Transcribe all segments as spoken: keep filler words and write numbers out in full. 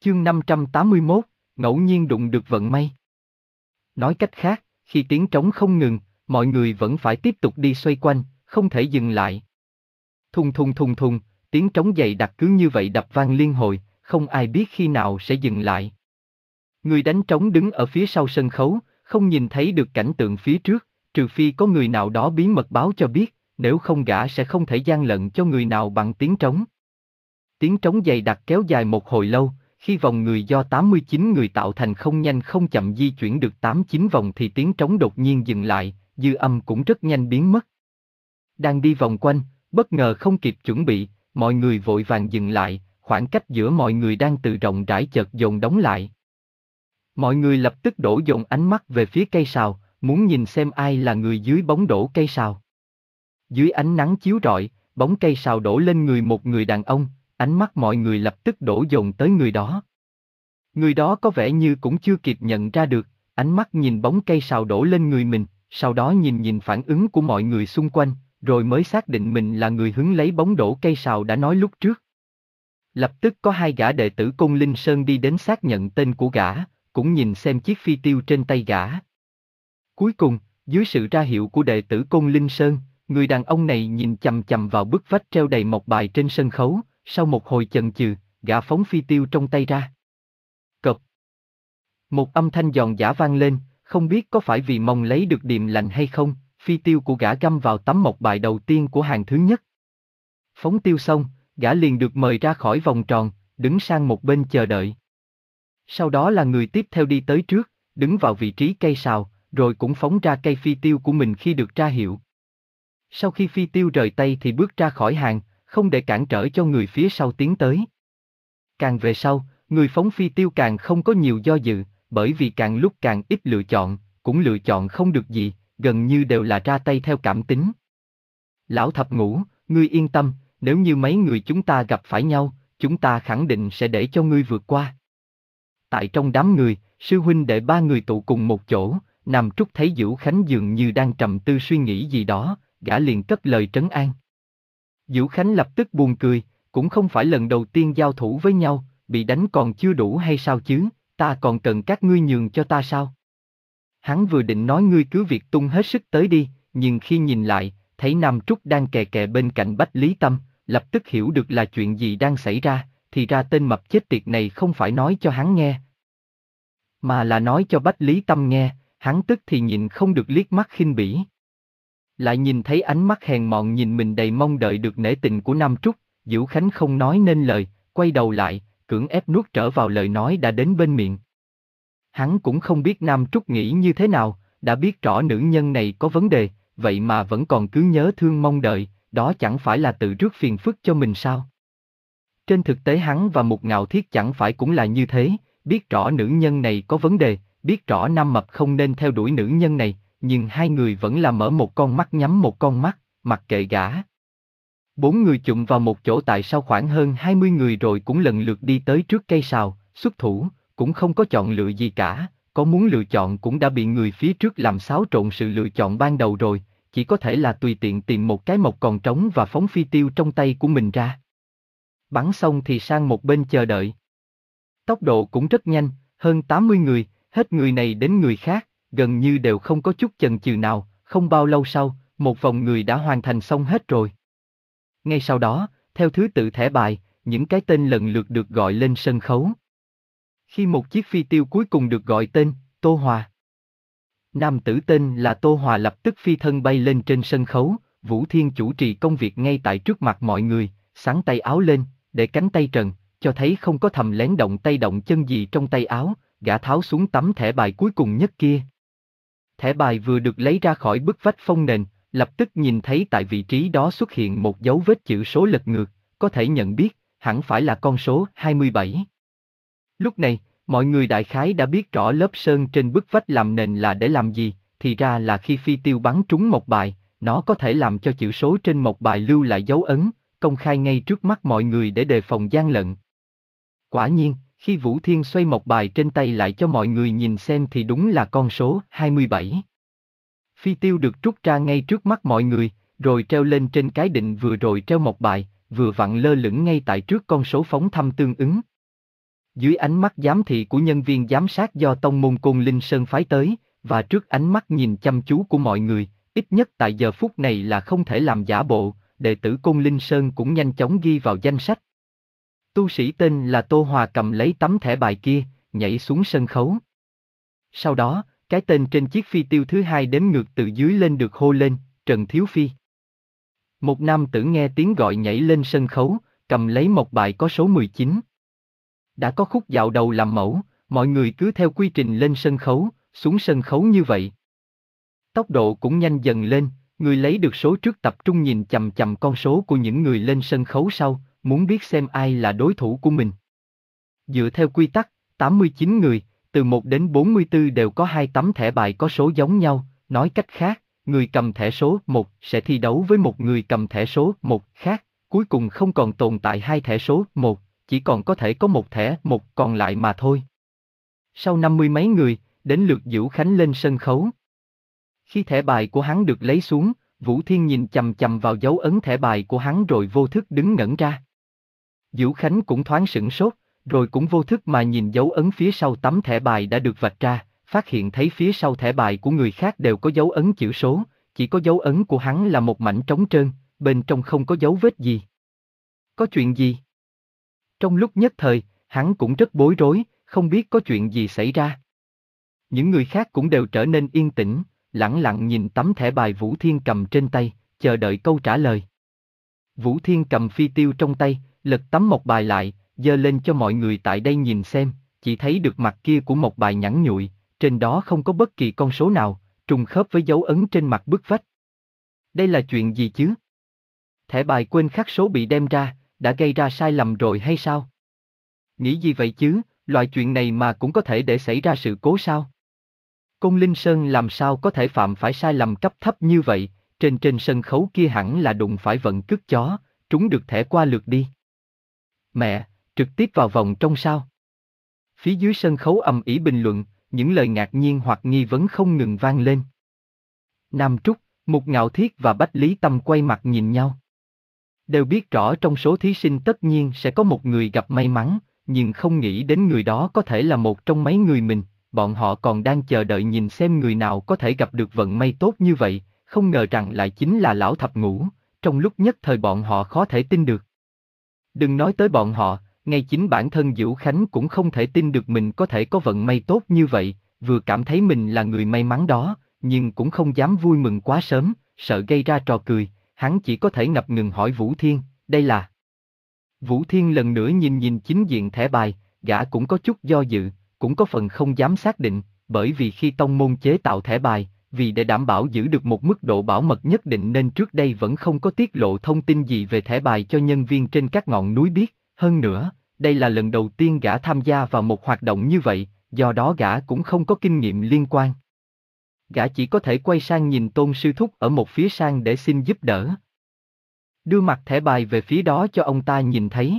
Chương năm trăm tám mươi mốt, ngẫu nhiên đụng được vận may. Nói cách khác, khi tiếng trống không ngừng, mọi người vẫn phải tiếp tục đi xoay quanh, không thể dừng lại. Thùng thùng thùng thùng, tiếng trống dày đặc cứ như vậy đập vang liên hồi, không ai biết khi nào sẽ dừng lại. Người đánh trống đứng ở phía sau sân khấu, không nhìn thấy được cảnh tượng phía trước, trừ phi có người nào đó bí mật báo cho biết, nếu không gã sẽ không thể gian lận cho người nào bằng tiếng trống. Tiếng trống dày đặc kéo dài một hồi lâu, khi vòng người do tám mươi chín người tạo thành không nhanh không chậm di chuyển được tám chín vòng thì tiếng trống đột nhiên dừng lại, dư âm cũng rất nhanh biến mất. Đang đi vòng quanh, bất ngờ không kịp chuẩn bị, mọi người vội vàng dừng lại, khoảng cách giữa mọi người đang từ rộng rãi chợt dồn đóng lại. Mọi người lập tức đổ dồn ánh mắt về phía cây sào, muốn nhìn xem ai là người dưới bóng đổ cây sào. Dưới ánh nắng chiếu rọi, bóng cây sào đổ lên người một người đàn ông, ánh mắt mọi người lập tức đổ dồn tới người đó. Người đó có vẻ như cũng chưa kịp nhận ra được, ánh mắt nhìn bóng cây sào đổ lên người mình, sau đó nhìn nhìn phản ứng của mọi người xung quanh, rồi mới xác định mình là người hứng lấy bóng đổ cây sào đã nói lúc trước. Lập tức có hai gã đệ tử Côn Linh Sơn đi đến xác nhận tên của gã, cũng nhìn xem chiếc phi tiêu trên tay gã. Cuối cùng, dưới sự ra hiệu của đệ tử Côn Linh Sơn, người đàn ông này nhìn chằm chằm vào bức vách treo đầy mộc bài trên sân khấu, sau một hồi chần chừ, gã phóng phi tiêu trong tay ra. Cộp. Một âm thanh giòn giã vang lên, không biết có phải vì mong lấy được điềm lành hay không, phi tiêu của gã găm vào tấm mộc bài đầu tiên của hàng thứ nhất. Phóng tiêu xong, gã liền được mời ra khỏi vòng tròn, đứng sang một bên chờ đợi. Sau đó là người tiếp theo đi tới trước, đứng vào vị trí cây sào, rồi cũng phóng ra cây phi tiêu của mình khi được ra hiệu. Sau khi phi tiêu rời tay thì bước ra khỏi hàng, không để cản trở cho người phía sau tiến tới. Càng về sau, người phóng phi tiêu càng không có nhiều do dự, bởi vì càng lúc càng ít lựa chọn, cũng lựa chọn không được gì, gần như đều là ra tay theo cảm tính. Lão thập ngũ, ngươi yên tâm, nếu như mấy người chúng ta gặp phải nhau, chúng ta khẳng định sẽ để cho ngươi vượt qua. Tại trong đám người, sư huynh đệ ba người tụ cùng một chỗ, Nam Trúc thấy Dữu Khánh dường như đang trầm tư suy nghĩ gì đó, gã liền cất lời trấn an. Dữu Khánh lập tức buồn cười, cũng không phải lần đầu tiên giao thủ với nhau, bị đánh còn chưa đủ hay sao chứ, ta còn cần các ngươi nhường cho ta sao? Hắn vừa định nói ngươi cứ việc tung hết sức tới đi, nhưng khi nhìn lại, thấy Nam Trúc đang kè kè bên cạnh Bách Lý Tâm, lập tức hiểu được là chuyện gì đang xảy ra, thì ra tên mập chết tiệt này không phải nói cho hắn nghe, mà là nói cho Bách Lý Tâm nghe, hắn tức thì nhịn không được liếc mắt khinh bỉ. Lại nhìn thấy ánh mắt hèn mọn nhìn mình đầy mong đợi được nể tình của Nam Trúc, Dữu Khánh không nói nên lời, quay đầu lại, cưỡng ép nuốt trở vào lời nói đã đến bên miệng. Hắn cũng không biết Nam Trúc nghĩ như thế nào, đã biết rõ nữ nhân này có vấn đề, vậy mà vẫn còn cứ nhớ thương mong đợi, đó chẳng phải là tự rước phiền phức cho mình sao? Trên thực tế hắn và Mục Ngạo Thiết chẳng phải cũng là như thế, biết rõ nữ nhân này có vấn đề, biết rõ Nam Mập không nên theo đuổi nữ nhân này, nhưng hai người vẫn là mở một con mắt nhắm một con mắt, mặc kệ gã. Bốn người chụm vào một chỗ tại sau khoảng hơn hai mươi người rồi cũng lần lượt đi tới trước cây sào, xuất thủ, cũng không có chọn lựa gì cả, có muốn lựa chọn cũng đã bị người phía trước làm xáo trộn sự lựa chọn ban đầu rồi, chỉ có thể là tùy tiện tìm một cái mộc còn trống và phóng phi tiêu trong tay của mình ra. Bắn xong thì sang một bên chờ đợi. Tốc độ cũng rất nhanh, hơn tám mươi người, hết người này đến người khác, gần như đều không có chút chần chừ nào, không bao lâu sau, một vòng người đã hoàn thành xong hết rồi. Ngay sau đó, theo thứ tự thẻ bài, những cái tên lần lượt được gọi lên sân khấu. Khi một chiếc phi tiêu cuối cùng được gọi tên, Tô Hòa. Nam tử tên là Tô Hòa lập tức phi thân bay lên trên sân khấu, Vũ Thiên chủ trì công việc ngay tại trước mặt mọi người, xắn tay áo lên, để cánh tay trần, cho thấy không có thầm lén động tay động chân gì trong tay áo, gã tháo xuống tấm thẻ bài cuối cùng nhất kia. Thẻ bài vừa được lấy ra khỏi bức vách phong nền, lập tức nhìn thấy tại vị trí đó xuất hiện một dấu vết chữ số lật ngược, có thể nhận biết, hẳn phải là con số hai mươi bảy. Lúc này, mọi người đại khái đã biết rõ lớp sơn trên bức vách làm nền là để làm gì, thì ra là khi phi tiêu bắn trúng mộc bài, nó có thể làm cho chữ số trên mộc bài lưu lại dấu ấn, công khai ngay trước mắt mọi người để đề phòng gian lận. Quả nhiên, khi Vũ Thiên xoay mộc bài trên tay lại cho mọi người nhìn xem thì đúng là con số hai mươi bảy. Phi tiêu được rút ra ngay trước mắt mọi người, rồi treo lên trên cái định vừa rồi treo mộc bài, vừa vặn lơ lửng ngay tại trước con số phóng thăm tương ứng. dưới ánh mắt giám thị của nhân viên giám sát do tông môn Côn Linh Sơn phái tới, và trước ánh mắt nhìn chăm chú của mọi người, ít nhất tại giờ phút này là không thể làm giả bộ, đệ tử Côn Linh Sơn cũng nhanh chóng ghi vào danh sách. Tu sĩ tên là Tô Hòa cầm lấy tấm thẻ bài kia, nhảy xuống sân khấu. Sau đó, cái tên trên chiếc phi tiêu thứ hai đếm ngược từ dưới lên được hô lên, Trần Thiếu Phi. Một nam tử nghe tiếng gọi nhảy lên sân khấu, cầm lấy một bài có số mười chín. Đã có khúc dạo đầu làm mẫu, mọi người cứ theo quy trình lên sân khấu, xuống sân khấu như vậy. Tốc độ cũng nhanh dần lên, người lấy được số trước tập trung nhìn chằm chằm con số của những người lên sân khấu sau, muốn biết xem ai là đối thủ của mình. Dựa theo quy tắc, tám mươi chín người, từ một đến bốn mươi tư đều có hai tấm thẻ bài có số giống nhau, nói cách khác, người cầm thẻ số một sẽ thi đấu với một người cầm thẻ số một khác, cuối cùng không còn tồn tại hai thẻ số một, chỉ còn có thể có một thẻ một còn lại mà thôi. Sau năm mươi mấy người, đến lượt Dữu Khánh lên sân khấu. Khi thẻ bài của hắn được lấy xuống, Vũ Thiên nhìn chằm chằm vào dấu ấn thẻ bài của hắn rồi vô thức đứng ngẩn ra. Dữu Khánh cũng thoáng sửng sốt, rồi cũng vô thức mà nhìn dấu ấn phía sau tấm thẻ bài đã được vạch ra, phát hiện thấy phía sau thẻ bài của người khác đều có dấu ấn chữ số, chỉ có dấu ấn của hắn là một mảnh trống trơn, bên trong không có dấu vết gì. Có chuyện gì? Trong lúc nhất thời, hắn cũng rất bối rối, không biết có chuyện gì xảy ra. Những người khác cũng đều trở nên yên tĩnh, lẳng lặng nhìn tấm thẻ bài Vũ Thiên cầm trên tay, chờ đợi câu trả lời. Vũ Thiên cầm phi tiêu trong tay, lật tấm một bài lại, giơ lên cho mọi người tại đây nhìn xem, chỉ thấy được mặt kia của một bài nhẵn nhụi, trên đó không có bất kỳ con số nào, trùng khớp với dấu ấn trên mặt bức vách. Đây là chuyện gì chứ? Thẻ bài quên khắc số bị đem ra, đã gây ra sai lầm rồi hay sao? Nghĩ gì vậy chứ, loại chuyện này mà cũng có thể để xảy ra sự cố sao? Côn Linh Sơn làm sao có thể phạm phải sai lầm cấp thấp như vậy, trên trên sân khấu kia hẳn là đụng phải vận cứt chó, trúng được thẻ qua lượt đi. Mẹ, trực tiếp vào vòng trong sao? Phía dưới sân khấu ầm ĩ bình luận, những lời ngạc nhiên hoặc nghi vấn không ngừng vang lên. Nam Trúc, Mục Ngạo Thiết và Bách Lý Tâm quay mặt nhìn nhau. Đều biết rõ trong số thí sinh tất nhiên sẽ có một người gặp may mắn, nhưng không nghĩ đến người đó có thể là một trong mấy người mình, bọn họ còn đang chờ đợi nhìn xem người nào có thể gặp được vận may tốt như vậy, không ngờ rằng lại chính là lão thập ngũ, trong lúc nhất thời bọn họ khó thể tin được. Đừng nói tới bọn họ, ngay chính bản thân Dữu Khánh cũng không thể tin được mình có thể có vận may tốt như vậy, vừa cảm thấy mình là người may mắn đó, nhưng cũng không dám vui mừng quá sớm, sợ gây ra trò cười, hắn chỉ có thể ngập ngừng hỏi Vũ Thiên, đây là... Vũ Thiên lần nữa nhìn nhìn chính diện thẻ bài, gã cũng có chút do dự, cũng có phần không dám xác định, bởi vì khi tông môn chế tạo thẻ bài, vì để đảm bảo giữ được một mức độ bảo mật nhất định nên trước đây vẫn không có tiết lộ thông tin gì về thẻ bài cho nhân viên trên các ngọn núi biết, hơn nữa, đây là lần đầu tiên gã tham gia vào một hoạt động như vậy, do đó gã cũng không có kinh nghiệm liên quan. Gã chỉ có thể quay sang nhìn Tôn Sư Thúc ở một phía sang để xin giúp đỡ. Đưa mặt thẻ bài về phía đó cho ông ta nhìn thấy.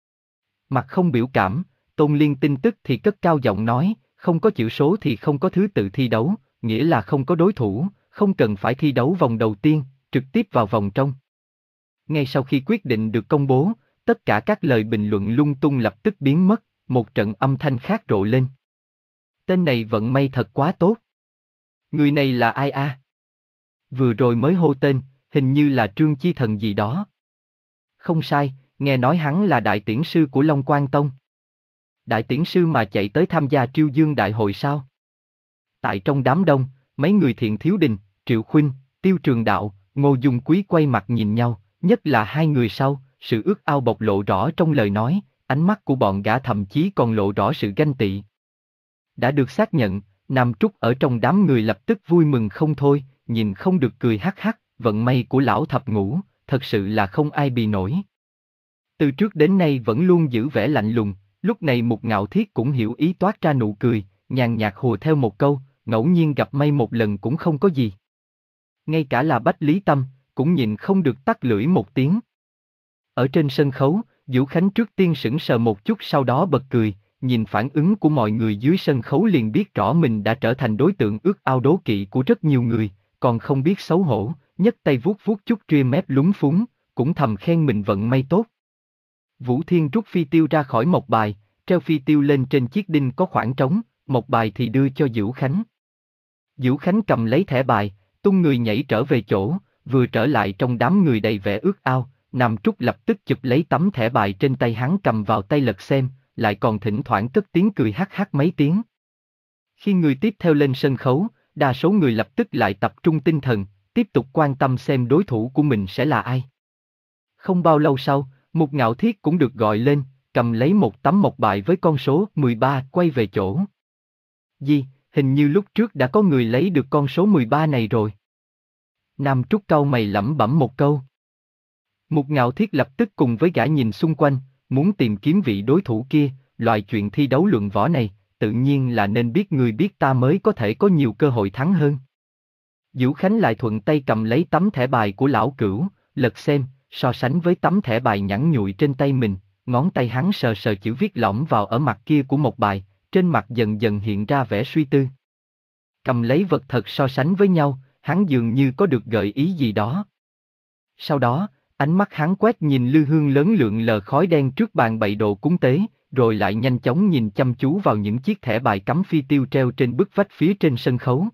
Mặt không biểu cảm, Tôn Liên tin tức thì cất cao giọng nói, không có chữ số thì không có thứ tự thi đấu, nghĩa là không có đối thủ, không cần phải thi đấu vòng đầu tiên, trực tiếp vào vòng trong. Ngay sau khi quyết định được công bố, tất cả các lời bình luận lung tung lập tức biến mất, một trận âm thanh khác rộ lên. Tên này vận may thật quá tốt. Người này là ai a? À? Vừa rồi mới hô tên, hình như là Trương Chi Thần gì đó. Không sai, nghe nói hắn là đại tiễn sư của Long Quang Tông. Đại tiễn sư mà chạy tới tham gia Triêu Dương đại hội sao? Tại trong đám đông, mấy người Thiện Thiếu Đình, Triệu Khuynh, Tiêu Trường Đạo, Ngô Dung Quý quay mặt nhìn nhau, nhất là hai người sau, sự ước ao bộc lộ rõ trong lời nói, ánh mắt của bọn gã thậm chí còn lộ rõ sự ganh tị. Đã được xác nhận, Nam Trúc ở trong đám người lập tức vui mừng không thôi, nhìn không được cười hắc hắc, vận may của lão thập ngũ, thật sự là không ai bì nổi. Từ trước đến nay vẫn luôn giữ vẻ lạnh lùng, lúc này Mục Ngạo Thiết cũng hiểu ý toát ra nụ cười, nhàn nhạt hùa theo một câu, ngẫu nhiên gặp may một lần cũng không có gì. Ngay cả là Bách Lý Tâm, cũng nhìn không được tắt lưỡi một tiếng. Ở trên sân khấu, Dữu Khánh trước tiên sững sờ một chút sau đó bật cười, nhìn phản ứng của mọi người dưới sân khấu liền biết rõ mình đã trở thành đối tượng ước ao đố kỵ của rất nhiều người, còn không biết xấu hổ, nhấc tay vuốt vuốt chút ria mép lúng phúng, cũng thầm khen mình vận may tốt. Vũ Thiên rút phi tiêu ra khỏi một bài, treo phi tiêu lên trên chiếc đinh có khoảng trống, một bài thì đưa cho Dữu Khánh. Dữu Khánh cầm lấy thẻ bài, tung người nhảy trở về chỗ, vừa trở lại trong đám người đầy vẻ ước ao, Nam Trúc lập tức chụp lấy tấm thẻ bài trên tay hắn cầm vào tay lật xem, lại còn thỉnh thoảng cất tiếng cười hắc hắc mấy tiếng. Khi người tiếp theo lên sân khấu, đa số người lập tức lại tập trung tinh thần, tiếp tục quan tâm xem đối thủ của mình sẽ là ai. Không bao lâu sau, Mục Ngạo Thiết cũng được gọi lên, cầm lấy một tấm mộc bài với con số mười ba quay về chỗ. Gì, hình như lúc trước đã có người lấy được con số mười ba này rồi. Nam Trúc cau mày lẩm bẩm một câu. Mục Ngạo Thiết lập tức cùng với gã nhìn xung quanh, muốn tìm kiếm vị đối thủ kia, loại chuyện thi đấu luận võ này, tự nhiên là nên biết người biết ta mới có thể có nhiều cơ hội thắng hơn. Dữu Khánh lại thuận tay cầm lấy tấm thẻ bài của lão Cửu, lật xem, so sánh với tấm thẻ bài nhẵn nhụi trên tay mình, ngón tay hắn sờ sờ chữ viết lõm vào ở mặt kia của một bài, trên mặt dần dần hiện ra vẻ suy tư. Cầm lấy vật thật so sánh với nhau, hắn dường như có được gợi ý gì đó. Sau đó, ánh mắt hắn quét nhìn lư hương lớn lượn lờ khói đen trước bàn bày đồ cúng tế, rồi lại nhanh chóng nhìn chăm chú vào những chiếc thẻ bài cắm phi tiêu treo trên bức vách phía trên sân khấu.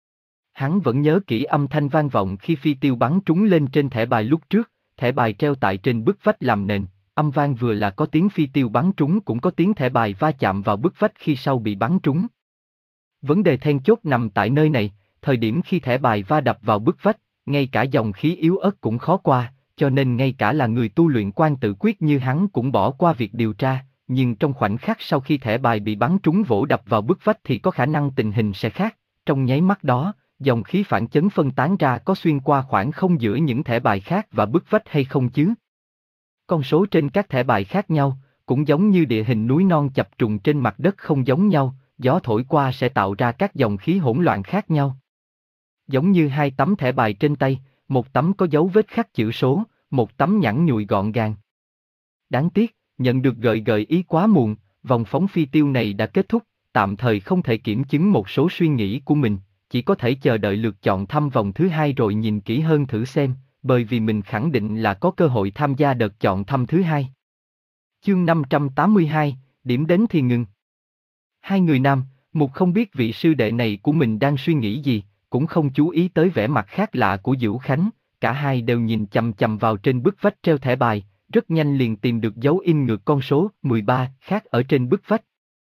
Hắn vẫn nhớ kỹ âm thanh vang vọng khi phi tiêu bắn trúng lên trên thẻ bài lúc trước, thẻ bài treo tại trên bức vách làm nền, âm vang vừa là có tiếng phi tiêu bắn trúng cũng có tiếng thẻ bài va chạm vào bức vách khi sau bị bắn trúng. Vấn đề then chốt nằm tại nơi này, thời điểm khi thẻ bài va đập vào bức vách, ngay cả dòng khí yếu ớt cũng khó qua, cho nên ngay cả là người tu luyện quan tự quyết như hắn cũng bỏ qua việc điều tra, nhưng trong khoảnh khắc sau khi thẻ bài bị bắn trúng vỗ đập vào bức vách thì có khả năng tình hình sẽ khác, trong nháy mắt đó, dòng khí phản chấn phân tán ra có xuyên qua khoảng không giữa những thẻ bài khác và bức vách hay không chứ? Con số trên các thẻ bài khác nhau, cũng giống như địa hình núi non chập trùng trên mặt đất không giống nhau, gió thổi qua sẽ tạo ra các dòng khí hỗn loạn khác nhau. Giống như hai tấm thẻ bài trên tay, một tấm có dấu vết khắc chữ số, một tấm nhẵn nhụi gọn gàng. Đáng tiếc, nhận được gợi gợi ý quá muộn, vòng phóng phi tiêu này đã kết thúc, tạm thời không thể kiểm chứng một số suy nghĩ của mình, chỉ có thể chờ đợi lượt chọn thăm vòng thứ hai rồi nhìn kỹ hơn thử xem, bởi vì mình khẳng định là có cơ hội tham gia đợt chọn thăm thứ hai. Chương năm trăm tám mươi hai, điểm đến thì ngừng. Hai người nam, một không biết vị sư đệ này của mình đang suy nghĩ gì, cũng không chú ý tới vẻ mặt khác lạ của Dữu Khánh, cả hai đều nhìn chằm chằm vào trên bức vách treo thẻ bài, rất nhanh liền tìm được dấu in ngược con số mười ba khác ở trên bức vách.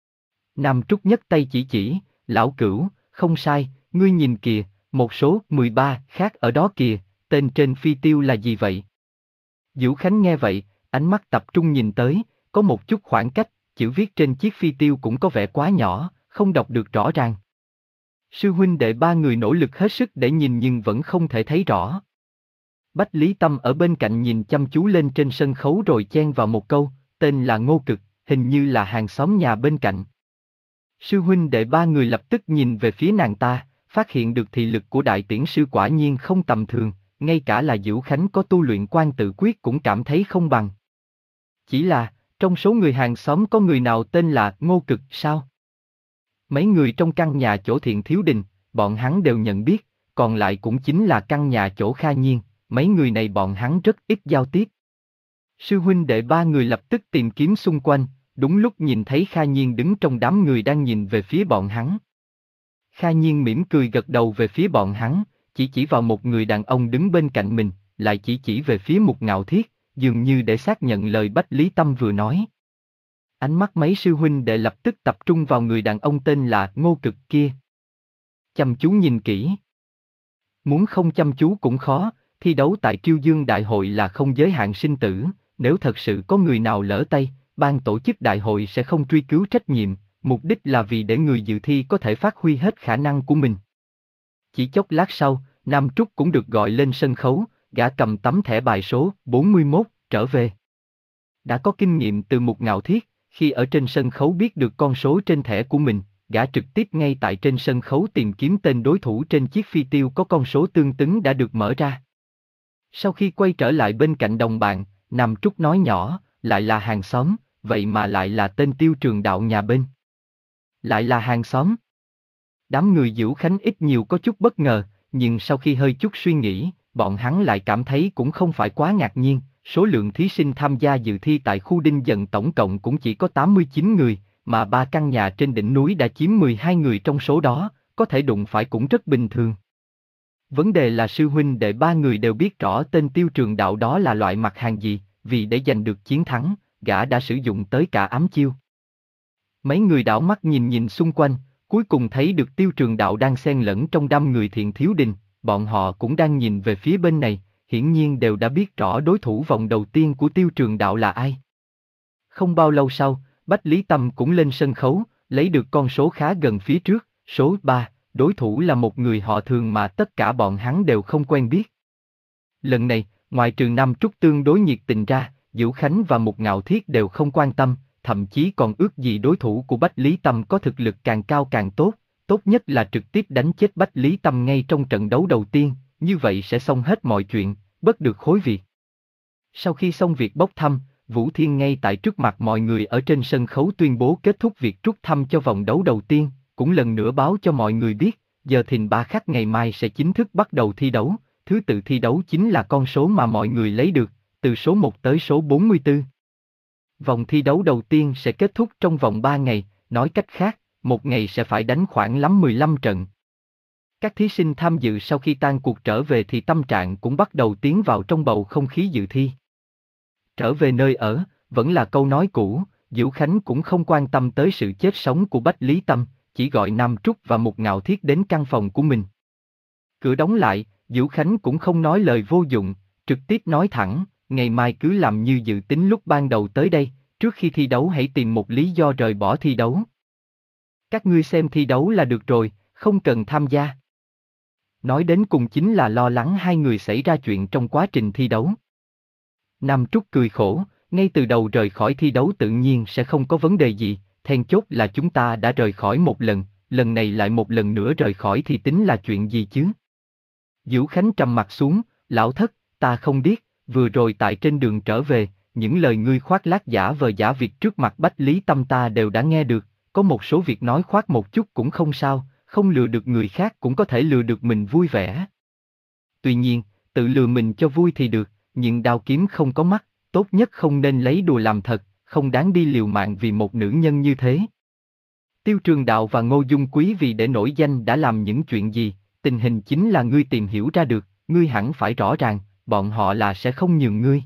Nam Trúc nhất tay chỉ chỉ, lão Cửu, không sai, ngươi nhìn kìa, một số mười ba khác ở đó kìa, tên trên phi tiêu là gì vậy? Dữu Khánh nghe vậy, ánh mắt tập trung nhìn tới, có một chút khoảng cách, chữ viết trên chiếc phi tiêu cũng có vẻ quá nhỏ, không đọc được rõ ràng. Sư huynh đệ ba người nỗ lực hết sức để nhìn nhưng vẫn không thể thấy rõ. Bách Lý Tâm ở bên cạnh nhìn chăm chú lên trên sân khấu rồi chen vào một câu, tên là Ngô Cực, hình như là hàng xóm nhà bên cạnh. Sư huynh đệ ba người lập tức nhìn về phía nàng ta, phát hiện được thị lực của đại tiễn sư quả nhiên không tầm thường, ngay cả là Dữu Khánh có tu luyện quan tự quyết cũng cảm thấy không bằng. Chỉ là, trong số người hàng xóm có người nào tên là Ngô Cực sao? Mấy người trong căn nhà chỗ Thiện Thiếu Đình, bọn hắn đều nhận biết, còn lại cũng chính là căn nhà chỗ Kha Nhiên, mấy người này bọn hắn rất ít giao tiếp. Sư huynh đệ ba người lập tức tìm kiếm xung quanh, đúng lúc nhìn thấy Kha Nhiên đứng trong đám người đang nhìn về phía bọn hắn. Kha Nhiên mỉm cười gật đầu về phía bọn hắn, chỉ chỉ vào một người đàn ông đứng bên cạnh mình, lại chỉ chỉ về phía Mục Ngạo Thiết, dường như để xác nhận lời Bách Lý Tâm vừa nói. Ánh mắt mấy sư huynh đệ lập tức tập trung vào người đàn ông tên là Ngô Cực kia. Chăm chú nhìn kỹ. Muốn không chăm chú cũng khó, thi đấu tại Triêu Dương Đại hội là không giới hạn sinh tử, nếu thật sự có người nào lỡ tay, ban tổ chức đại hội sẽ không truy cứu trách nhiệm, mục đích là vì để người dự thi có thể phát huy hết khả năng của mình. Chỉ chốc lát sau, Nam Trúc cũng được gọi lên sân khấu, gã cầm tấm thẻ bài số bốn mươi mốt, trở về. Đã có kinh nghiệm từ Mục Ngạo Thiết, khi ở trên sân khấu biết được con số trên thẻ của mình, gã trực tiếp ngay tại trên sân khấu tìm kiếm tên đối thủ trên chiếc phi tiêu có con số tương ứng đã được mở ra. Sau khi quay trở lại bên cạnh đồng bạn, Nam Trúc nói nhỏ, lại là hàng xóm, vậy mà lại là tên Tiêu Trường Đạo nhà bên. Lại là hàng xóm. Đám người Dữu Khánh ít nhiều có chút bất ngờ, nhưng sau khi hơi chút suy nghĩ, bọn hắn lại cảm thấy cũng không phải quá ngạc nhiên, số lượng thí sinh tham gia dự thi tại khu Đinh Dận tổng cộng cũng chỉ có tám mươi chín người, mà ba căn nhà trên đỉnh núi đã chiếm mười hai người trong số đó, có thể đụng phải cũng rất bình thường. Vấn đề là sư huynh đệ ba người đều biết rõ tên Tiêu Trường Đạo đó là loại mặt hàng gì, vì để giành được chiến thắng, gã đã sử dụng tới cả ám chiêu. Mấy người đảo mắt nhìn nhìn xung quanh, cuối cùng thấy được Tiêu Trường Đạo đang xen lẫn trong đám người Thiện Thiếu Đình, bọn họ cũng đang nhìn về phía bên này, hiển nhiên đều đã biết rõ đối thủ vòng đầu tiên của Tiêu Trường Đạo là ai. Không bao lâu sau, Bách Lý Tâm cũng lên sân khấu, lấy được con số khá gần phía trước, số ba, đối thủ là một người họ Thường mà tất cả bọn hắn đều không quen biết. Lần này, ngoài trừ Nam Trúc tương đối nhiệt tình ra, Diễu Khánh và Mục Ngạo Thiết đều không quan tâm, thậm chí còn ước gì đối thủ của Bách Lý Tâm có thực lực càng cao càng tốt, tốt nhất là trực tiếp đánh chết Bách Lý Tâm ngay trong trận đấu đầu tiên, như vậy sẽ xong hết mọi chuyện, bất được hối việc. Sau khi xong việc bốc thăm, Vũ Thiên ngay tại trước mặt mọi người ở trên sân khấu tuyên bố kết thúc việc rút thăm cho vòng đấu đầu tiên, cũng lần nữa báo cho mọi người biết, giờ thìn ba khắc ngày mai sẽ chính thức bắt đầu thi đấu, thứ tự thi đấu chính là con số mà mọi người lấy được, từ số một tới số bốn mươi tư. Vòng thi đấu đầu tiên sẽ kết thúc trong vòng ba ngày, nói cách khác, một ngày sẽ phải đánh khoảng lắm mười lăm trận. Các thí sinh tham dự sau khi tan cuộc trở về thì tâm trạng cũng bắt đầu tiến vào trong bầu không khí dự thi. Trở về nơi ở, vẫn là câu nói cũ, Diễu Khánh cũng không quan tâm tới sự chết sống của Bách Lý Tâm, chỉ gọi Nam Trúc và Mục Ngạo Thiết đến căn phòng của mình. Cửa đóng lại, Diễu Khánh cũng không nói lời vô dụng, trực tiếp nói thẳng, ngày mai cứ làm như dự tính lúc ban đầu tới đây, trước khi thi đấu hãy tìm một lý do rời bỏ thi đấu. Các ngươi xem thi đấu là được rồi, không cần tham gia. Nói đến cùng chính là lo lắng hai người xảy ra chuyện trong quá trình thi đấu. Nam Trúc cười khổ, ngay từ đầu rời khỏi thi đấu tự nhiên sẽ không có vấn đề gì, then chốt là chúng ta đã rời khỏi một lần, lần này lại một lần nữa rời khỏi thì tính là chuyện gì chứ? Diễu Khánh trầm mặt xuống, lão thất, ta không biết, vừa rồi tại trên đường trở về, những lời ngươi khoác lác giả vờ giả việc trước mặt Bách Lý Tâm ta đều đã nghe được, có một số việc nói khoác một chút cũng không sao, không lừa được người khác cũng có thể lừa được mình vui vẻ. Tuy nhiên, tự lừa mình cho vui thì được, nhưng đao kiếm không có mắt, tốt nhất không nên lấy đùa làm thật, không đáng đi liều mạng vì một nữ nhân như thế. Tiêu Trường Đạo và Ngô Dung Quý vì để nổi danh đã làm những chuyện gì, tình hình chính là ngươi tìm hiểu ra được, ngươi hẳn phải rõ ràng, bọn họ là sẽ không nhường ngươi.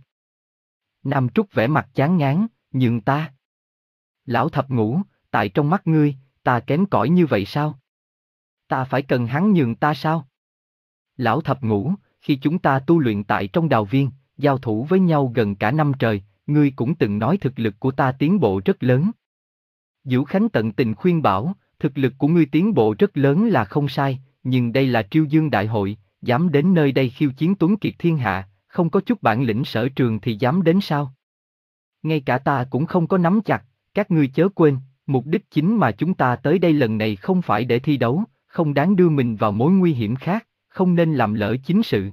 Nam Trúc vẻ mặt chán ngán, nhường ta. Lão Thập Ngũ, tại trong mắt ngươi, ta kém cỏi như vậy sao? Ta phải cần hắn nhường ta sao? Lão Thập Ngũ, khi chúng ta tu luyện tại trong đào viên, giao thủ với nhau gần cả năm trời, ngươi cũng từng nói thực lực của ta tiến bộ rất lớn. Diễu Khánh tận tình khuyên bảo, thực lực của ngươi tiến bộ rất lớn là không sai, nhưng đây là Triêu Dương Đại Hội, dám đến nơi đây khiêu chiến tuấn kiệt thiên hạ, không có chút bản lĩnh sở trường thì dám đến sao? Ngay cả ta cũng không có nắm chặt, các ngươi chớ quên, mục đích chính mà chúng ta tới đây lần này không phải để thi đấu, không đáng đưa mình vào mối nguy hiểm khác, không nên làm lỡ chính sự.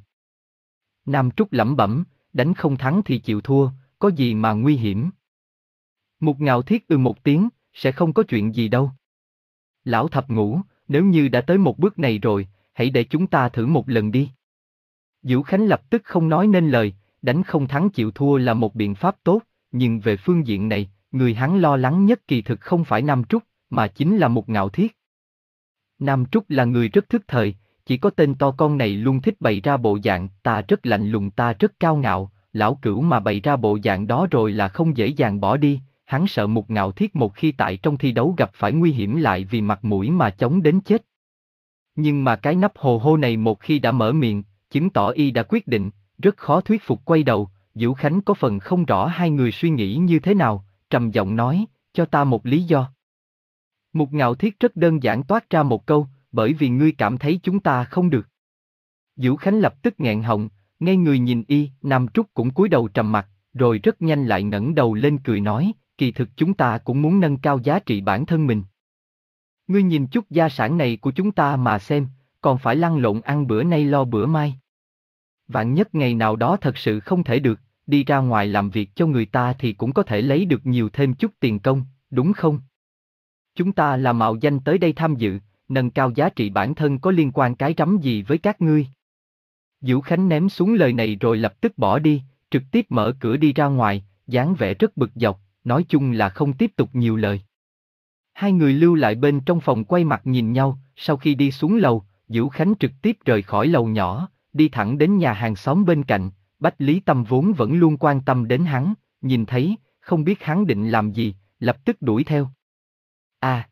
Nam Trúc lẩm bẩm, đánh không thắng thì chịu thua, có gì mà nguy hiểm. Mục Ngạo Thiết ừ một tiếng, sẽ không có chuyện gì đâu. Lão Thập Ngũ, nếu như đã tới một bước này rồi, hãy để chúng ta thử một lần đi. Diễu Khánh lập tức không nói nên lời, đánh không thắng chịu thua là một biện pháp tốt, nhưng về phương diện này, người hắn lo lắng nhất kỳ thực không phải Nam Trúc, mà chính là Mục Ngạo Thiết. Nam Trúc là người rất thức thời, chỉ có tên to con này luôn thích bày ra bộ dạng, ta rất lạnh lùng ta rất cao ngạo, lão cửu mà bày ra bộ dạng đó rồi là không dễ dàng bỏ đi, hắn sợ Mục Ngạo Thiết một khi tại trong thi đấu gặp phải nguy hiểm lại vì mặt mũi mà chống đến chết. Nhưng mà cái nắp hồ hô này một khi đã mở miệng, chứng tỏ y đã quyết định, rất khó thuyết phục quay đầu, Diễu Khánh có phần không rõ hai người suy nghĩ như thế nào, trầm giọng nói, cho ta một lý do. Mục Ngạo Thiết rất đơn giản toát ra một câu, bởi vì ngươi cảm thấy chúng ta không được. Diễu Khánh lập tức nghẹn họng, ngay người nhìn y, Nam Trúc cũng cúi đầu trầm mặt, rồi rất nhanh lại ngẩng đầu lên cười nói, kỳ thực chúng ta cũng muốn nâng cao giá trị bản thân mình. Ngươi nhìn chút gia sản này của chúng ta mà xem, còn phải lăn lộn ăn bữa nay lo bữa mai. Vạn nhất ngày nào đó thật sự không thể được, đi ra ngoài làm việc cho người ta thì cũng có thể lấy được nhiều thêm chút tiền công, đúng không? Chúng ta là mạo danh tới đây tham dự, nâng cao giá trị bản thân có liên quan cái rắm gì với các ngươi? Diễu Khánh ném xuống lời này rồi lập tức bỏ đi, trực tiếp mở cửa đi ra ngoài, dáng vẻ rất bực dọc, nói chung là không tiếp tục nhiều lời. Hai người lưu lại bên trong phòng quay mặt nhìn nhau, sau khi đi xuống lầu, Dữu Khánh trực tiếp rời khỏi lầu nhỏ, đi thẳng đến nhà hàng xóm bên cạnh. Bách Lý Tâm vốn vẫn luôn quan tâm đến hắn, nhìn thấy, không biết hắn định làm gì, lập tức đuổi theo. À!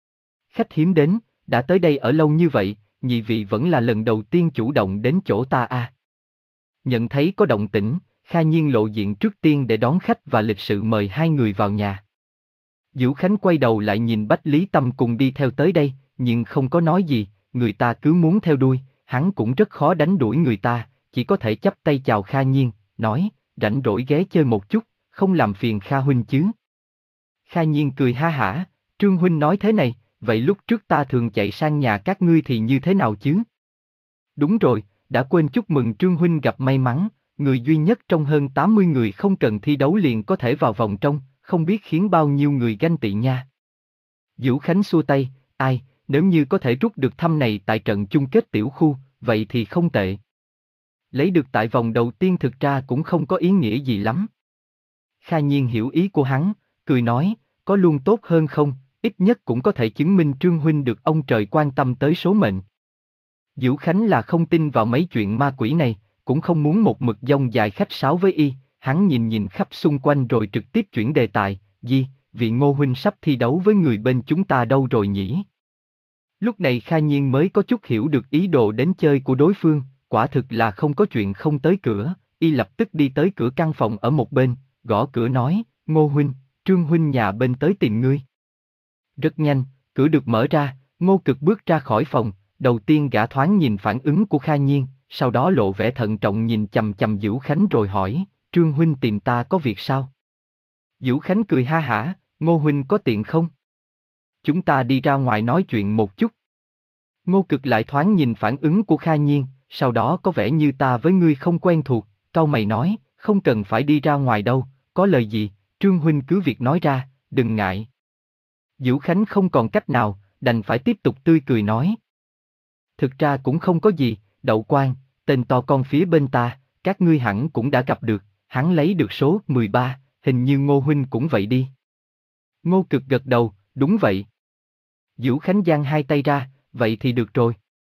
Khách hiếm đến, đã tới đây ở lâu như vậy, nhị vị vẫn là lần đầu tiên chủ động đến chỗ ta à. Nhận thấy có động tĩnh, Kha Nhiên lộ diện trước tiên để đón khách và lịch sự mời hai người vào nhà. Dữu Khánh quay đầu lại nhìn Bách Lý Tâm cùng đi theo tới đây, nhưng không có nói gì, người ta cứ muốn theo đuôi, hắn cũng rất khó đánh đuổi người ta, chỉ có thể chắp tay chào Kha Nhiên, nói, rảnh rỗi ghé chơi một chút, không làm phiền Kha huynh chứ. Kha Nhiên cười ha hả, Trương huynh nói thế này, vậy lúc trước ta thường chạy sang nhà các ngươi thì như thế nào chứ? Đúng rồi, đã quên chúc mừng Trương huynh gặp may mắn, người duy nhất trong hơn tám mươi người không cần thi đấu liền có thể vào vòng trong, không biết khiến bao nhiêu người ganh tị nha. Dữu Khánh xua tay, ai, nếu như có thể rút được thăm này tại trận chung kết tiểu khu, vậy thì không tệ. Lấy được tại vòng đầu tiên thực ra cũng không có ý nghĩa gì lắm. Kha Nhiên hiểu ý của hắn, cười nói, có luôn tốt hơn không, ít nhất cũng có thể chứng minh Trương huynh được ông trời quan tâm tới số mệnh. Dữu Khánh là không tin vào mấy chuyện ma quỷ này, cũng không muốn một mực dông dài khách sáo với y, hắn nhìn nhìn khắp xung quanh rồi trực tiếp chuyển đề tài, gì, vị Ngô huynh sắp thi đấu với người bên chúng ta đâu rồi nhỉ? Lúc này Kha Nhiên mới có chút hiểu được ý đồ đến chơi của đối phương, quả thực là không có chuyện không tới cửa, y lập tức đi tới cửa căn phòng ở một bên, gõ cửa nói, Ngô huynh, Trương huynh nhà bên tới tìm ngươi. Rất nhanh, cửa được mở ra, Ngô Cực bước ra khỏi phòng, đầu tiên gã thoáng nhìn phản ứng của Kha Nhiên, sau đó lộ vẻ thận trọng nhìn chằm chằm Dữu Khánh rồi hỏi, Trương huynh tìm ta có việc sao? Dữu Khánh cười ha hả, Ngô huynh có tiện không? Chúng ta đi ra ngoài nói chuyện một chút. Ngô Cực lại thoáng nhìn phản ứng của Kha Nhiên, sau đó có vẻ như ta với ngươi không quen thuộc, cau mày nói, không cần phải đi ra ngoài đâu, có lời gì, Trương huynh cứ việc nói ra, đừng ngại. Dữu Khánh không còn cách nào, đành phải tiếp tục tươi cười nói. Thực ra cũng không có gì, Đậu Quan, tên to con phía bên ta, các ngươi hẳn cũng đã gặp được, hắn lấy được số mười ba, hình như Ngô huynh cũng vậy đi. Ngô Cực gật đầu, đúng vậy. Dữu Khánh giang hai tay ra, vậy thì được rồi.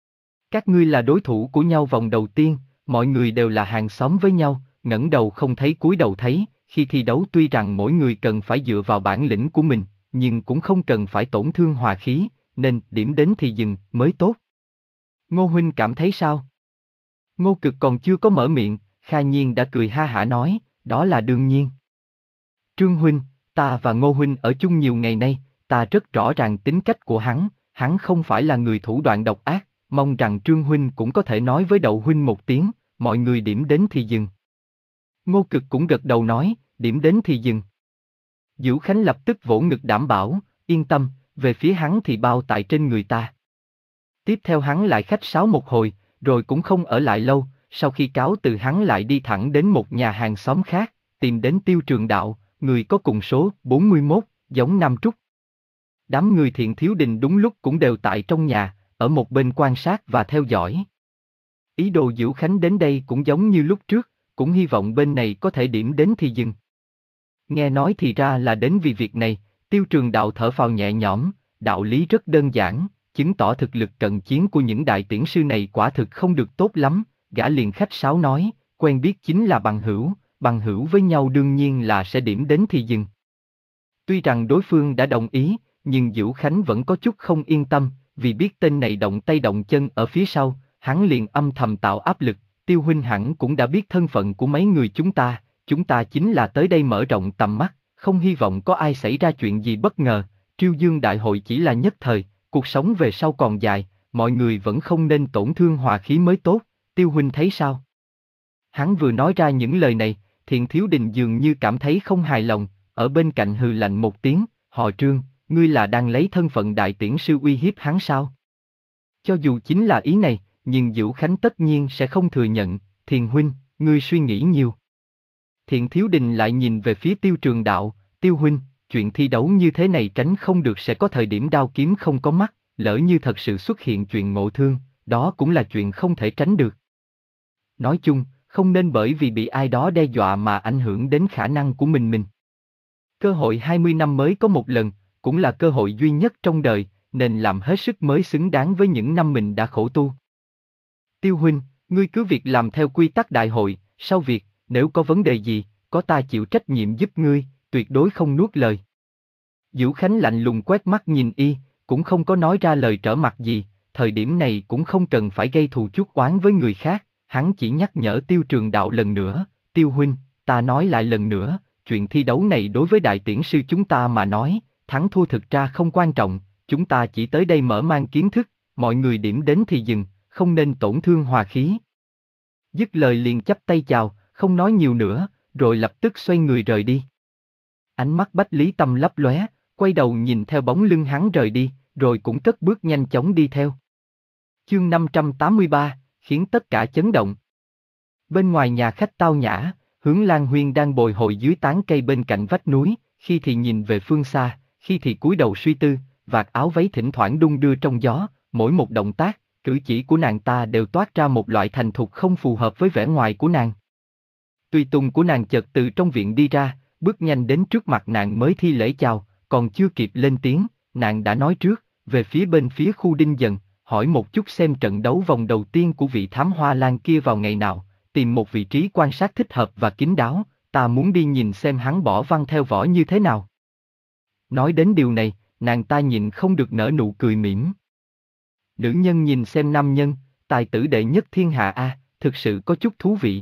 Các ngươi là đối thủ của nhau vòng đầu tiên, mọi người đều là hàng xóm với nhau, ngẩng đầu không thấy cúi đầu thấy, khi thi đấu tuy rằng mỗi người cần phải dựa vào bản lĩnh của mình, nhưng cũng không cần phải tổn thương hòa khí, nên điểm đến thì dừng mới tốt. Ngô huynh cảm thấy sao? Ngô Cực còn chưa có mở miệng, Kha Nhiên đã cười ha hả nói, đó là đương nhiên. Trương huynh, ta và Ngô huynh ở chung nhiều ngày nay, ta rất rõ ràng tính cách của hắn, hắn không phải là người thủ đoạn độc ác, mong rằng Trương huynh cũng có thể nói với Đậu huynh một tiếng, mọi người điểm đến thì dừng. Ngô Cực cũng gật đầu nói, điểm đến thì dừng. Dữu Khánh lập tức vỗ ngực đảm bảo, yên tâm, về phía hắn thì bao tại trên người ta. Tiếp theo hắn lại khách sáo một hồi, rồi cũng không ở lại lâu, sau khi cáo từ hắn lại đi thẳng đến một nhà hàng xóm khác, tìm đến Tiêu Trường Đạo, người có cùng số bốn mươi mốt, giống Nam Trúc. Đám người Thiện Thiếu Đình đúng lúc cũng đều tại trong nhà, ở một bên quan sát và theo dõi. Ý đồ Dữu Khánh đến đây cũng giống như lúc trước, cũng hy vọng bên này có thể điểm đến thì dừng. Nghe nói thì ra là đến vì việc này, Tiêu Trường Đạo thở phào nhẹ nhõm, đạo lý rất đơn giản, chứng tỏ thực lực cận chiến của những đại tiễn sư này quả thực không được tốt lắm, gã liền khách sáo nói, quen biết chính là bằng hữu, bằng hữu với nhau đương nhiên là sẽ điểm đến thì dừng. Tuy rằng đối phương đã đồng ý, nhưng Dữu Khánh vẫn có chút không yên tâm, vì biết tên này động tay động chân ở phía sau, hắn liền âm thầm tạo áp lực, Tiêu huynh hẳn cũng đã biết thân phận của mấy người chúng ta, chúng ta chính là tới đây mở rộng tầm mắt, không hy vọng có ai xảy ra chuyện gì bất ngờ, Triêu Dương đại hội chỉ là nhất thời, cuộc sống về sau còn dài, mọi người vẫn không nên tổn thương hòa khí mới tốt, Tiêu huynh thấy sao? Hắn vừa nói ra những lời này, Thiện Thiếu Đình dường như cảm thấy không hài lòng, ở bên cạnh hừ lạnh một tiếng, họ Trương, ngươi là đang lấy thân phận đại tiễn sư uy hiếp hắn sao? Cho dù chính là ý này, nhưng Dữu Khánh tất nhiên sẽ không thừa nhận, Thiền huynh, ngươi suy nghĩ nhiều. Thiện Thiếu Đình lại nhìn về phía Tiêu Trường Đạo, Tiêu huynh, chuyện thi đấu như thế này tránh không được sẽ có thời điểm đao kiếm không có mắt, lỡ như thật sự xuất hiện chuyện ngộ thương, đó cũng là chuyện không thể tránh được. Nói chung, không nên bởi vì bị ai đó đe dọa mà ảnh hưởng đến khả năng của mình mình. Cơ hội hai mươi năm mới có một lần, cũng là cơ hội duy nhất trong đời, nên làm hết sức mới xứng đáng với những năm mình đã khổ tu. Tiêu huynh, ngươi cứ việc làm theo quy tắc đại hội, sau việc, nếu có vấn đề gì, có ta chịu trách nhiệm giúp ngươi, tuyệt đối không nuốt lời. Vũ Khánh lạnh lùng quét mắt nhìn y, cũng không có nói ra lời trở mặt gì, thời điểm này cũng không cần phải gây thù chuốc oán với người khác, hắn chỉ nhắc nhở Tiêu Trường Đạo lần nữa, Tiêu huynh, ta nói lại lần nữa, chuyện thi đấu này đối với đại tiễn sư chúng ta mà nói, thắng thua thực ra không quan trọng, chúng ta chỉ tới đây mở mang kiến thức, mọi người điểm đến thì dừng, không nên tổn thương hòa khí. Dứt lời liền chắp tay chào, không nói nhiều nữa, rồi lập tức xoay người rời đi. Ánh mắt Bách Lý Tâm lấp lóe, quay đầu nhìn theo bóng lưng hắn rời đi, rồi cũng cất bước nhanh chóng đi theo. Chương năm trăm tám mươi ba, khiến tất cả chấn động. Bên ngoài nhà khách tao nhã, Hướng Lan Huyên đang bồi hồi dưới tán cây bên cạnh vách núi, khi thì nhìn về phương xa, khi thì cúi đầu suy tư, vạt áo váy thỉnh thoảng đung đưa trong gió, mỗi một động tác, cử chỉ của nàng ta đều toát ra một loại thành thục không phù hợp với vẻ ngoài của nàng. Tùy tùng của nàng chợt từ trong viện đi ra, bước nhanh đến trước mặt nàng mới thi lễ chào, còn chưa kịp lên tiếng, nàng đã nói trước, về phía bên phía khu Đinh Dần, hỏi một chút xem trận đấu vòng đầu tiên của vị thám hoa lan kia vào ngày nào, tìm một vị trí quan sát thích hợp và kín đáo, ta muốn đi nhìn xem hắn bỏ văn theo võ như thế nào. Nói đến điều này, nàng ta nhịn không được nở nụ cười mỉm. Nữ nhân nhìn xem nam nhân, tài tử đệ nhất thiên hạ a, thực sự có chút thú vị.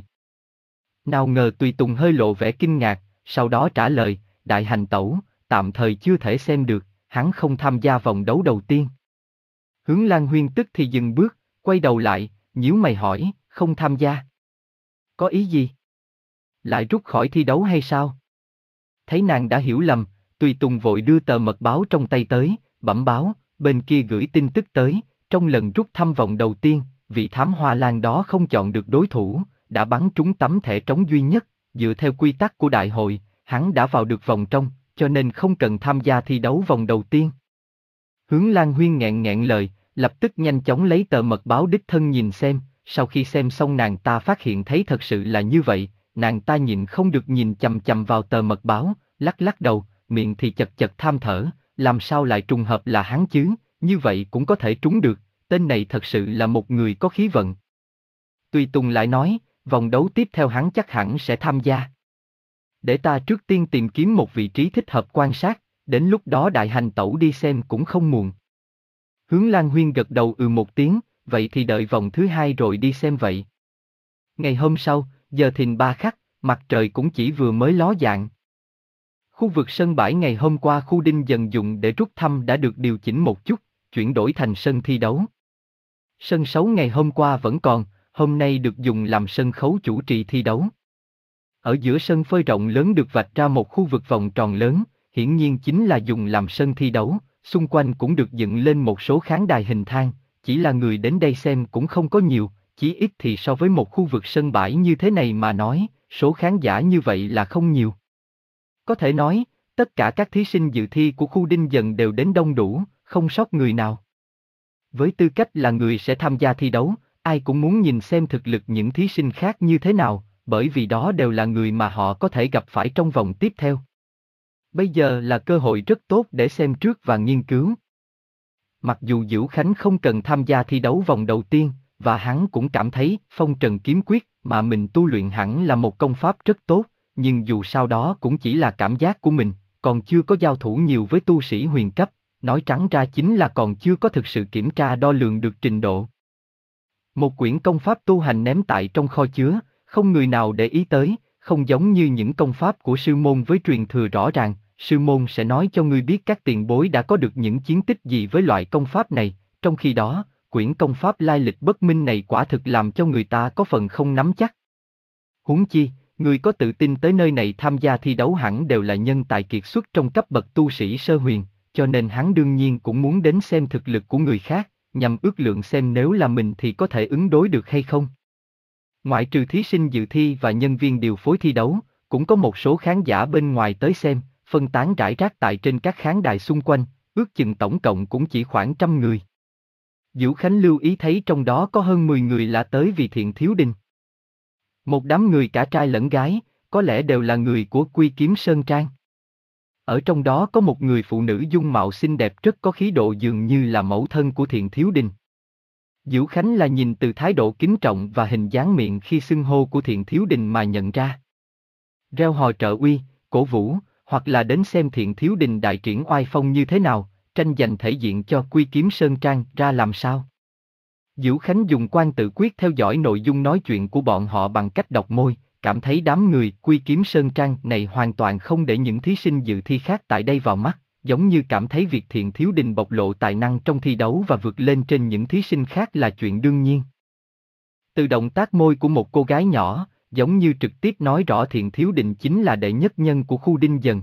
Nào ngờ tùy tùng hơi lộ vẻ kinh ngạc, sau đó trả lời, đại hành tẩu, tạm thời chưa thể xem được, hắn không tham gia vòng đấu đầu tiên. Hướng Lan Huyên tức thì dừng bước, quay đầu lại, nhíu mày hỏi, không tham gia. Có ý gì? Lại rút khỏi thi đấu hay sao? Thấy nàng đã hiểu lầm, tùy tùng vội đưa tờ mật báo trong tay tới, bẩm báo, bên kia gửi tin tức tới, trong lần rút thăm vòng đầu tiên, vị thám hoa lan đó không chọn được đối thủ, đã bắn trúng tấm thẻ trống duy nhất, dựa theo quy tắc của đại hội, hắn đã vào được vòng trong, cho nên không cần tham gia thi đấu vòng đầu tiên. Hướng Lan Huyên nghẹn nghẹn lời, lập tức nhanh chóng lấy tờ mật báo đích thân nhìn xem, sau khi xem xong nàng ta phát hiện thấy thật sự là như vậy, nàng ta nhịn không được nhìn chằm chằm vào tờ mật báo, lắc lắc đầu, miệng thì chật chật than thở, làm sao lại trùng hợp là hắn chứ, như vậy cũng có thể trúng được, tên này thật sự là một người có khí vận. Tùy Tùng lại nói, vòng đấu tiếp theo hắn chắc hẳn sẽ tham gia. Để ta trước tiên tìm kiếm một vị trí thích hợp quan sát, đến lúc đó đại hành tẩu đi xem cũng không muộn. Hướng Lan Huyên gật đầu ừ một tiếng, vậy thì đợi vòng thứ hai rồi đi xem vậy. Ngày hôm sau, giờ thìn ba khắc, mặt trời cũng chỉ vừa mới ló dạng. Khu vực sân bãi ngày hôm qua khu Đinh Dần dùng để rút thăm đã được điều chỉnh một chút, chuyển đổi thành sân thi đấu. Sân sấu ngày hôm qua vẫn còn, hôm nay được dùng làm sân khấu chủ trì thi đấu. Ở giữa sân phơi rộng lớn được vạch ra một khu vực vòng tròn lớn, hiển nhiên chính là dùng làm sân thi đấu, xung quanh cũng được dựng lên một số khán đài hình thang, chỉ là người đến đây xem cũng không có nhiều, chí ít thì so với một khu vực sân bãi như thế này mà nói, số khán giả như vậy là không nhiều. Có thể nói, tất cả các thí sinh dự thi của khu Đinh Dần đều đến đông đủ, không sót người nào. Với tư cách là người sẽ tham gia thi đấu, ai cũng muốn nhìn xem thực lực những thí sinh khác như thế nào, bởi vì đó đều là người mà họ có thể gặp phải trong vòng tiếp theo. Bây giờ là cơ hội rất tốt để xem trước và nghiên cứu. Mặc dù Dữu Khánh không cần tham gia thi đấu vòng đầu tiên, và hắn cũng cảm thấy phong trần kiếm quyết mà mình tu luyện hẳn là một công pháp rất tốt, nhưng dù sao đó cũng chỉ là cảm giác của mình, còn chưa có giao thủ nhiều với tu sĩ huyền cấp, nói trắng ra chính là còn chưa có thực sự kiểm tra đo lường được trình độ. Một quyển công pháp tu hành ném tại trong kho chứa, không người nào để ý tới, không giống như những công pháp của sư môn với truyền thừa rõ ràng, sư môn sẽ nói cho ngươi biết các tiền bối đã có được những chiến tích gì với loại công pháp này, trong khi đó, quyển công pháp lai lịch bất minh này quả thực làm cho người ta có phần không nắm chắc. Huống chi, người có tự tin tới nơi này tham gia thi đấu hẳn đều là nhân tài kiệt xuất trong cấp bậc tu sĩ sơ huyền, cho nên hắn đương nhiên cũng muốn đến xem thực lực của người khác, nhằm ước lượng xem nếu là mình thì có thể ứng đối được hay không. Ngoại trừ thí sinh dự thi và nhân viên điều phối thi đấu, cũng có một số khán giả bên ngoài tới xem, phân tán rải rác tại trên các khán đài xung quanh, ước chừng tổng cộng cũng chỉ khoảng trăm người. Dữu Khánh lưu ý thấy trong đó có hơn mười người là tới vì Thiện Thiếu Đình. Một đám người cả trai lẫn gái, có lẽ đều là người của Quy Kiếm Sơn Trang. Ở trong đó có một người phụ nữ dung mạo xinh đẹp rất có khí độ dường như là mẫu thân của Thiện Thiếu Đình. Diễu Khánh là nhìn từ thái độ kính trọng và hình dáng miệng khi xưng hô của Thiện Thiếu Đình mà nhận ra. Reo hò trợ uy, cổ vũ, hoặc là đến xem Thiện Thiếu Đình đại triển oai phong như thế nào, tranh giành thể diện cho Quy Kiếm Sơn Trang ra làm sao. Diễu Khánh dùng quan tự quyết theo dõi nội dung nói chuyện của bọn họ bằng cách đọc môi, cảm thấy đám người Quy Kiếm Sơn Trang này hoàn toàn không để những thí sinh dự thi khác tại đây vào mắt, giống như cảm thấy việc Thiện Thiếu Đình bộc lộ tài năng trong thi đấu và vượt lên trên những thí sinh khác là chuyện đương nhiên. Từ động tác môi của một cô gái nhỏ, giống như trực tiếp nói rõ Thiện Thiếu Đình chính là đệ nhất nhân của khu Đinh Dần.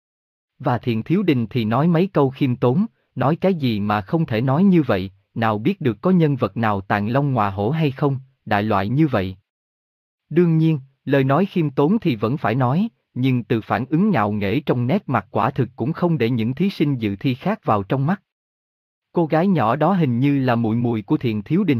Và Thiện Thiếu Đình thì nói mấy câu khiêm tốn, nói cái gì mà không thể nói như vậy, nào biết được có nhân vật nào tàn long ngọa hổ hay không, đại loại như vậy. Đương nhiên, lời nói khiêm tốn thì vẫn phải nói, nhưng từ phản ứng ngạo nghễ trong nét mặt quả thực cũng không để những thí sinh dự thi khác vào trong mắt. Cô gái nhỏ đó hình như là muội muội của Thiện Thiếu Đình.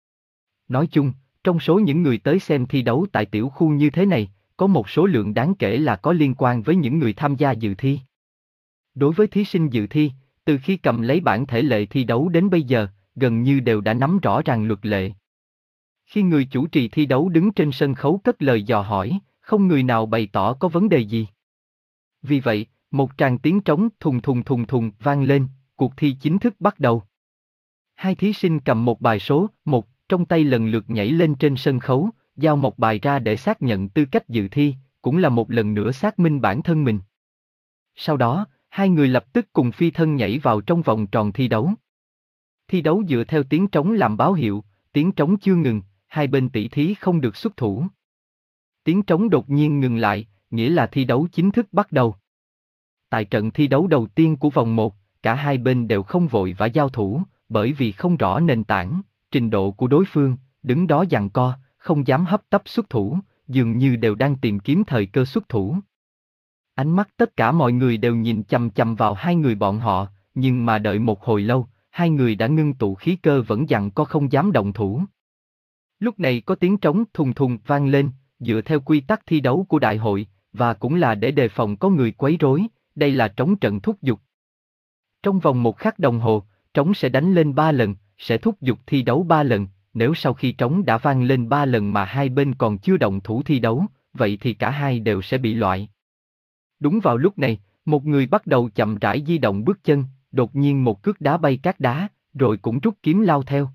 Nói chung, trong số những người tới xem thi đấu tại tiểu khu như thế này, có một số lượng đáng kể là có liên quan với những người tham gia dự thi. Đối với thí sinh dự thi, từ khi cầm lấy bản thể lệ thi đấu đến bây giờ, gần như đều đã nắm rõ ràng luật lệ. Khi người chủ trì thi đấu đứng trên sân khấu cất lời dò hỏi, không người nào bày tỏ có vấn đề gì. Vì vậy, một tràng tiếng trống thùng thùng thùng thùng vang lên, cuộc thi chính thức bắt đầu. Hai thí sinh cầm một bài số, một, trong tay lần lượt nhảy lên trên sân khấu, giao một bài ra để xác nhận tư cách dự thi, cũng là một lần nữa xác minh bản thân mình. Sau đó, hai người lập tức cùng phi thân nhảy vào trong vòng tròn thi đấu. Thi đấu dựa theo tiếng trống làm báo hiệu, tiếng trống chưa ngừng, hai bên tỷ thí không được xuất thủ. Tiếng trống đột nhiên ngừng lại, nghĩa là thi đấu chính thức bắt đầu. Tại trận thi đấu đầu tiên của vòng một, cả hai bên đều không vội vã giao thủ, bởi vì không rõ nền tảng, trình độ của đối phương, đứng đó giằng co, không dám hấp tấp xuất thủ, dường như đều đang tìm kiếm thời cơ xuất thủ. Ánh mắt tất cả mọi người đều nhìn chằm chằm vào hai người bọn họ, nhưng mà đợi một hồi lâu, hai người đã ngưng tụ khí cơ vẫn giằng co không dám động thủ. Lúc này có tiếng trống thùng thùng vang lên, dựa theo quy tắc thi đấu của đại hội, và cũng là để đề phòng có người quấy rối, đây là trống trận thúc giục. Trong vòng một khắc đồng hồ, trống sẽ đánh lên ba lần, sẽ thúc giục thi đấu ba lần, nếu sau khi trống đã vang lên ba lần mà hai bên còn chưa động thủ thi đấu, vậy thì cả hai đều sẽ bị loại. Đúng vào lúc này, một người bắt đầu chậm rãi di động bước chân, đột nhiên một cước đá bay cát đá, rồi cũng rút kiếm lao theo.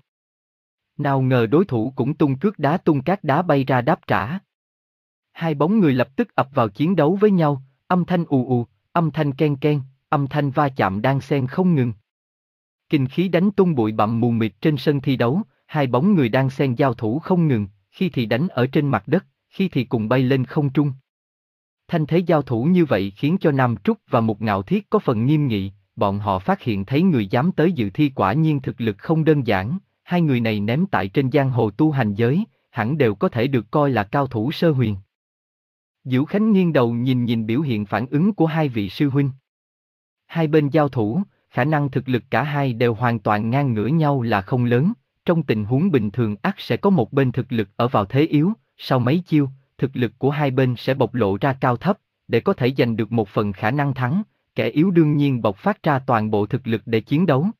Nào ngờ đối thủ cũng tung cước đá tung cát đá bay ra đáp trả. Hai bóng người lập tức ập vào chiến đấu với nhau, âm thanh ù ù, âm thanh ken ken, âm thanh va chạm đan xen không ngừng. Kinh khí đánh tung bụi bặm mù mịt trên sân thi đấu, hai bóng người đan xen giao thủ không ngừng, khi thì đánh ở trên mặt đất, khi thì cùng bay lên không trung. Thanh thế giao thủ như vậy khiến cho Nam Trúc và Mục Ngạo Thiết có phần nghiêm nghị, bọn họ phát hiện thấy người dám tới dự thi quả nhiên thực lực không đơn giản, hai người này ném tại trên giang hồ tu hành giới, hẳn đều có thể được coi là cao thủ sơ huyền. Diễu Khánh nghiêng đầu nhìn nhìn biểu hiện phản ứng của hai vị sư huynh. Hai bên giao thủ, khả năng thực lực cả hai đều hoàn toàn ngang ngửa nhau là không lớn, trong tình huống bình thường ắt sẽ có một bên thực lực ở vào thế yếu, sau mấy chiêu, thực lực của hai bên sẽ bộc lộ ra cao thấp, để có thể giành được một phần khả năng thắng, kẻ yếu đương nhiên bộc phát ra toàn bộ thực lực để chiến đấu.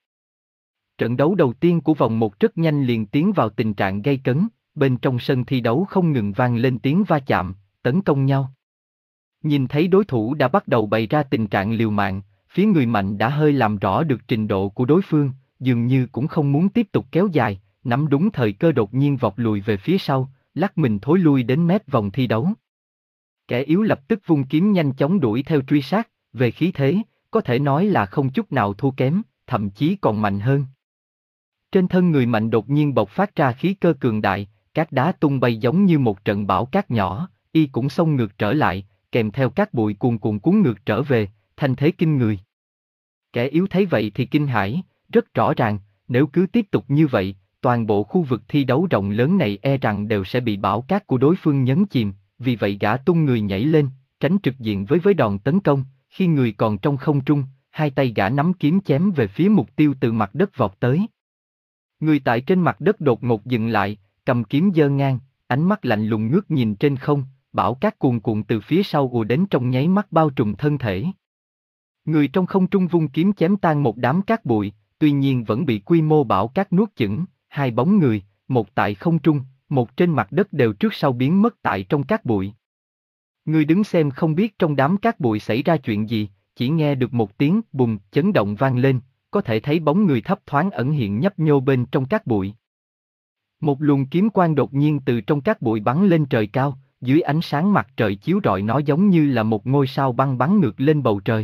Trận đấu đầu tiên của vòng một rất nhanh liền tiến vào tình trạng gay cấn, bên trong sân thi đấu không ngừng vang lên tiếng va chạm, tấn công nhau. Nhìn thấy đối thủ đã bắt đầu bày ra tình trạng liều mạng, phía người mạnh đã hơi làm rõ được trình độ của đối phương, dường như cũng không muốn tiếp tục kéo dài, nắm đúng thời cơ đột nhiên vọt lùi về phía sau, lắc mình thối lui đến mép vòng thi đấu. Kẻ yếu lập tức vung kiếm nhanh chóng đuổi theo truy sát, về khí thế, có thể nói là không chút nào thua kém, thậm chí còn mạnh hơn. Trên thân người mạnh đột nhiên bộc phát ra khí cơ cường đại, các đá tung bay giống như một trận bão cát nhỏ, y cũng xông ngược trở lại, kèm theo các bụi cuồn cuộn cuốn ngược trở về, thanh thế kinh người. Kẻ yếu thấy vậy thì kinh hãi, rất rõ ràng, nếu cứ tiếp tục như vậy, toàn bộ khu vực thi đấu rộng lớn này e rằng đều sẽ bị bão cát của đối phương nhấn chìm, vì vậy gã tung người nhảy lên, tránh trực diện với với đòn tấn công, khi người còn trong không trung, hai tay gã nắm kiếm chém về phía mục tiêu từ mặt đất vọt tới. Người tại trên mặt đất đột ngột dừng lại, cầm kiếm giơ ngang, ánh mắt lạnh lùng ngước nhìn trên không, bão cát cuồn cuộn từ phía sau ùa đến trong nháy mắt bao trùm thân thể. Người trong không trung vung kiếm chém tan một đám cát bụi, tuy nhiên vẫn bị quy mô bão cát nuốt chửng, hai bóng người, một tại không trung, một trên mặt đất đều trước sau biến mất tại trong cát bụi. Người đứng xem không biết trong đám cát bụi xảy ra chuyện gì, chỉ nghe được một tiếng bùng chấn động vang lên, có thể thấy bóng người thấp thoáng ẩn hiện nhấp nhô bên trong cát bụi. Một luồng kiếm quang đột nhiên từ trong cát bụi bắn lên trời cao, dưới ánh sáng mặt trời chiếu rọi nó giống như là một ngôi sao băng bắn ngược lên bầu trời.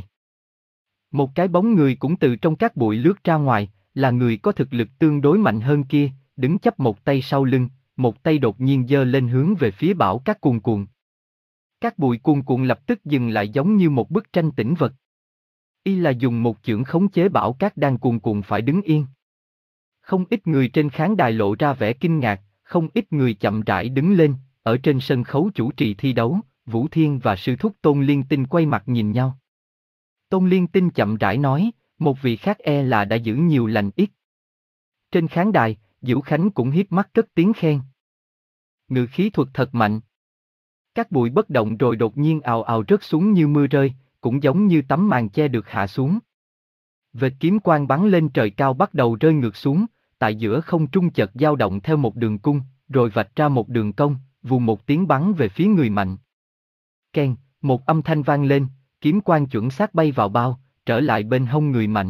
Một cái bóng người cũng từ trong cát bụi lướt ra ngoài, là người có thực lực tương đối mạnh hơn kia, đứng chắp một tay sau lưng, một tay đột nhiên giơ lên hướng về phía bão cát cuồn cuộn. Cát bụi cuồn cuộn lập tức dừng lại giống như một bức tranh tĩnh vật. Y là dùng một chưởng khống chế bão cát đang cuồn cuộn phải đứng yên. Không ít người trên khán đài lộ ra vẻ kinh ngạc, không ít người chậm rãi đứng lên, ở trên sân khấu chủ trì thi đấu, Vũ Thiên và sư thúc Tôn Liên Tinh quay mặt nhìn nhau. Tôn Liên Tinh chậm rãi nói, một vị khác e là đã giữ nhiều lành ít. Trên khán đài, Diễu Khánh cũng hiếp mắt cất tiếng khen. Ngự khí thuật thật mạnh. Các bụi bất động rồi đột nhiên ào ào rớt xuống như mưa rơi, cũng giống như tấm màn che được hạ xuống. Vệt kiếm quang bắn lên trời cao bắt đầu rơi ngược xuống, tại giữa không trung chợt dao động theo một đường cung, rồi vạch ra một đường cong, vù một tiếng bắn về phía người mạnh. Keng, một âm thanh vang lên, kiếm quang chuẩn xác bay vào bao, trở lại bên hông người mạnh.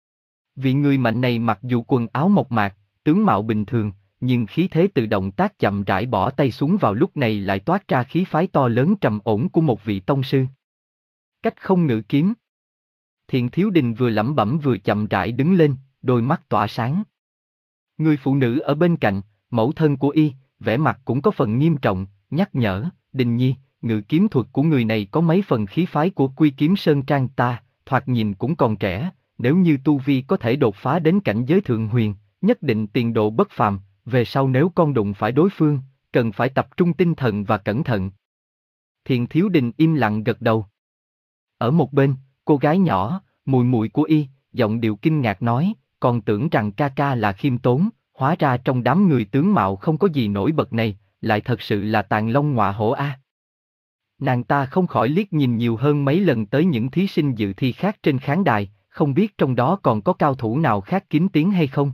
Vị người mạnh này mặc dù quần áo mộc mạc, tướng mạo bình thường, nhưng khí thế từ động tác chậm rãi bỏ tay xuống vào lúc này lại toát ra khí phái to lớn trầm ổn của một vị tông sư. Cách không ngự kiếm. Thiện Thiếu Đình vừa lẩm bẩm vừa chậm rãi đứng lên, đôi mắt tỏa sáng. Người phụ nữ ở bên cạnh, mẫu thân của y, vẻ mặt cũng có phần nghiêm trọng, nhắc nhở, Đình Nhi, ngự kiếm thuật của người này có mấy phần khí phái của Quy Kiếm Sơn Trang ta, thoạt nhìn cũng còn trẻ, nếu như tu vi có thể đột phá đến cảnh giới thượng huyền, nhất định tiền độ bất phàm, về sau nếu con đụng phải đối phương, cần phải tập trung tinh thần và cẩn thận. Thiện Thiếu Đình im lặng gật đầu. Ở một bên, cô gái nhỏ, mùi mùi của y, giọng điệu kinh ngạc nói, còn tưởng rằng ca ca là khiêm tốn, hóa ra trong đám người tướng mạo không có gì nổi bật này, lại thật sự là tàn long ngọa hổ a. Nàng ta không khỏi liếc nhìn nhiều hơn mấy lần tới những thí sinh dự thi khác trên khán đài, không biết trong đó còn có cao thủ nào khác kín tiếng hay không.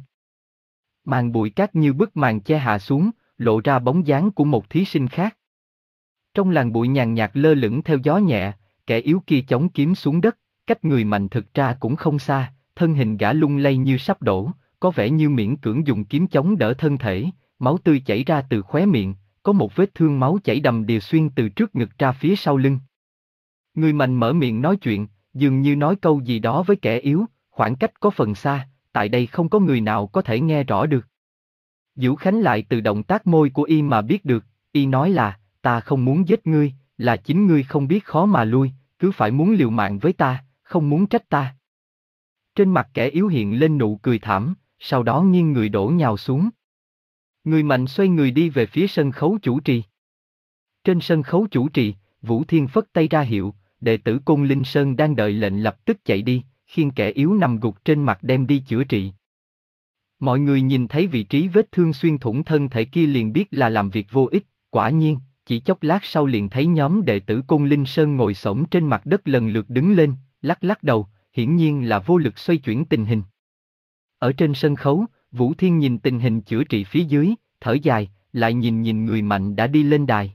Màn bụi cát như bức màn che hạ xuống, lộ ra bóng dáng của một thí sinh khác. Trong làn bụi nhàn nhạt lơ lửng theo gió nhẹ, kẻ yếu kia chống kiếm xuống đất, cách người mạnh thực ra cũng không xa, thân hình gã lung lay như sắp đổ, có vẻ như miễn cưỡng dùng kiếm chống đỡ thân thể, máu tươi chảy ra từ khóe miệng, có một vết thương máu chảy đầm đìa xuyên từ trước ngực ra phía sau lưng. Người mạnh mở miệng nói chuyện, dường như nói câu gì đó với kẻ yếu, khoảng cách có phần xa, tại đây không có người nào có thể nghe rõ được. Diễu Khánh lại từ động tác môi của y mà biết được, y nói là, ta không muốn giết ngươi, là chính ngươi không biết khó mà lui, cứ phải muốn liều mạng với ta, không muốn trách ta. Trên mặt kẻ yếu hiện lên nụ cười thảm, sau đó nghiêng người đổ nhào xuống. Người mạnh xoay người đi về phía sân khấu chủ trì. Trên sân khấu chủ trì, Vũ Thiên phất tay ra hiệu, đệ tử Côn Linh Sơn đang đợi lệnh lập tức chạy đi, khiêng kẻ yếu nằm gục trên mặt đem đi chữa trị. Mọi người nhìn thấy vị trí vết thương xuyên thủng thân thể kia liền biết là làm việc vô ích, quả nhiên, chỉ chốc lát sau liền thấy nhóm đệ tử Côn Linh Sơn ngồi xổm trên mặt đất lần lượt đứng lên, lắc lắc đầu, hiển nhiên là vô lực xoay chuyển tình hình. Ở trên sân khấu, Vũ Thiên nhìn tình hình chữa trị phía dưới, thở dài, lại nhìn nhìn người mạnh đã đi lên đài.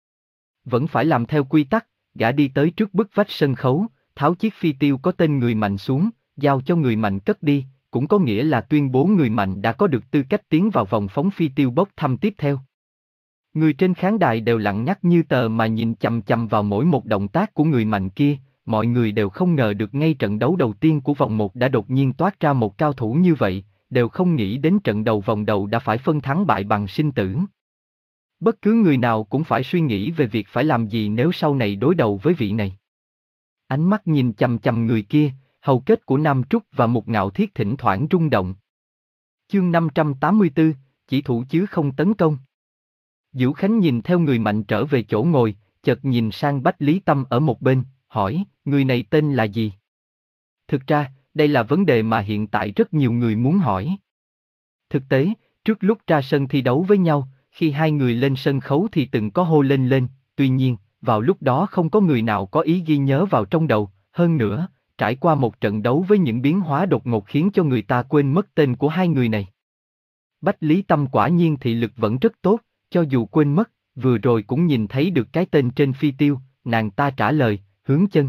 Vẫn phải làm theo quy tắc, gã đi tới trước bức vách sân khấu, tháo chiếc phi tiêu có tên người mạnh xuống, giao cho người mạnh cất đi, cũng có nghĩa là tuyên bố người mạnh đã có được tư cách tiến vào vòng phóng phi tiêu bốc thăm tiếp theo. Người trên khán đài đều lặng ngắt như tờ mà nhìn chằm chằm vào mỗi một động tác của người mạnh kia, mọi người đều không ngờ được ngay trận đấu đầu tiên của vòng một đã đột nhiên toát ra một cao thủ như vậy, đều không nghĩ đến trận đầu vòng đầu đã phải phân thắng bại bằng sinh tử. Bất cứ người nào cũng phải suy nghĩ về việc phải làm gì nếu sau này đối đầu với vị này. Ánh mắt nhìn chằm chằm người kia, hầu kết của Nam Trúc và Mục Ngạo Thiết thỉnh thoảng rung động. Chương năm trăm tám mươi tư, chỉ thủ chứ không tấn công. Diễu Khánh nhìn theo người mạnh trở về chỗ ngồi, chợt nhìn sang Bách Lý Tâm ở một bên, hỏi, người này tên là gì? Thực ra, đây là vấn đề mà hiện tại rất nhiều người muốn hỏi. Thực tế, trước lúc ra sân thi đấu với nhau, Khi hai người lên sân khấu thì từng có hô lên lên, tuy nhiên, vào lúc đó không có người nào có ý ghi nhớ vào trong đầu, hơn nữa, trải qua một trận đấu với những biến hóa đột ngột khiến cho người ta quên mất tên của hai người này. Bách Lý Tâm quả nhiên thị lực vẫn rất tốt, cho dù quên mất, vừa rồi cũng nhìn thấy được cái tên trên phi tiêu, nàng ta trả lời, Hướng Chân.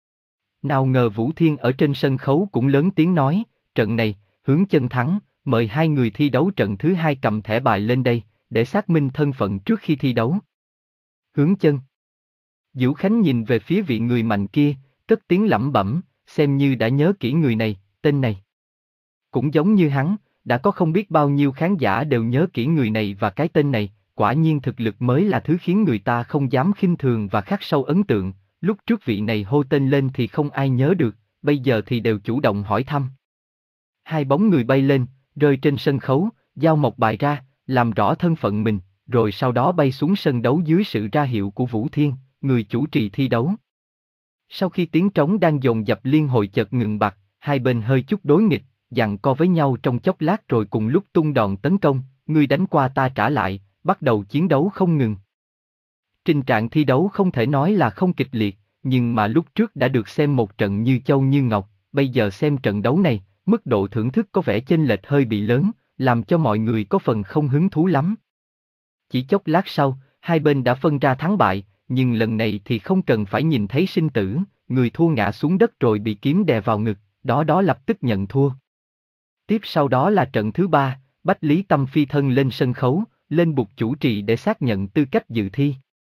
Nào ngờ Vũ Thiên ở trên sân khấu cũng lớn tiếng nói, trận này, Hướng Chân thắng, mời hai người thi đấu trận thứ hai cầm thẻ bài lên đây, để xác minh thân phận trước khi thi đấu. Hướng Chân. Vũ Khánh nhìn về phía vị người mạnh kia, cất tiếng lẩm bẩm, xem như đã nhớ kỹ người này, tên này. Cũng giống như hắn, đã có không biết bao nhiêu khán giả đều nhớ kỹ người này và cái tên này, quả nhiên thực lực mới là thứ khiến người ta không dám khinh thường và khắc sâu ấn tượng, lúc trước vị này hô tên lên thì không ai nhớ được, bây giờ thì đều chủ động hỏi thăm. Hai bóng người bay lên, rơi trên sân khấu, giao một bài ra, làm rõ thân phận mình, rồi sau đó bay xuống sân đấu dưới sự ra hiệu của Vũ Thiên, người chủ trì thi đấu. Sau khi tiếng trống đang dồn dập liên hồi chợt ngừng bặt, hai bên hơi chút đối nghịch, giằng co với nhau trong chốc lát rồi cùng lúc tung đòn tấn công, người đánh qua ta trả lại, bắt đầu chiến đấu không ngừng. Trình trạng thi đấu không thể nói là không kịch liệt, nhưng mà lúc trước đã được xem một trận như châu như ngọc, bây giờ xem trận đấu này, mức độ thưởng thức có vẻ chênh lệch hơi bị lớn, làm cho mọi người có phần không hứng thú lắm. Chỉ chốc lát sau, hai bên đã phân ra thắng bại, nhưng lần này thì không cần phải nhìn thấy sinh tử, người thua ngã xuống đất rồi bị kiếm đè vào ngực, đó đó lập tức nhận thua. Tiếp sau đó là trận thứ ba, Bách Lý Tâm phi thân lên sân khấu, lên bục chủ trì để xác nhận tư cách dự thi.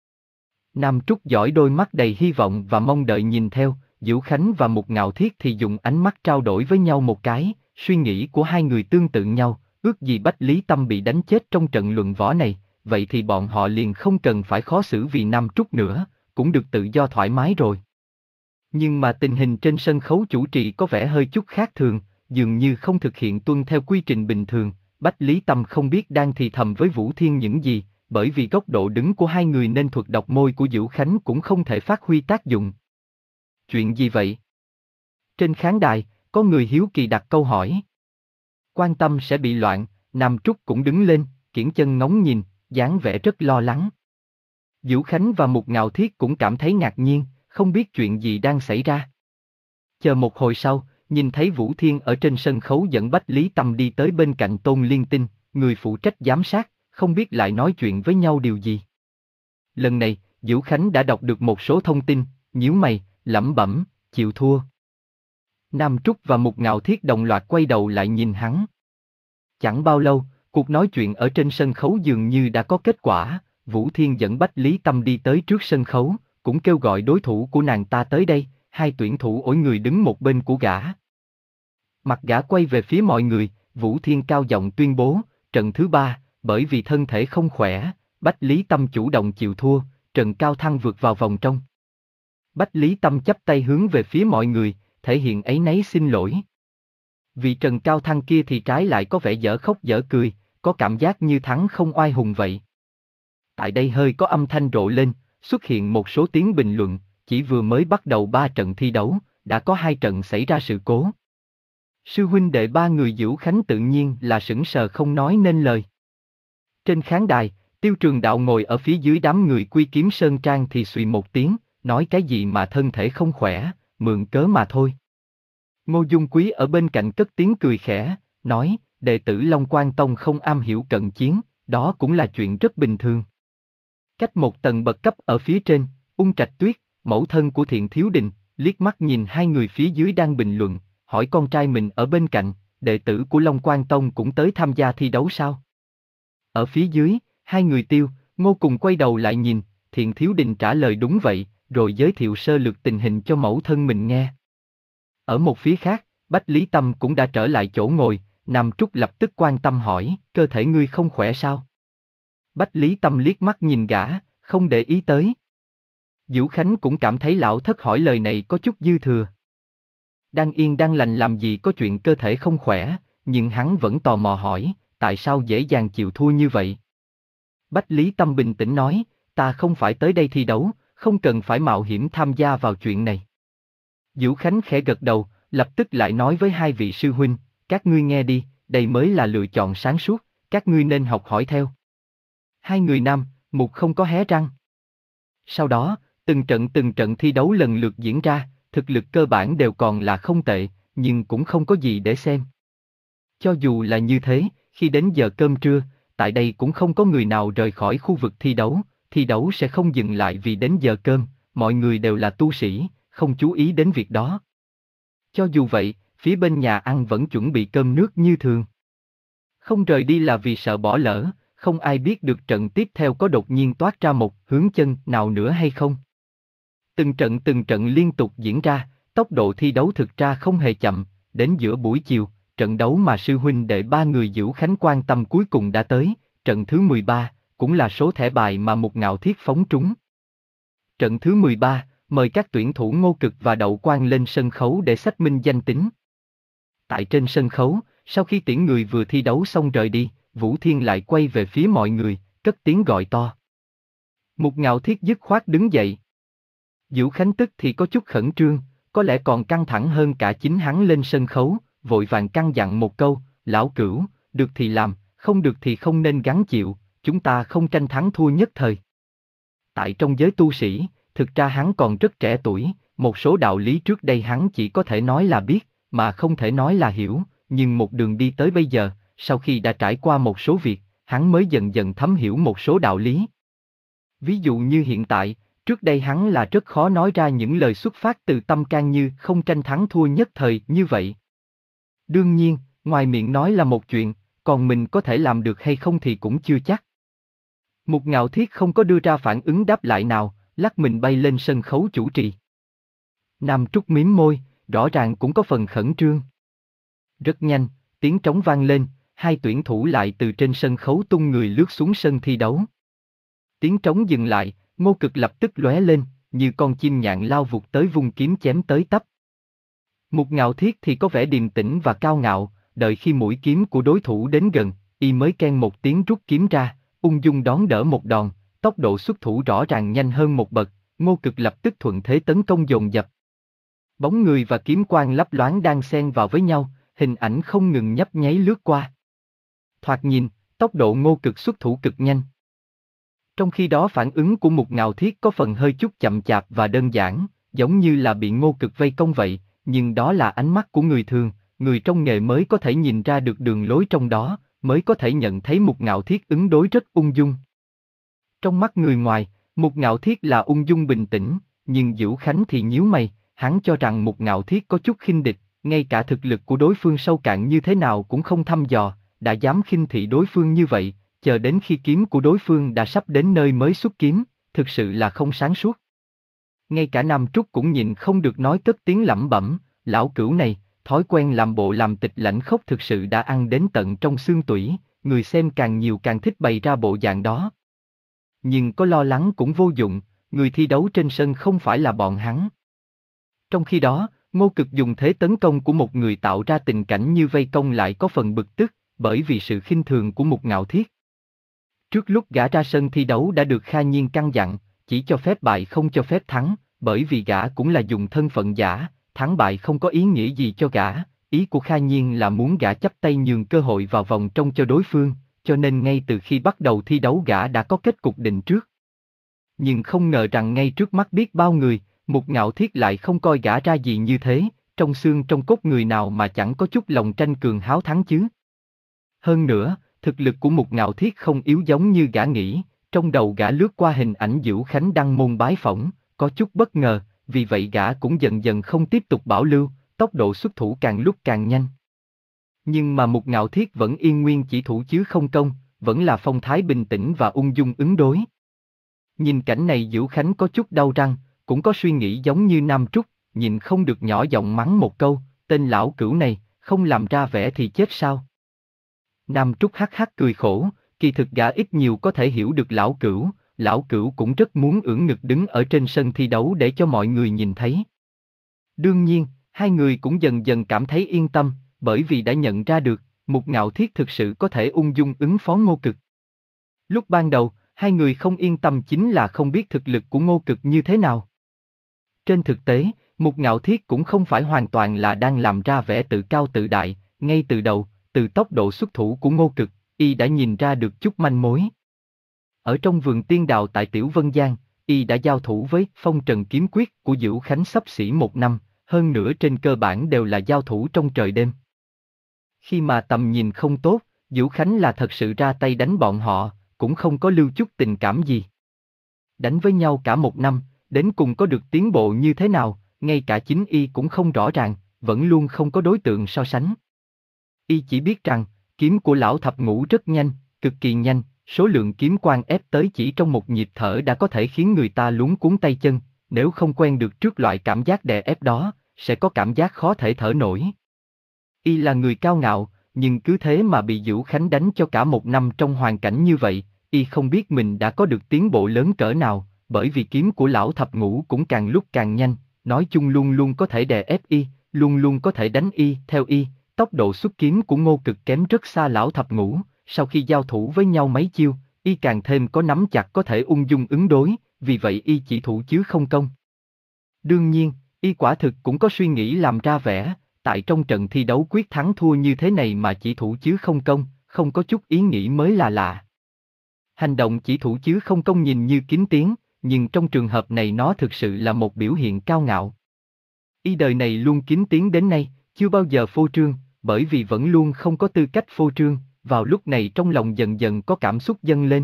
Nam Trúc giỏi đôi mắt đầy hy vọng và mong đợi nhìn theo, Vũ Khánh và Mục Ngạo Thiết thì dùng ánh mắt trao đổi với nhau một cái, suy nghĩ của hai người tương tự nhau, ước gì Bách Lý Tâm bị đánh chết trong trận luận võ này, vậy thì bọn họ liền không cần phải khó xử vì Nam Trúc nữa, cũng được tự do thoải mái rồi. Nhưng mà tình hình trên sân khấu chủ trì có vẻ hơi chút khác thường, dường như không thực hiện tuân theo quy trình bình thường, Bách Lý Tâm không biết đang thì thầm với Vũ Thiên những gì, bởi vì góc độ đứng của hai người nên thuật đọc môi của Vũ Khánh cũng không thể phát huy tác dụng. Chuyện gì vậy? Trên khán đài, có người hiếu kỳ đặt câu hỏi. Quan tâm sẽ bị loạn, Nam Trúc cũng đứng lên, kiễng chân ngóng nhìn, dáng vẻ rất lo lắng. Vũ Khánh và Mục Ngạo Thiết cũng cảm thấy ngạc nhiên, không biết chuyện gì đang xảy ra. Chờ một hồi sau, nhìn thấy Vũ Thiên ở trên sân khấu dẫn Bách Lý Tâm đi tới bên cạnh Tôn Liên Tinh, người phụ trách giám sát, không biết lại nói chuyện với nhau điều gì. Lần này, Vũ Khánh đã đọc được một số thông tin, nhíu mày, lẩm bẩm, chịu thua. Nam Trúc và Mục Ngạo Thiết đồng loạt quay đầu lại nhìn hắn. Chẳng bao lâu, cuộc nói chuyện ở trên sân khấu dường như đã có kết quả, Vũ Thiên dẫn Bách Lý Tâm đi tới trước sân khấu, cũng kêu gọi đối thủ của nàng ta tới đây, hai tuyển thủ mỗi người đứng một bên của gã. Mặt gã quay về phía mọi người, Vũ Thiên cao giọng tuyên bố, trận thứ ba, bởi vì thân thể không khỏe, Bách Lý Tâm chủ động chịu thua, Trần Cao Thăng vượt vào vòng trong. Bách Lý Tâm chắp tay hướng về phía mọi người, thể hiện áy náy xin lỗi. Vì Trần Cao Thăng kia thì trái lại có vẻ dở khóc dở cười, có cảm giác như thắng không oai hùng vậy. Tại đây hơi có âm thanh rộ lên, xuất hiện một số tiếng bình luận, chỉ vừa mới bắt đầu ba trận thi đấu, đã có hai trận xảy ra sự cố. Sư huynh đệ ba người Vũ Khánh tự nhiên là sững sờ không nói nên lời. Trên khán đài, Tiêu Trường Đạo ngồi ở phía dưới đám người Quy Kiếm Sơn Trang thì xùy một tiếng, nói cái gì mà thân thể không khỏe, mượn cớ mà thôi. Ngô Dung Quý ở bên cạnh cất tiếng cười khẽ, nói, đệ tử Long Quan Tông không am hiểu cận chiến, đó cũng là chuyện rất bình thường. Cách một tầng bậc cấp ở phía trên, Ung Trạch Tuyết, mẫu thân của Thiện Thiếu Đình, liếc mắt nhìn hai người phía dưới đang bình luận, hỏi con trai mình ở bên cạnh, đệ tử của Long Quan Tông cũng tới tham gia thi đấu sao? Ở phía dưới, hai người Tiêu, Ngô cùng quay đầu lại nhìn, Thiện Thiếu Đình trả lời đúng vậy, rồi giới thiệu sơ lược tình hình cho mẫu thân mình nghe. Ở một phía khác, Bách Lý Tâm cũng đã trở lại chỗ ngồi, Nam Trúc lập tức quan tâm hỏi, cơ thể ngươi không khỏe sao? Bách Lý Tâm liếc mắt nhìn gã, không để ý tới. Vũ Khánh cũng cảm thấy lão thất hỏi lời này có chút dư thừa. Đang yên đang lành làm gì có chuyện cơ thể không khỏe, nhưng hắn vẫn tò mò hỏi, tại sao dễ dàng chịu thua như vậy? Bách Lý Tâm bình tĩnh nói, ta không phải tới đây thi đấu, không cần phải mạo hiểm tham gia vào chuyện này. Vũ Khánh khẽ gật đầu, lập tức lại nói với hai vị sư huynh, các ngươi nghe đi, đây mới là lựa chọn sáng suốt, các ngươi nên học hỏi theo. Hai người nam, Mục không có hé răng. Sau đó, từng trận từng trận thi đấu lần lượt diễn ra, thực lực cơ bản đều còn là không tệ, nhưng cũng không có gì để xem. Cho dù là như thế, khi đến giờ cơm trưa, tại đây cũng không có người nào rời khỏi khu vực thi đấu, thi đấu sẽ không dừng lại vì đến giờ cơm, mọi người đều là tu sĩ, không chú ý đến việc đó. Cho dù vậy, phía bên nhà ăn vẫn chuẩn bị cơm nước như thường. Không rời đi là vì sợ bỏ lỡ, không ai biết được trận tiếp theo có đột nhiên toát ra một hướng chân nào nữa hay không. Từng trận từng trận liên tục diễn ra, tốc độ thi đấu thực ra không hề chậm, đến giữa buổi chiều, trận đấu mà sư huynh đệ ba người Dữu Khánh quan tâm cuối cùng đã tới, trận thứ mười ba, cũng là số thẻ bài mà Mục Ngạo Thiết phóng trúng. Trận thứ mười ba, mời các tuyển thủ Ngô Cực và Đậu Quang lên sân khấu để xác minh danh tính. Tại trên sân khấu, sau khi tiễn người vừa thi đấu xong rời đi, Vũ Thiên lại quay về phía mọi người, cất tiếng gọi to. Mục Ngạo Thiết dứt khoát đứng dậy. Dữu Khánh tức thì có chút khẩn trương, có lẽ còn căng thẳng hơn cả chính hắn lên sân khấu, vội vàng căn dặn một câu, lão Cửu, được thì làm, không được thì không nên gắng chịu, chúng ta không tranh thắng thua nhất thời. Tại trong giới tu sĩ, thực ra hắn còn rất trẻ tuổi, một số đạo lý trước đây hắn chỉ có thể nói là biết, mà không thể nói là hiểu, nhưng một đường đi tới bây giờ, sau khi đã trải qua một số việc, hắn mới dần dần thấm hiểu một số đạo lý. Ví dụ như hiện tại, trước đây hắn là rất khó nói ra những lời xuất phát từ tâm can như không tranh thắng thua nhất thời như vậy. Đương nhiên, ngoài miệng nói là một chuyện, còn mình có thể làm được hay không thì cũng chưa chắc. Mục Ngạo Thiết không có đưa ra phản ứng đáp lại nào, lắc mình bay lên sân khấu chủ trì. Nam Trúc mím môi, rõ ràng cũng có phần khẩn trương. Rất nhanh, tiếng trống vang lên, hai tuyển thủ lại từ trên sân khấu tung người lướt xuống sân thi đấu. Tiếng trống dừng lại, Ngô Cực lập tức lóe lên, như con chim nhạn lao vụt tới vung kiếm chém tới tấp. Mục Ngạo Thiết thì có vẻ điềm tĩnh và cao ngạo, đợi khi mũi kiếm của đối thủ đến gần, y mới keng một tiếng rút kiếm ra, ung dung đón đỡ một đòn, tốc độ xuất thủ rõ ràng nhanh hơn một bậc, Ngô Cực lập tức thuận thế tấn công dồn dập. Bóng người và kiếm quang lấp loáng đang xen vào với nhau, hình ảnh không ngừng nhấp nháy lướt qua. Thoạt nhìn, tốc độ Ngô Cực xuất thủ cực nhanh. Trong khi đó phản ứng của Mục Ngạo Thiết có phần hơi chút chậm chạp và đơn giản, giống như là bị Ngô Cực vây công vậy, nhưng đó là ánh mắt của người thường, người trong nghề mới có thể nhìn ra được đường lối trong đó, mới có thể nhận thấy Mục Ngạo Thiết ứng đối rất ung dung. Trong mắt người ngoài, Mục Ngạo Thiết là ung dung bình tĩnh, nhưng Dữu Khánh thì nhíu mày, hắn cho rằng Mục Ngạo Thiết có chút khinh địch, ngay cả thực lực của đối phương sâu cạn như thế nào cũng không thăm dò, đã dám khinh thị đối phương như vậy, chờ đến khi kiếm của đối phương đã sắp đến nơi mới xuất kiếm, thực sự là không sáng suốt. Ngay cả Nam Trúc cũng nhìn không được nói cất tiếng lẩm bẩm, lão Cửu này, thói quen làm bộ làm tịch lãnh khốc thực sự đã ăn đến tận trong xương tủy, người xem càng nhiều càng thích bày ra bộ dạng đó. Nhưng có lo lắng cũng vô dụng, người thi đấu trên sân không phải là bọn hắn. Trong khi đó, Ngô Cực dùng thế tấn công của một người tạo ra tình cảnh như vây công lại có phần bực tức, bởi vì sự khinh thường của Mục Ngạo Thiết. Trước lúc gã ra sân thi đấu đã được Kha Nhiên căn dặn, chỉ cho phép bại không cho phép thắng, bởi vì gã cũng là dùng thân phận giả, thắng bại không có ý nghĩa gì cho gã, ý của Kha Nhiên là muốn gã chắp tay nhường cơ hội vào vòng trong cho đối phương, cho nên ngay từ khi bắt đầu thi đấu gã đã có kết cục định trước. Nhưng không ngờ rằng ngay trước mắt biết bao người, Mục Ngạo Thiết lại không coi gã ra gì như thế, trong xương trong cốt người nào mà chẳng có chút lòng tranh cường háo thắng chứ. Hơn nữa, thực lực của Mục Ngạo Thiết không yếu giống như gã nghĩ, trong đầu gã lướt qua hình ảnh Dữu Khánh đăng môn bái phỏng, có chút bất ngờ, vì vậy gã cũng dần dần không tiếp tục bảo lưu, tốc độ xuất thủ càng lúc càng nhanh. Nhưng mà Mục Ngạo Thiết vẫn yên nguyên chỉ thủ chứ không công, vẫn là phong thái bình tĩnh và ung dung ứng đối. Nhìn cảnh này Dữu Khánh có chút đau răng, cũng có suy nghĩ giống như Nam Trúc, nhìn không được nhỏ giọng mắng một câu, tên lão Cửu này, không làm ra vẻ thì chết sao. Nam Trúc hắc hắc cười khổ, kỳ thực gã ít nhiều có thể hiểu được lão Cửu, lão Cửu cũng rất muốn ưỡn ngực đứng ở trên sân thi đấu để cho mọi người nhìn thấy. Đương nhiên, hai người cũng dần dần cảm thấy yên tâm, bởi vì đã nhận ra được, Mục Ngạo Thiết thực sự có thể ung dung ứng phó Ngô Cực. Lúc ban đầu, hai người không yên tâm chính là không biết thực lực của Ngô Cực như thế nào. Trên thực tế, Mục Ngạo Thiết cũng không phải hoàn toàn là đang làm ra vẻ tự cao tự đại, ngay từ đầu, từ tốc độ xuất thủ của Ngô Cực, y đã nhìn ra được chút manh mối. Ở trong vườn tiên đào tại Tiểu Vân Giang, y đã giao thủ với phong trần kiếm quyết của Dữu Khánh xấp xỉ một năm, hơn nữa trên cơ bản đều là giao thủ trong trời đêm. Khi mà tầm nhìn không tốt, Dữu Khánh là thật sự ra tay đánh bọn họ, cũng không có lưu chút tình cảm gì. Đánh với nhau cả một năm, đến cùng có được tiến bộ như thế nào, ngay cả chính y cũng không rõ ràng, vẫn luôn không có đối tượng so sánh. Y chỉ biết rằng, kiếm của lão thập ngũ rất nhanh, cực kỳ nhanh, số lượng kiếm quang ép tới chỉ trong một nhịp thở đã có thể khiến người ta luống cuống tay chân, nếu không quen được trước loại cảm giác đè ép đó, sẽ có cảm giác khó thể thở nổi. Y là người cao ngạo, nhưng cứ thế mà bị Dữu Khánh đánh cho cả một năm trong hoàn cảnh như vậy, y không biết mình đã có được tiến bộ lớn cỡ nào, bởi vì kiếm của lão thập ngũ cũng càng lúc càng nhanh, nói chung luôn luôn có thể đè ép y, luôn luôn có thể đánh y. Theo y, tốc độ xuất kiếm của Ngô Cực kém rất xa lão thập ngũ, sau khi giao thủ với nhau mấy chiêu, y càng thêm có nắm chặt có thể ung dung ứng đối, vì vậy y chỉ thủ chứ không công. Đương nhiên, y quả thực cũng có suy nghĩ làm ra vẻ, tại trong trận thi đấu quyết thắng thua như thế này mà chỉ thủ chứ không công, không có chút ý nghĩ mới là lạ. Hành động chỉ thủ chứ không công nhìn như kín tiếng, nhưng trong trường hợp này nó thực sự là một biểu hiện cao ngạo. Y đời này luôn kín tiếng đến nay, chưa bao giờ phô trương, bởi vì vẫn luôn không có tư cách phô trương, vào lúc này trong lòng dần dần có cảm xúc dâng lên.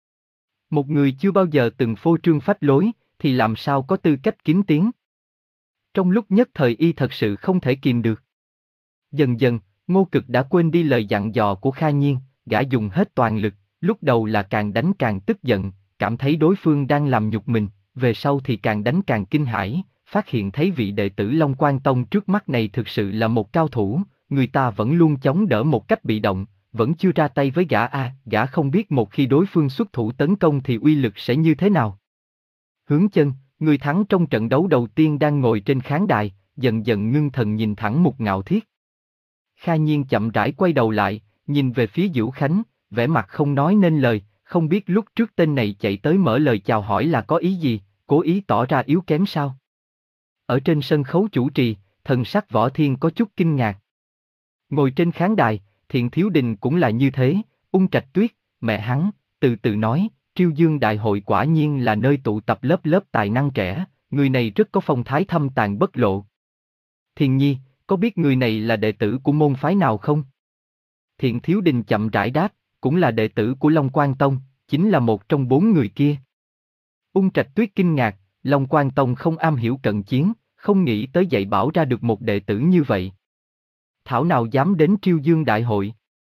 Một người chưa bao giờ từng phô trương phách lối, thì làm sao có tư cách kín tiếng. Trong lúc nhất thời y thật sự không thể kìm được. Dần dần, Ngô Cực đã quên đi lời dặn dò của Kha Nhiên, gã dùng hết toàn lực, lúc đầu là càng đánh càng tức giận, cảm thấy đối phương đang làm nhục mình, về sau thì càng đánh càng kinh hãi, phát hiện thấy vị đệ tử Long Quan Tông trước mắt này thực sự là một cao thủ, người ta vẫn luôn chống đỡ một cách bị động, vẫn chưa ra tay với gã a, gã không biết một khi đối phương xuất thủ tấn công thì uy lực sẽ như thế nào. Hướng Chân, người thắng trong trận đấu đầu tiên đang ngồi trên khán đài, dần dần ngưng thần nhìn thẳng Mục Ngạo Thiết. Kha Nhiên chậm rãi quay đầu lại, nhìn về phía Dữu Khánh, vẻ mặt không nói nên lời, không biết lúc trước tên này chạy tới mở lời chào hỏi là có ý gì, cố ý tỏ ra yếu kém sao. Ở trên sân khấu chủ trì, thần sắc Võ Thiên có chút kinh ngạc. Ngồi trên khán đài, Thiện Thiếu Đình cũng là như thế, Ung Trạch Tuyết, mẹ hắn, từ từ nói, Triêu Dương Đại Hội quả nhiên là nơi tụ tập lớp lớp tài năng trẻ, người này rất có phong thái thâm tàng bất lộ. Thiền Nhi, có biết người này là đệ tử của môn phái nào không? Thiện Thiếu Đình chậm rãi đáp, cũng là đệ tử của Long Quan Tông, chính là một trong bốn người kia. Ung Trạch Tuyết kinh ngạc, Long Quan Tông không am hiểu cận chiến, không nghĩ tới dạy bảo ra được một đệ tử như vậy. Thảo nào dám đến Triêu Dương Đại Hội.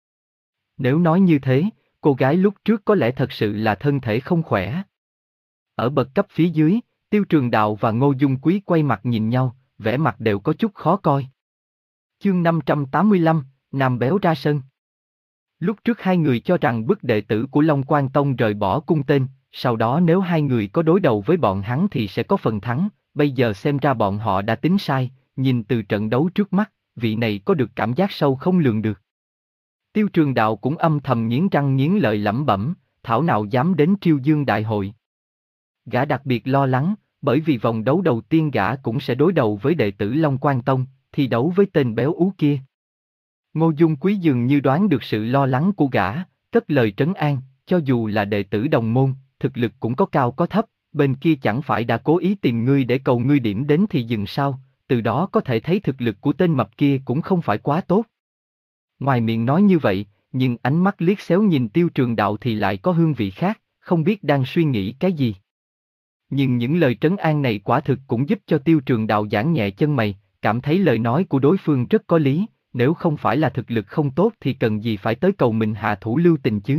Nếu nói như thế, cô gái lúc trước có lẽ thật sự là thân thể không khỏe. Ở bậc cấp phía dưới, Tiêu Trường Đạo và Ngô Dung Quý quay mặt nhìn nhau, vẻ mặt đều có chút khó coi. Chương năm trăm tám mươi lăm, Nam Béo ra sân. Lúc trước hai người cho rằng bức đệ tử của Long Quan Tông rời bỏ cung tên, sau đó nếu hai người có đối đầu với bọn hắn thì sẽ có phần thắng, bây giờ xem ra bọn họ đã tính sai, nhìn từ trận đấu trước mắt, vị này có được cảm giác sâu không lường được. Tiêu Trường Đạo cũng âm thầm nghiến răng nghiến lợi lẩm bẩm, thảo nào dám đến Triêu Dương Đại Hội. Gã đặc biệt lo lắng, bởi vì vòng đấu đầu tiên gã cũng sẽ đối đầu với đệ tử Long Quan Tông, thi đấu với tên béo ú kia. Ngô Dung Quý dường như đoán được sự lo lắng của gã, cất lời trấn an, cho dù là đệ tử đồng môn, thực lực cũng có cao có thấp, bên kia chẳng phải đã cố ý tìm ngươi để cầu ngươi điểm đến thì dừng sao, từ đó có thể thấy thực lực của tên mập kia cũng không phải quá tốt. Ngoài miệng nói như vậy, nhưng ánh mắt liếc xéo nhìn Tiêu Trường Đạo thì lại có hương vị khác, không biết đang suy nghĩ cái gì. Nhưng những lời trấn an này quả thực cũng giúp cho Tiêu Trường Đạo giãn nhẹ chân mày, cảm thấy lời nói của đối phương rất có lý, nếu không phải là thực lực không tốt thì cần gì phải tới cầu mình hạ thủ lưu tình chứ.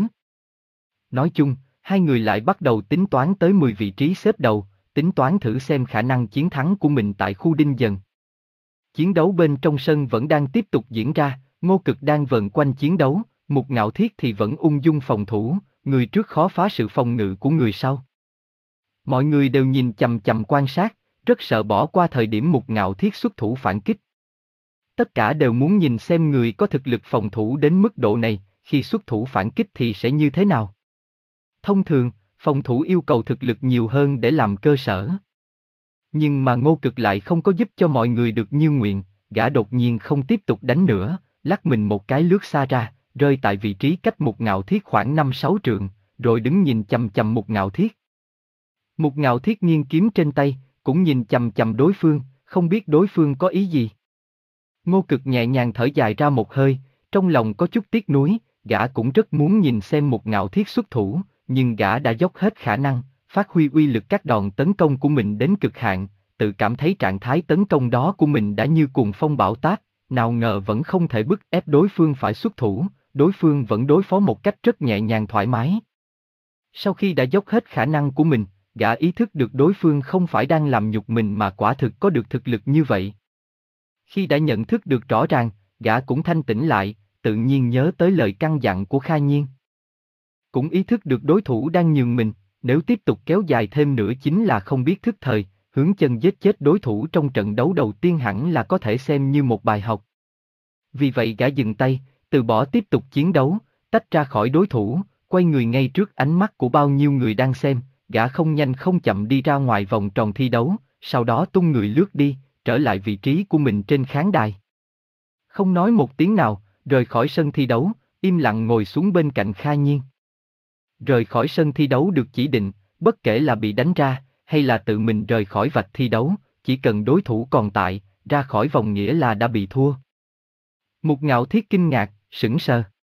Nói chung, hai người lại bắt đầu tính toán tới mười vị trí xếp đầu, tính toán thử xem khả năng chiến thắng của mình tại khu Đinh Dần. Chiến đấu bên trong sân vẫn đang tiếp tục diễn ra, Ngô Cực đang vần quanh chiến đấu, Mục Ngạo Thiết thì vẫn ung dung phòng thủ, người trước khó phá sự phòng ngự của người sau. Mọi người đều nhìn chằm chằm quan sát, rất sợ bỏ qua thời điểm Mục Ngạo Thiết xuất thủ phản kích. Tất cả đều muốn nhìn xem người có thực lực phòng thủ đến mức độ này, khi xuất thủ phản kích thì sẽ như thế nào. Thông thường, phòng thủ yêu cầu thực lực nhiều hơn để làm cơ sở. Nhưng mà Ngô Cực lại không có giúp cho mọi người được như nguyện, gã đột nhiên không tiếp tục đánh nữa, lắc mình một cái lướt xa ra, rơi tại vị trí cách Mục Ngạo Thiết khoảng năm sáu trượng, rồi đứng nhìn chằm chằm Mục Ngạo Thiết. Mục Ngạo Thiết nghiêng kiếm trên tay, cũng nhìn chằm chằm đối phương, không biết đối phương có ý gì. Ngô Cực nhẹ nhàng thở dài ra một hơi, trong lòng có chút tiếc nuối, gã cũng rất muốn nhìn xem Mục Ngạo Thiết xuất thủ, nhưng gã đã dốc hết khả năng, phát huy uy lực các đòn tấn công của mình đến cực hạn, tự cảm thấy trạng thái tấn công đó của mình đã như cuồng phong bão táp, nào ngờ vẫn không thể bức ép đối phương phải xuất thủ, đối phương vẫn đối phó một cách rất nhẹ nhàng thoải mái. Sau khi đã dốc hết khả năng của mình, gã ý thức được đối phương không phải đang làm nhục mình mà quả thực có được thực lực như vậy. Khi đã nhận thức được rõ ràng, gã cũng thanh tĩnh lại, tự nhiên nhớ tới lời căn dặn của Kha Nhiên. Cũng ý thức được đối thủ đang nhường mình, nếu tiếp tục kéo dài thêm nữa chính là không biết thức thời, hướng chân giết chết đối thủ trong trận đấu đầu tiên hẳn là có thể xem như một bài học. Vì vậy gã dừng tay, từ bỏ tiếp tục chiến đấu, tách ra khỏi đối thủ, quay người ngay trước ánh mắt của bao nhiêu người đang xem, gã không nhanh không chậm đi ra ngoài vòng tròn thi đấu, sau đó tung người lướt đi, trở lại vị trí của mình trên khán đài. Không nói một tiếng nào, rời khỏi sân thi đấu, im lặng ngồi xuống bên cạnh Kha Nhiên. Rời khỏi sân thi đấu được chỉ định, bất kể là bị đánh ra, hay là tự mình rời khỏi vạch thi đấu, chỉ cần đối thủ còn tại, ra khỏi vòng nghĩa là đã bị thua. Mục Ngạo Thiết kinh ngạc, sững sờ.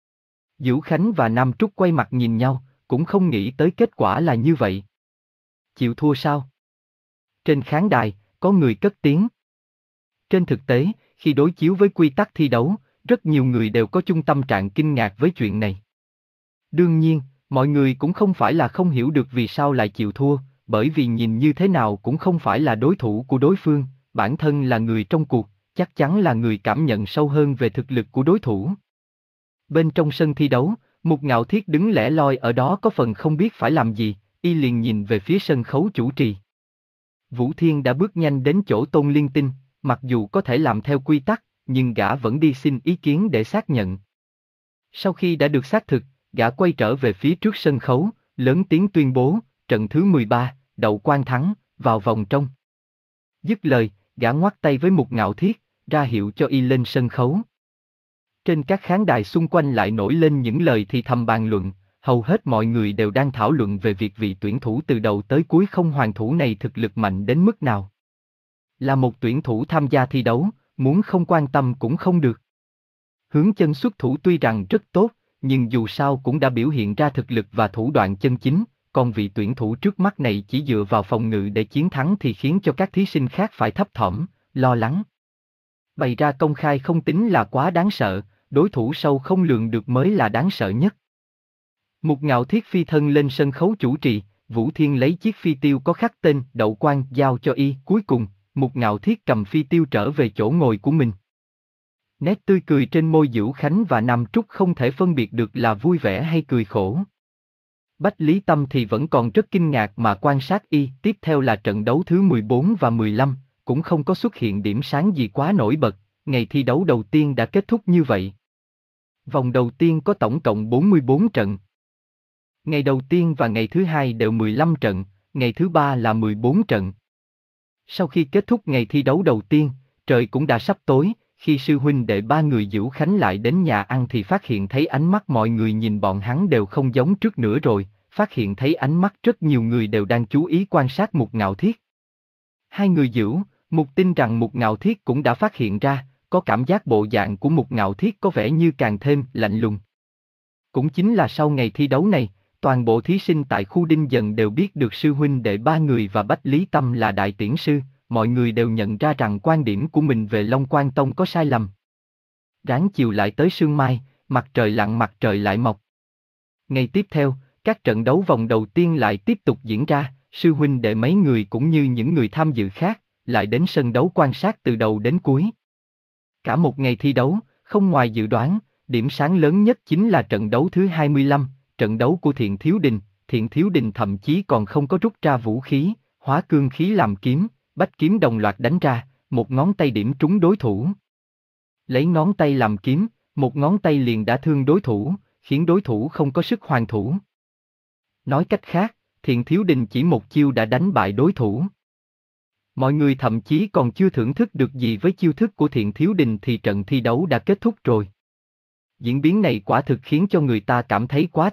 Vũ Khánh và Nam Trúc quay mặt nhìn nhau, cũng không nghĩ tới kết quả là như vậy. Chịu thua sao? Trên khán đài, có người cất tiếng. Trên thực tế, khi đối chiếu với quy tắc thi đấu, rất nhiều người đều có chung tâm trạng kinh ngạc với chuyện này. Đương nhiên, mọi người cũng không phải là không hiểu được vì sao lại chịu thua, bởi vì nhìn như thế nào cũng không phải là đối thủ của đối phương, bản thân là người trong cuộc, chắc chắn là người cảm nhận sâu hơn về thực lực của đối thủ. Bên trong sân thi đấu, Mục Ngạo Thiết đứng lẻ loi ở đó có phần không biết phải làm gì, y liền nhìn về phía sân khấu chủ trì. Vũ Thiên đã bước nhanh đến chỗ Tôn Liên Tinh, mặc dù có thể làm theo quy tắc, nhưng gã vẫn đi xin ý kiến để xác nhận. Sau khi đã được xác thực, gã quay trở về phía trước sân khấu, lớn tiếng tuyên bố, trận thứ mười ba, Đậu Quan thắng, vào vòng trong. Dứt lời, gã ngoắt tay với Mục Ngạo Thiết, ra hiệu cho y lên sân khấu. Trên các khán đài xung quanh lại nổi lên những lời thì thầm bàn luận, hầu hết mọi người đều đang thảo luận về việc vị tuyển thủ từ đầu tới cuối không hoàn thủ này thực lực mạnh đến mức nào. Là một tuyển thủ tham gia thi đấu, muốn không quan tâm cũng không được. Hướng Chân xuất thủ tuy rằng rất tốt, nhưng dù sao cũng đã biểu hiện ra thực lực và thủ đoạn chân chính, còn vị tuyển thủ trước mắt này chỉ dựa vào phòng ngự để chiến thắng thì khiến cho các thí sinh khác phải thấp thỏm, lo lắng. Bày ra công khai không tính là quá đáng sợ, đối thủ sâu không lường được mới là đáng sợ nhất. Mục Ngạo Thiết phi thân lên sân khấu chủ trì, Vũ Thiên lấy chiếc phi tiêu có khắc tên Đậu Quan giao cho y, cuối cùng, Mục Ngạo Thiết cầm phi tiêu trở về chỗ ngồi của mình. Nét tươi cười trên môi Vũ Khánh và Nam Trúc không thể phân biệt được là vui vẻ hay cười khổ. Bách Lý Tâm thì vẫn còn rất kinh ngạc mà quan sát y, tiếp theo là trận đấu thứ mười bốn và mười lăm, cũng không có xuất hiện điểm sáng gì quá nổi bật, ngày thi đấu đầu tiên đã kết thúc như vậy. Vòng đầu tiên có tổng cộng bốn mươi bốn trận. Ngày đầu tiên và ngày thứ hai đều mười lăm trận, ngày thứ ba là mười bốn trận. Sau khi kết thúc ngày thi đấu đầu tiên, trời cũng đã sắp tối, khi sư huynh đệ ba người Vũ Khánh lại đến nhà ăn thì phát hiện thấy ánh mắt mọi người nhìn bọn hắn đều không giống trước nữa rồi, phát hiện thấy ánh mắt rất nhiều người đều đang chú ý quan sát Mục Ngạo Thiết. Hai người Vũ, Mục tin rằng Mục Ngạo Thiết cũng đã phát hiện ra, có cảm giác bộ dạng của Mục Ngạo Thiết có vẻ như càng thêm lạnh lùng. Cũng chính là sau ngày thi đấu này, toàn bộ thí sinh tại khu Đinh Dần đều biết được sư huynh đệ ba người và Bách Lý Tâm là đại tiễn sư, mọi người đều nhận ra rằng quan điểm của mình về Long Quan Tông có sai lầm. Ráng chiều lại tới sương mai, mặt trời lặn mặt trời lại mọc. Ngày tiếp theo, các trận đấu vòng đầu tiên lại tiếp tục diễn ra, sư huynh đệ mấy người cũng như những người tham dự khác, lại đến sân đấu quan sát từ đầu đến cuối. Cả một ngày thi đấu, không ngoài dự đoán, điểm sáng lớn nhất chính là trận đấu thứ hai mươi lăm, trận đấu của Thiện Thiếu Đình. Thiện Thiếu Đình thậm chí còn không có rút ra vũ khí, hóa cương khí làm kiếm, bách kiếm đồng loạt đánh ra, một ngón tay điểm trúng đối thủ. Lấy ngón tay làm kiếm, một ngón tay liền đã thương đối thủ, khiến đối thủ không có sức hoàn thủ. Nói cách khác, Thiện Thiếu Đình chỉ một chiêu đã đánh bại đối thủ. Mọi người thậm chí còn chưa thưởng thức được gì với chiêu thức của Thiện Thiếu Đình thì trận thi đấu đã kết thúc rồi. Diễn biến này quả thực khiến cho người ta cảm thấy quá tuyệt,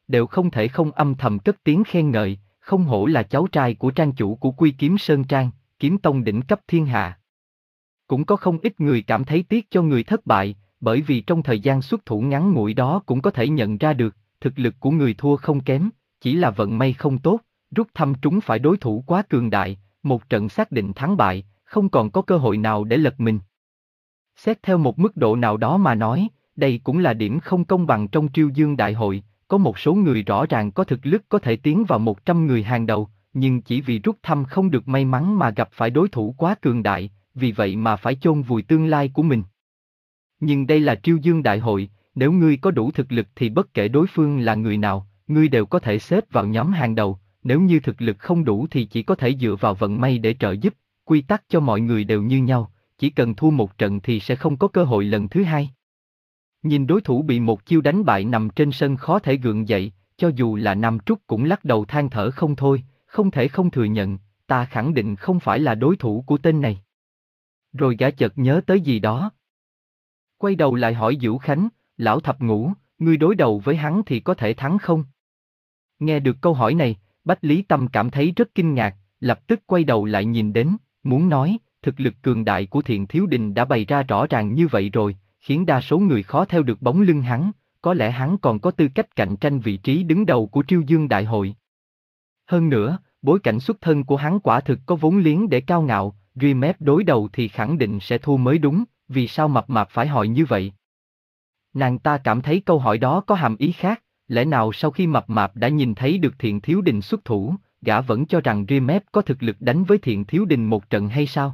đều không thể không âm thầm cất tiếng khen ngợi, không hổ là cháu trai của trang chủ của Quy Kiếm Sơn Trang, kiếm tông đỉnh cấp thiên hạ. Cũng có không ít người cảm thấy tiếc cho người thất bại, bởi vì trong thời gian xuất thủ ngắn ngủi đó cũng có thể nhận ra được, thực lực của người thua không kém, chỉ là vận may không tốt, rút thăm trúng phải đối thủ quá cường đại, một trận xác định thắng bại, không còn có cơ hội nào để lật mình. Xét theo một mức độ nào đó mà nói, đây cũng là điểm không công bằng trong Triêu Dương Đại hội, có một số người rõ ràng có thực lực có thể tiến vào một trăm người hàng đầu, nhưng chỉ vì rút thăm không được may mắn mà gặp phải đối thủ quá cường đại, vì vậy mà phải chôn vùi tương lai của mình. Nhưng đây là Triêu Dương Đại hội, nếu ngươi có đủ thực lực thì bất kể đối phương là người nào, ngươi đều có thể xếp vào nhóm hàng đầu, nếu như thực lực không đủ thì chỉ có thể dựa vào vận may để trợ giúp, quy tắc cho mọi người đều như nhau, chỉ cần thua một trận thì sẽ không có cơ hội lần thứ hai. Nhìn đối thủ bị một chiêu đánh bại nằm trên sân khó thể gượng dậy, cho dù là Nam Trúc cũng lắc đầu than thở không thôi, không thể không thừa nhận, ta khẳng định không phải là đối thủ của tên này. Rồi gã chợt nhớ tới gì đó. Quay đầu lại hỏi Dữu Khánh, lão thập ngũ, ngươi đối đầu với hắn thì có thể thắng không? Nghe được câu hỏi này, Bách Lý Tâm cảm thấy rất kinh ngạc, lập tức quay đầu lại nhìn đến, muốn nói, thực lực cường đại của Thiện Thiếu Đình đã bày ra rõ ràng như vậy rồi, khiến đa số người khó theo được bóng lưng hắn, có lẽ hắn còn có tư cách cạnh tranh vị trí đứng đầu của Triêu Dương Đại hội. Hơn nữa, bối cảnh xuất thân của hắn quả thực có vốn liếng để cao ngạo, Dreamep đối đầu thì khẳng định sẽ thua mới đúng, vì sao Mập Mạp phải hỏi như vậy? Nàng ta cảm thấy câu hỏi đó có hàm ý khác, lẽ nào sau khi Mập Mạp đã nhìn thấy được Thiện Thiếu Đình xuất thủ, gã vẫn cho rằng Dreamep có thực lực đánh với Thiện Thiếu Đình một trận hay sao?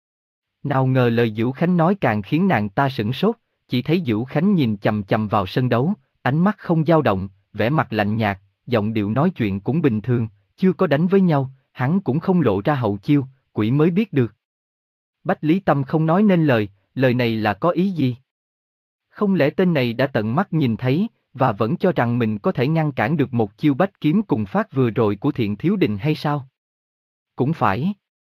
Nào ngờ lời Dữu Khánh nói càng khiến nàng ta sửng sốt, chỉ thấy Dữu Khánh nhìn chằm chằm vào sân đấu, ánh mắt không dao động, vẻ mặt lạnh nhạt, giọng điệu nói chuyện cũng bình thường, chưa có đánh với nhau, hắn cũng không lộ ra hậu chiêu, quỷ mới biết được. Bách Lý Tâm không nói nên lời, lời này là có ý gì? Không lẽ tên này đã tận mắt nhìn thấy, và vẫn cho rằng mình có thể ngăn cản được một chiêu bách kiếm cùng phát vừa rồi của Thiện Thiếu Đình hay sao? Cũng phải.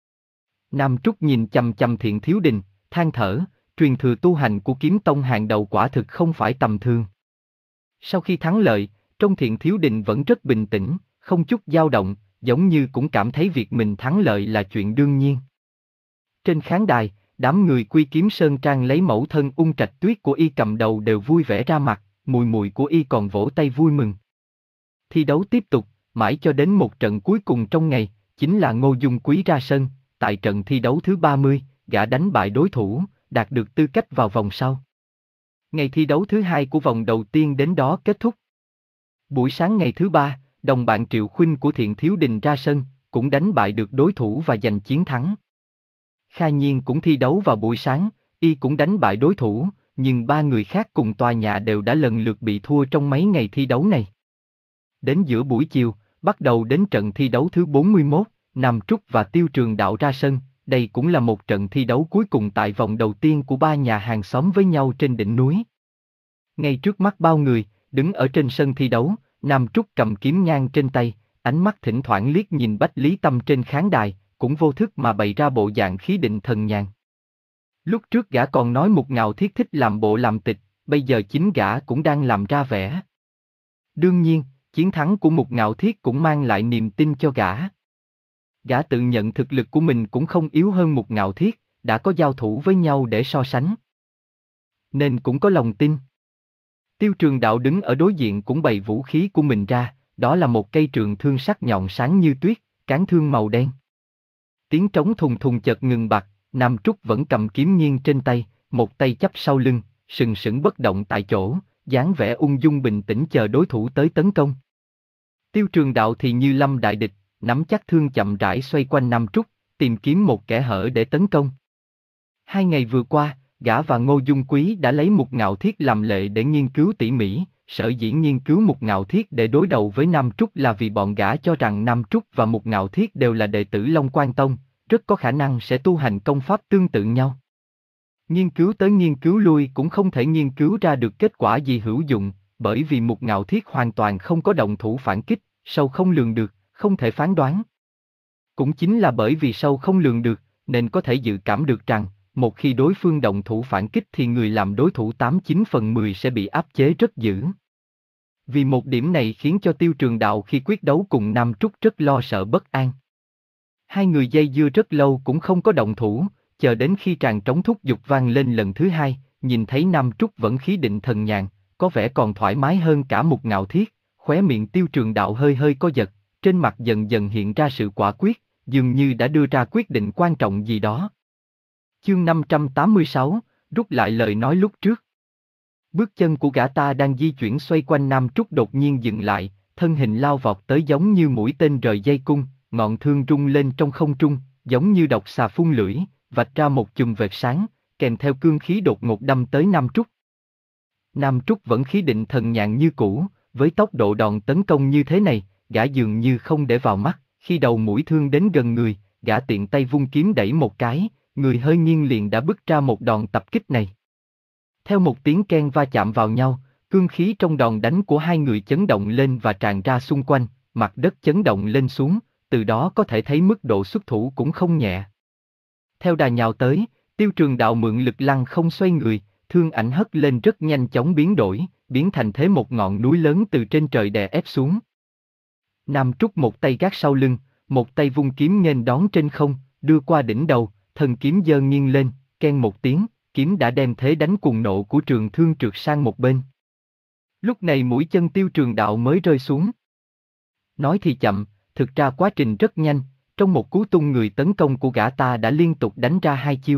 Nam Trúc nhìn chằm chằm Thiện Thiếu Đình, than thở, truyền thừa tu hành của kiếm tông hàng đầu quả thực không phải tầm thường. Sau khi thắng lợi, trong Thiện Thiếu Đình vẫn rất bình tĩnh, không chút dao động, giống như cũng cảm thấy việc mình thắng lợi là chuyện đương nhiên. Trên khán đài, đám người Quy Kiếm Sơn Trang lấy mẫu thân Ung Trạch Tuyết của y cầm đầu đều vui vẻ ra mặt, mùi mùi của y còn vỗ tay vui mừng. Thi đấu tiếp tục, mãi cho đến một trận cuối cùng trong ngày, chính là Ngô Dung Quý ra sân, tại trận thi đấu thứ ba mươi, gã đánh bại đối thủ, đạt được tư cách vào vòng sau. Ngày thi đấu thứ hai của vòng đầu tiên đến đó kết thúc. Buổi sáng ngày thứ ba, đồng bạn Triệu Khuynh của Thiện Thiếu Đình ra sân, cũng đánh bại được đối thủ và giành chiến thắng. Kha Nhiên cũng thi đấu vào buổi sáng, y cũng đánh bại đối thủ, nhưng ba người khác cùng tòa nhà đều đã lần lượt bị thua trong mấy ngày thi đấu này. Đến giữa buổi chiều, bắt đầu đến trận thi đấu thứ bốn mươi mốt, Nam Trúc và Tiêu Trường Đạo ra sân, đây cũng là một trận thi đấu cuối cùng tại vòng đầu tiên của ba nhà hàng xóm với nhau trên đỉnh núi. Ngay trước mắt bao người, đứng ở trên sân thi đấu, Nam Trúc cầm kiếm nhang trên tay, ánh mắt thỉnh thoảng liếc nhìn Bách Lý Tâm trên khán đài, cũng vô thức mà bày ra bộ dạng khí định thần nhàn. Lúc trước gã còn nói Mục Ngạo Thiết thích làm bộ làm tịch, bây giờ chính gã cũng đang làm ra vẻ. Đương nhiên, chiến thắng của Mục Ngạo Thiết cũng mang lại niềm tin cho gã. Gã tự nhận thực lực của mình cũng không yếu hơn Mục Ngạo Thiết, đã có giao thủ với nhau để so sánh, nên cũng có lòng tin. Tiêu Trường Đạo đứng ở đối diện cũng bày vũ khí của mình ra, đó là một cây trường thương sắc nhọn sáng như tuyết, cán thương màu đen. Tiếng trống thùng thùng chợt ngừng bặt, Nam Trúc vẫn cầm kiếm nghiêng trên tay, một tay chắp sau lưng, sừng sững bất động tại chỗ, dáng vẻ ung dung bình tĩnh chờ đối thủ tới tấn công. Tiêu Trường Đạo thì như lâm đại địch, nắm chắc thương chậm rãi xoay quanh Nam Trúc, tìm kiếm một kẽ hở để tấn công. Hai ngày vừa qua, gã và Ngô Dung Quý đã lấy Mục Ngạo Thiết làm lệ để nghiên cứu tỉ mỉ, sở dĩ nghiên cứu Mục Ngạo Thiết để đối đầu với Nam Trúc là vì bọn gã cho rằng Nam Trúc và Mục Ngạo Thiết đều là đệ tử Long Quan Tông, rất có khả năng sẽ tu hành công pháp tương tự nhau. Nghiên cứu tới nghiên cứu lui cũng không thể nghiên cứu ra được kết quả gì hữu dụng, bởi vì Mục Ngạo Thiết hoàn toàn không có động thủ phản kích, sâu không lường được, không thể phán đoán. Cũng chính là bởi vì sâu không lường được, nên có thể dự cảm được rằng, một khi đối phương động thủ phản kích thì người làm đối thủ tám chín phần mười sẽ bị áp chế rất dữ. Vì một điểm này khiến cho Tiêu Trường Đạo khi quyết đấu cùng Nam Trúc rất lo sợ bất an. Hai người dây dưa rất lâu cũng không có động thủ, chờ đến khi tràng trống thúc giục vang lên lần thứ hai, nhìn thấy Nam Trúc vẫn khí định thần nhàn, có vẻ còn thoải mái hơn cả Mục Ngạo Thiết, khóe miệng Tiêu Trường Đạo hơi hơi co giật, trên mặt dần dần hiện ra sự quả quyết, dường như đã đưa ra quyết định quan trọng gì đó. Chương năm trăm tám mươi sáu, rút lại lời nói lúc trước. Bước chân của gã ta đang di chuyển xoay quanh Nam Trúc đột nhiên dừng lại, thân hình lao vọt tới giống như mũi tên rời dây cung, ngọn thương rung lên trong không trung, giống như độc xà phun lưỡi, vạch ra một chùm vệt sáng, kèm theo cương khí đột ngột đâm tới Nam Trúc. Nam Trúc vẫn khí định thần nhàn như cũ, với tốc độ đòn tấn công như thế này, gã dường như không để vào mắt, khi đầu mũi thương đến gần người, gã tiện tay vung kiếm đẩy một cái, người hơi nghiêng liền đã bứt ra một đòn tập kích này. Theo một tiếng keng va chạm vào nhau, cương khí trong đòn đánh của hai người chấn động lên và tràn ra xung quanh, mặt đất chấn động lên xuống, từ đó có thể thấy mức độ xuất thủ cũng không nhẹ. Theo đà nhào tới, Tiêu Trường Đạo mượn lực lăng không xoay người, thương ảnh hất lên rất nhanh chóng biến đổi, biến thành thế một ngọn núi lớn từ trên trời đè ép xuống. Nam Trúc một tay gác sau lưng, một tay vung kiếm nghênh đón trên không, đưa qua đỉnh đầu, thần kiếm giơ nghiêng lên, keng một tiếng, kiếm đã đem thế đánh cuồng nộ của trường thương trượt sang một bên. Lúc này mũi chân Tiêu Trường Đạo mới rơi xuống. Nói thì chậm, thực ra quá trình rất nhanh, trong một cú tung người tấn công của gã ta đã liên tục đánh ra hai chiêu.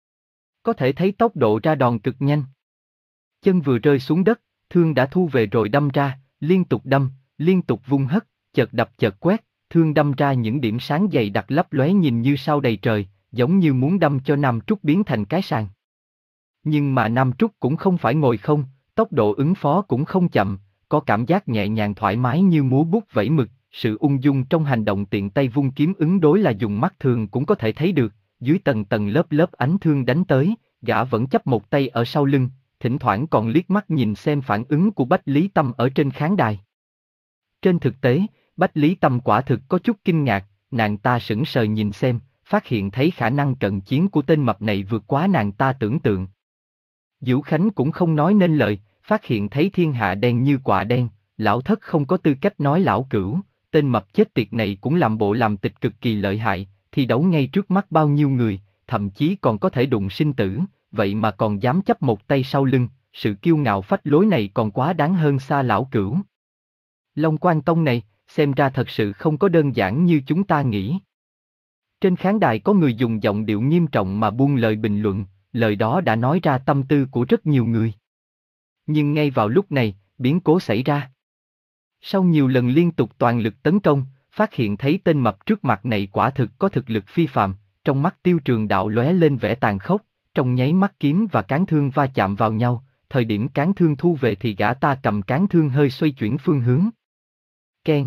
Có thể thấy tốc độ ra đòn cực nhanh. Chân vừa rơi xuống đất, thương đã thu về rồi đâm ra, liên tục đâm, liên tục vung hất, chợt đập chợt quét, thương đâm ra những điểm sáng dày đặc lấp lóe nhìn như sao đầy trời, giống như muốn đâm cho Nam Trúc biến thành cái sàng. Nhưng mà Nam Trúc cũng không phải ngồi không, tốc độ ứng phó cũng không chậm, có cảm giác nhẹ nhàng thoải mái như múa bút vẩy mực, sự ung dung trong hành động tiện tay vung kiếm ứng đối là dùng mắt thường cũng có thể thấy được, dưới tầng tầng lớp lớp ánh thương đánh tới, gã vẫn chấp một tay ở sau lưng, thỉnh thoảng còn liếc mắt nhìn xem phản ứng của Bách Lý Tâm ở trên khán đài. Trên thực tế, Bách Lý Tâm quả thực có chút kinh ngạc, nàng ta sững sờ nhìn xem, phát hiện thấy khả năng cận chiến của tên mập này vượt quá nàng ta tưởng tượng. Dữu Khánh cũng không nói nên lời, phát hiện thấy thiên hạ đen như quạ đen, lão thất không có tư cách nói lão cửu, tên mập chết tiệt này cũng làm bộ làm tịch cực kỳ lợi hại, thi đấu ngay trước mắt bao nhiêu người, thậm chí còn có thể đụng sinh tử, vậy mà còn dám chấp một tay sau lưng, sự kiêu ngạo phách lối này còn quá đáng hơn xa lão cửu. Long Quan Tông này, xem ra thật sự không có đơn giản như chúng ta nghĩ. Trên khán đài có người dùng giọng điệu nghiêm trọng mà buông lời bình luận, lời đó đã nói ra tâm tư của rất nhiều người. Nhưng ngay vào lúc này, biến cố xảy ra. Sau nhiều lần liên tục toàn lực tấn công, phát hiện thấy tên mập trước mặt này quả thực có thực lực phi phàm, trong mắt Tiêu Trường Đạo lóe lên vẻ tàn khốc, trong nháy mắt kiếm và cán thương va chạm vào nhau, thời điểm cán thương thu về thì gã ta cầm cán thương hơi xoay chuyển phương hướng. Keng.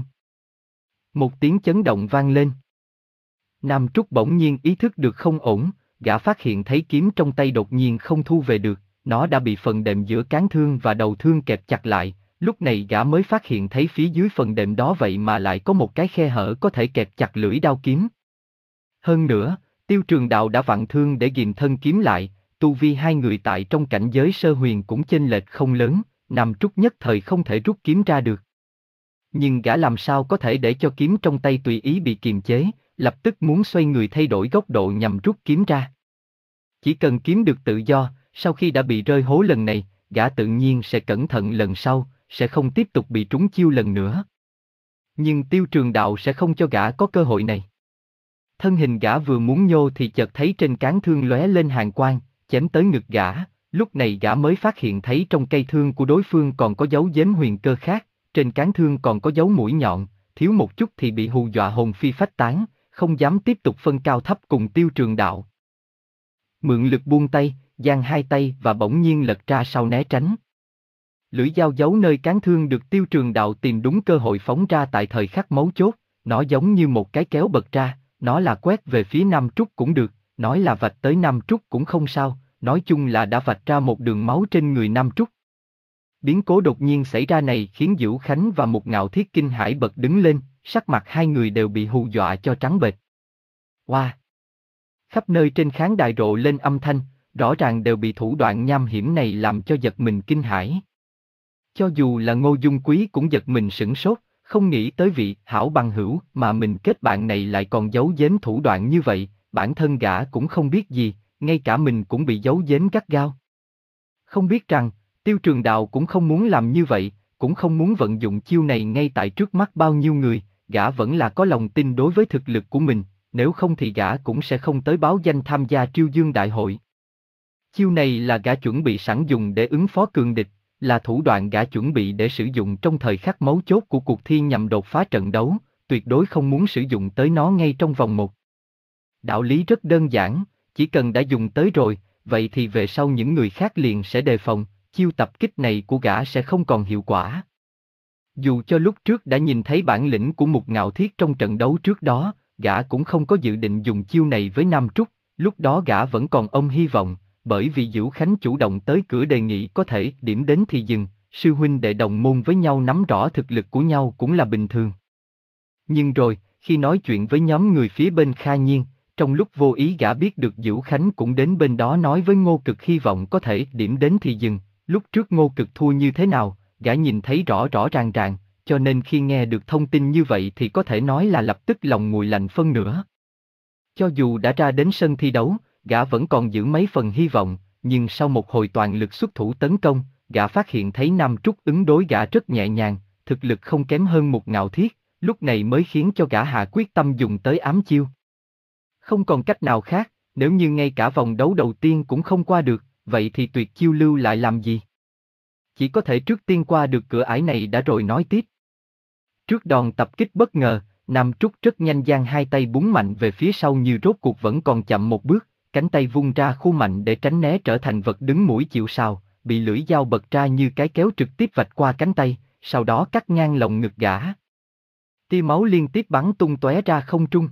Một tiếng chấn động vang lên. Nam Trúc bỗng nhiên ý thức được không ổn, gã phát hiện thấy kiếm trong tay đột nhiên không thu về được, nó đã bị phần đệm giữa cán thương và đầu thương kẹp chặt lại, lúc này gã mới phát hiện thấy phía dưới phần đệm đó vậy mà lại có một cái khe hở có thể kẹp chặt lưỡi đao kiếm. Hơn nữa, Tiêu Trường Đạo đã vặn thương để ghìm thân kiếm lại, tu vi hai người tại trong cảnh giới sơ huyền cũng chênh lệch không lớn, Nam Trúc nhất thời không thể rút kiếm ra được. Nhưng gã làm sao có thể để cho kiếm trong tay tùy ý bị kiềm chế, lập tức muốn xoay người thay đổi góc độ nhằm rút kiếm ra. Chỉ cần kiếm được tự do, sau khi đã bị rơi hố lần này, gã tự nhiên sẽ cẩn thận lần sau, sẽ không tiếp tục bị trúng chiêu lần nữa. Nhưng Tiêu Trường Đạo sẽ không cho gã có cơ hội này. Thân hình gã vừa muốn nhô thì chợt thấy trên cán thương lóe lên hàn quang, chém tới ngực gã, lúc này gã mới phát hiện thấy trong cây thương của đối phương còn có dấu giếm huyền cơ khác, trên cán thương còn có dấu mũi nhọn, thiếu một chút thì bị hù dọa hồn phi phách tán, không dám tiếp tục phân cao thấp cùng Tiêu Trường Đạo. Mượn lực buông tay, giang hai tay và bỗng nhiên lật ra sau né tránh. Lưỡi dao giấu nơi cán thương được Tiêu Trường Đạo tìm đúng cơ hội phóng ra tại thời khắc mấu chốt, nó giống như một cái kéo bật ra, nó là quét về phía Nam Trúc cũng được, nói là vạch tới Nam Trúc cũng không sao, nói chung là đã vạch ra một đường máu trên người Nam Trúc. Biến cố đột nhiên xảy ra này khiến Dữu Khánh và Mục Ngạo Thiết kinh hãi bật đứng lên, sắc mặt hai người đều bị hù dọa cho trắng bệch. Wow! Khắp nơi trên khán đài rộ lên âm thanh, rõ ràng đều bị thủ đoạn nham hiểm này làm cho giật mình kinh hãi. Cho dù là Ngô Dung Quý cũng giật mình sửng sốt, không nghĩ tới vị hảo bằng hữu mà mình kết bạn này lại còn giấu giếm thủ đoạn như vậy, bản thân gã cũng không biết gì, ngay cả mình cũng bị giấu giếm gắt gao. Không biết rằng, Tiêu Trường Đào cũng không muốn làm như vậy, cũng không muốn vận dụng chiêu này ngay tại trước mắt bao nhiêu người, gã vẫn là có lòng tin đối với thực lực của mình, nếu không thì gã cũng sẽ không tới báo danh tham gia Triêu Dương Đại hội. Chiêu này là gã chuẩn bị sẵn dùng để ứng phó cường địch, là thủ đoạn gã chuẩn bị để sử dụng trong thời khắc mấu chốt của cuộc thi nhằm đột phá trận đấu, tuyệt đối không muốn sử dụng tới nó ngay trong vòng một. Đạo lý rất đơn giản, chỉ cần đã dùng tới rồi, vậy thì về sau những người khác liền sẽ đề phòng, chiêu tập kích này của gã sẽ không còn hiệu quả. Dù cho lúc trước đã nhìn thấy bản lĩnh của Mục Ngạo Thiết trong trận đấu trước đó, gã cũng không có dự định dùng chiêu này với Nam Trúc, lúc đó gã vẫn còn ôm hy vọng, bởi vì Diễu Khánh chủ động tới cửa đề nghị có thể điểm đến thì dừng, sư huynh đệ đồng môn với nhau nắm rõ thực lực của nhau cũng là bình thường. Nhưng rồi, khi nói chuyện với nhóm người phía bên Kha Nhiên, trong lúc vô ý gã biết được Diễu Khánh cũng đến bên đó nói với Ngô Cực hy vọng có thể điểm đến thì dừng, lúc trước Ngô Cực thua như thế nào, gã nhìn thấy rõ rõ ràng ràng, cho nên khi nghe được thông tin như vậy thì có thể nói là lập tức lòng nguội lạnh phân nửa. Cho dù đã ra đến sân thi đấu, gã vẫn còn giữ mấy phần hy vọng, nhưng sau một hồi toàn lực xuất thủ tấn công, gã phát hiện thấy Nam Trúc ứng đối gã rất nhẹ nhàng, thực lực không kém hơn Mục Ngạo Thiết, lúc này mới khiến cho gã hạ quyết tâm dùng tới ám chiêu. Không còn cách nào khác, nếu như ngay cả vòng đấu đầu tiên cũng không qua được, vậy thì tuyệt chiêu lưu lại làm gì? Chỉ có thể trước tiên qua được cửa ải này đã rồi nói tiếp. Trước đòn tập kích bất ngờ, Nam Trúc rất nhanh giang hai tay búng mạnh về phía sau như rốt cuộc vẫn còn chậm một bước, cánh tay vung ra khu mạnh để tránh né trở thành vật đứng mũi chịu sào, bị lưỡi dao bật ra như cái kéo trực tiếp vạch qua cánh tay, sau đó cắt ngang lồng ngực gã. Tia máu liên tiếp bắn tung tóe ra không trung.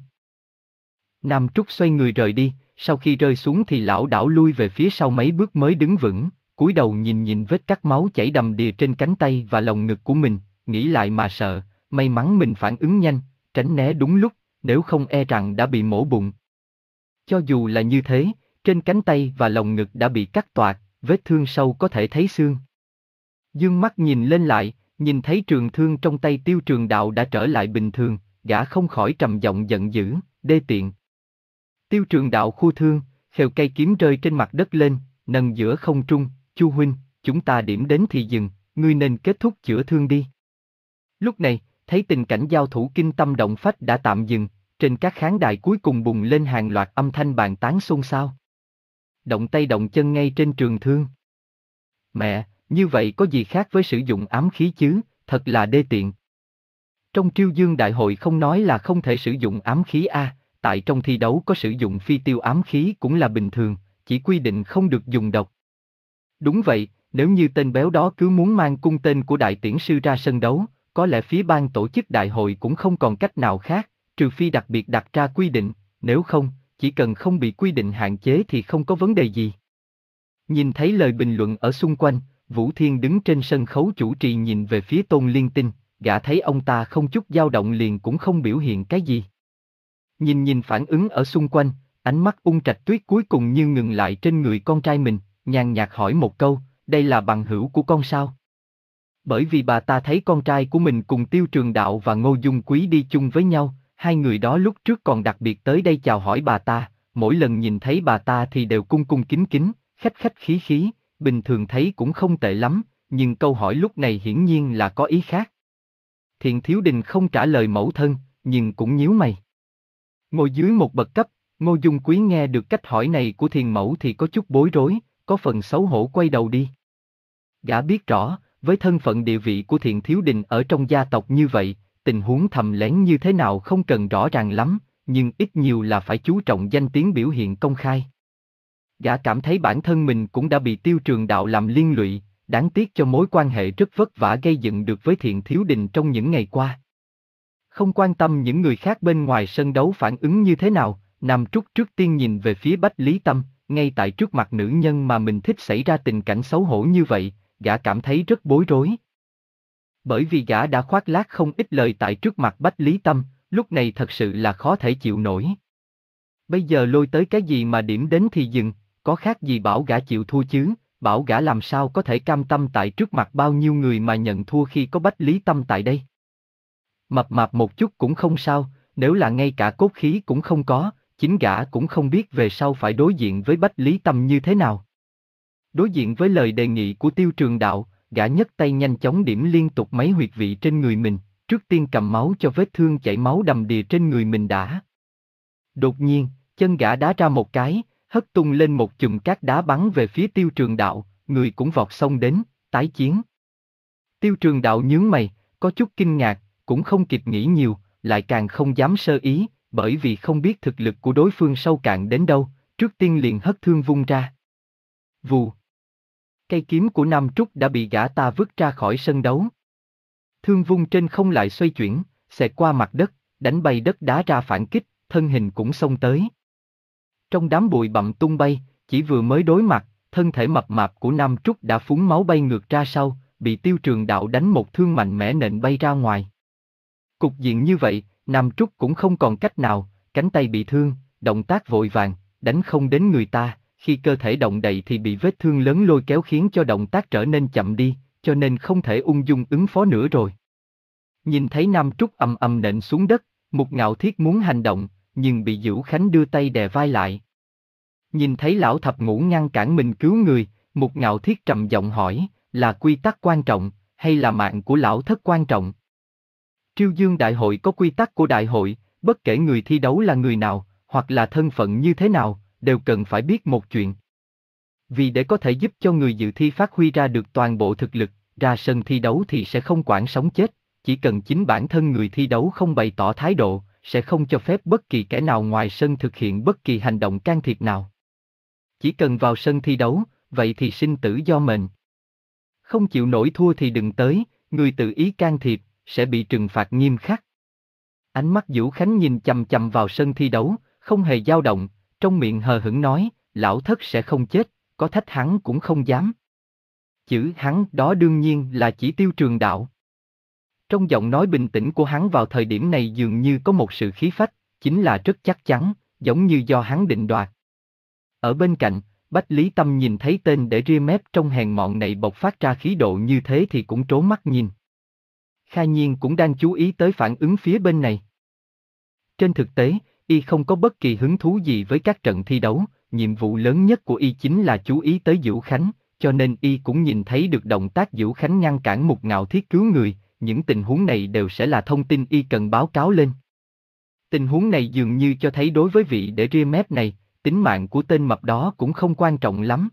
Nam Trúc xoay người rời đi, sau khi rơi xuống thì lão đảo lui về phía sau mấy bước mới đứng vững, cúi đầu nhìn nhìn vết cắt máu chảy đầm đìa trên cánh tay và lồng ngực của mình, nghĩ lại mà sợ, may mắn mình phản ứng nhanh, tránh né đúng lúc, nếu không e rằng đã bị mổ bụng. Cho dù là như thế, trên cánh tay và lồng ngực đã bị cắt toạc, vết thương sâu có thể thấy xương. Dương mắt nhìn lên lại, nhìn thấy trường thương trong tay Tiêu Trường Đạo đã trở lại bình thường, gã không khỏi trầm giọng giận dữ, đê tiện. Tiêu Trường Đạo khu thương, khều cây kiếm rơi trên mặt đất lên, nâng giữa không trung, Chu huynh, chúng ta điểm đến thì dừng, ngươi nên kết thúc chữa thương đi. Lúc này, thấy tình cảnh giao thủ kinh tâm động phách đã tạm dừng, trên các khán đài cuối cùng bùng lên hàng loạt âm thanh bàn tán xôn xao. Động tay động chân ngay trên trường thương. Mẹ, như vậy có gì khác với sử dụng ám khí chứ, thật là đê tiện. Trong Triêu Dương Đại hội không nói là không thể sử dụng ám khí a, tại trong thi đấu có sử dụng phi tiêu ám khí cũng là bình thường, chỉ quy định không được dùng độc. Đúng vậy, nếu như tên béo đó cứ muốn mang cung tên của đại tiễn sư ra sân đấu, có lẽ phía ban tổ chức đại hội cũng không còn cách nào khác, trừ phi đặc biệt đặt ra quy định, nếu không, chỉ cần không bị quy định hạn chế thì không có vấn đề gì. Nhìn thấy lời bình luận ở xung quanh, Vũ Thiên đứng trên sân khấu chủ trì nhìn về phía Tôn Liên Tinh, gã thấy ông ta không chút dao động liền cũng không biểu hiện cái gì. Nhìn nhìn phản ứng ở xung quanh, ánh mắt Ung Trạch Tuyết cuối cùng như ngừng lại trên người con trai mình, nhàn nhạt hỏi một câu, đây là bằng hữu của con sao? Bởi vì bà ta thấy con trai của mình cùng Tiêu Trường Đạo và Ngô Dung Quý đi chung với nhau, hai người đó lúc trước còn đặc biệt tới đây chào hỏi bà ta, mỗi lần nhìn thấy bà ta thì đều cung cung kính kính, khách khách khí khí, bình thường thấy cũng không tệ lắm, nhưng câu hỏi lúc này hiển nhiên là có ý khác. Thiện Thiếu Đình không trả lời mẫu thân, nhưng cũng nhíu mày. Ngồi dưới một bậc cấp, Ngô Dung Quý nghe được cách hỏi này của Thiền Mẫu thì có chút bối rối, có phần xấu hổ quay đầu đi. Gã biết rõ, với thân phận địa vị của Thiện Thiếu Đình ở trong gia tộc như vậy, tình huống thầm lén như thế nào không cần rõ ràng lắm, nhưng ít nhiều là phải chú trọng danh tiếng biểu hiện công khai. Gã cảm thấy bản thân mình cũng đã bị Tiêu Trường Đạo làm liên lụy, đáng tiếc cho mối quan hệ rất vất vả gây dựng được với Thiện Thiếu Đình trong những ngày qua. Không quan tâm những người khác bên ngoài sân đấu phản ứng như thế nào, Nam Trúc trước tiên nhìn về phía Bách Lý Tâm, ngay tại trước mặt nữ nhân mà mình thích xảy ra tình cảnh xấu hổ như vậy, gã cảm thấy rất bối rối. Bởi vì gã đã khoác lác không ít lời tại trước mặt Bách Lý Tâm, lúc này thật sự là khó thể chịu nổi. Bây giờ lôi tới cái gì mà điểm đến thì dừng, có khác gì bảo gã chịu thua chứ, bảo gã làm sao có thể cam tâm tại trước mặt bao nhiêu người mà nhận thua khi có Bách Lý Tâm tại đây. Mập mạp một chút cũng không sao, nếu là ngay cả cốt khí cũng không có, chính gã cũng không biết về sau phải đối diện với Bách Lý Tâm như thế nào. Đối diện với lời đề nghị của Tiêu Trường Đạo, gã nhấc tay nhanh chóng điểm liên tục mấy huyệt vị trên người mình, trước tiên cầm máu cho vết thương chảy máu đầm đìa trên người mình đã. Đột nhiên, chân gã đá ra một cái, hất tung lên một chùm cát đá bắn về phía Tiêu Trường Đạo, người cũng vọt xông đến, tái chiến. Tiêu Trường Đạo nhướng mày, có chút kinh ngạc, cũng không kịp nghĩ nhiều, lại càng không dám sơ ý, bởi vì không biết thực lực của đối phương sâu cạn đến đâu, trước tiên liền hất thương vung ra. Vù. Cây kiếm của Nam Trúc đã bị gã ta vứt ra khỏi sân đấu. Thương vung trên không lại xoay chuyển, xẹt qua mặt đất, đánh bay đất đá ra phản kích, thân hình cũng xông tới. Trong đám bụi bặm tung bay, chỉ vừa mới đối mặt, thân thể mập mạp của Nam Trúc đã phúng máu bay ngược ra sau, bị Tiêu Trường Đạo đánh một thương mạnh mẽ nện bay ra ngoài. Cục diện như vậy, Nam Trúc cũng không còn cách nào, cánh tay bị thương, động tác vội vàng, đánh không đến người ta, khi cơ thể động đậy thì bị vết thương lớn lôi kéo khiến cho động tác trở nên chậm đi, cho nên không thể ung dung ứng phó nữa rồi. Nhìn thấy Nam Trúc ầm ầm nện xuống đất, Mục Ngạo Thiết muốn hành động, nhưng bị Dữu Khánh đưa tay đè vai lại. Nhìn thấy lão thập ngũ ngăn cản mình cứu người, Mục Ngạo Thiết trầm giọng hỏi, là quy tắc quan trọng, hay là mạng của lão thất quan trọng? Triêu Dương Đại hội có quy tắc của đại hội, bất kể người thi đấu là người nào, hoặc là thân phận như thế nào, đều cần phải biết một chuyện. Vì để có thể giúp cho người dự thi phát huy ra được toàn bộ thực lực, ra sân thi đấu thì sẽ không quản sống chết, chỉ cần chính bản thân người thi đấu không bày tỏ thái độ, sẽ không cho phép bất kỳ kẻ nào ngoài sân thực hiện bất kỳ hành động can thiệp nào. Chỉ cần vào sân thi đấu, vậy thì sinh tử do mệnh. Không chịu nổi thua thì đừng tới, người tự ý can thiệp, sẽ bị trừng phạt nghiêm khắc. Ánh mắt Dữu Khánh nhìn chằm chằm vào sân thi đấu, không hề dao động, trong miệng hờ hững nói, lão thất sẽ không chết, có thách hắn cũng không dám. Chữ hắn đó đương nhiên là chỉ Tiêu Trường Đạo. Trong giọng nói bình tĩnh của hắn vào thời điểm này dường như có một sự khí phách, chính là rất chắc chắn, giống như do hắn định đoạt. Ở bên cạnh, Bách Lý Tâm nhìn thấy tên để ria mép trong hèn mọn này bộc phát ra khí độ như thế thì cũng trố mắt nhìn. Kha Nhiên cũng đang chú ý tới phản ứng phía bên này. Trên thực tế, y không có bất kỳ hứng thú gì với các trận thi đấu, nhiệm vụ lớn nhất của y chính là chú ý tới Dữu Khánh, cho nên y cũng nhìn thấy được động tác Dữu Khánh ngăn cản Mục Ngạo Thiết cứu người, những tình huống này đều sẽ là thông tin y cần báo cáo lên. Tình huống này dường như cho thấy đối với vị để ria mép này, tính mạng của tên mập đó cũng không quan trọng lắm.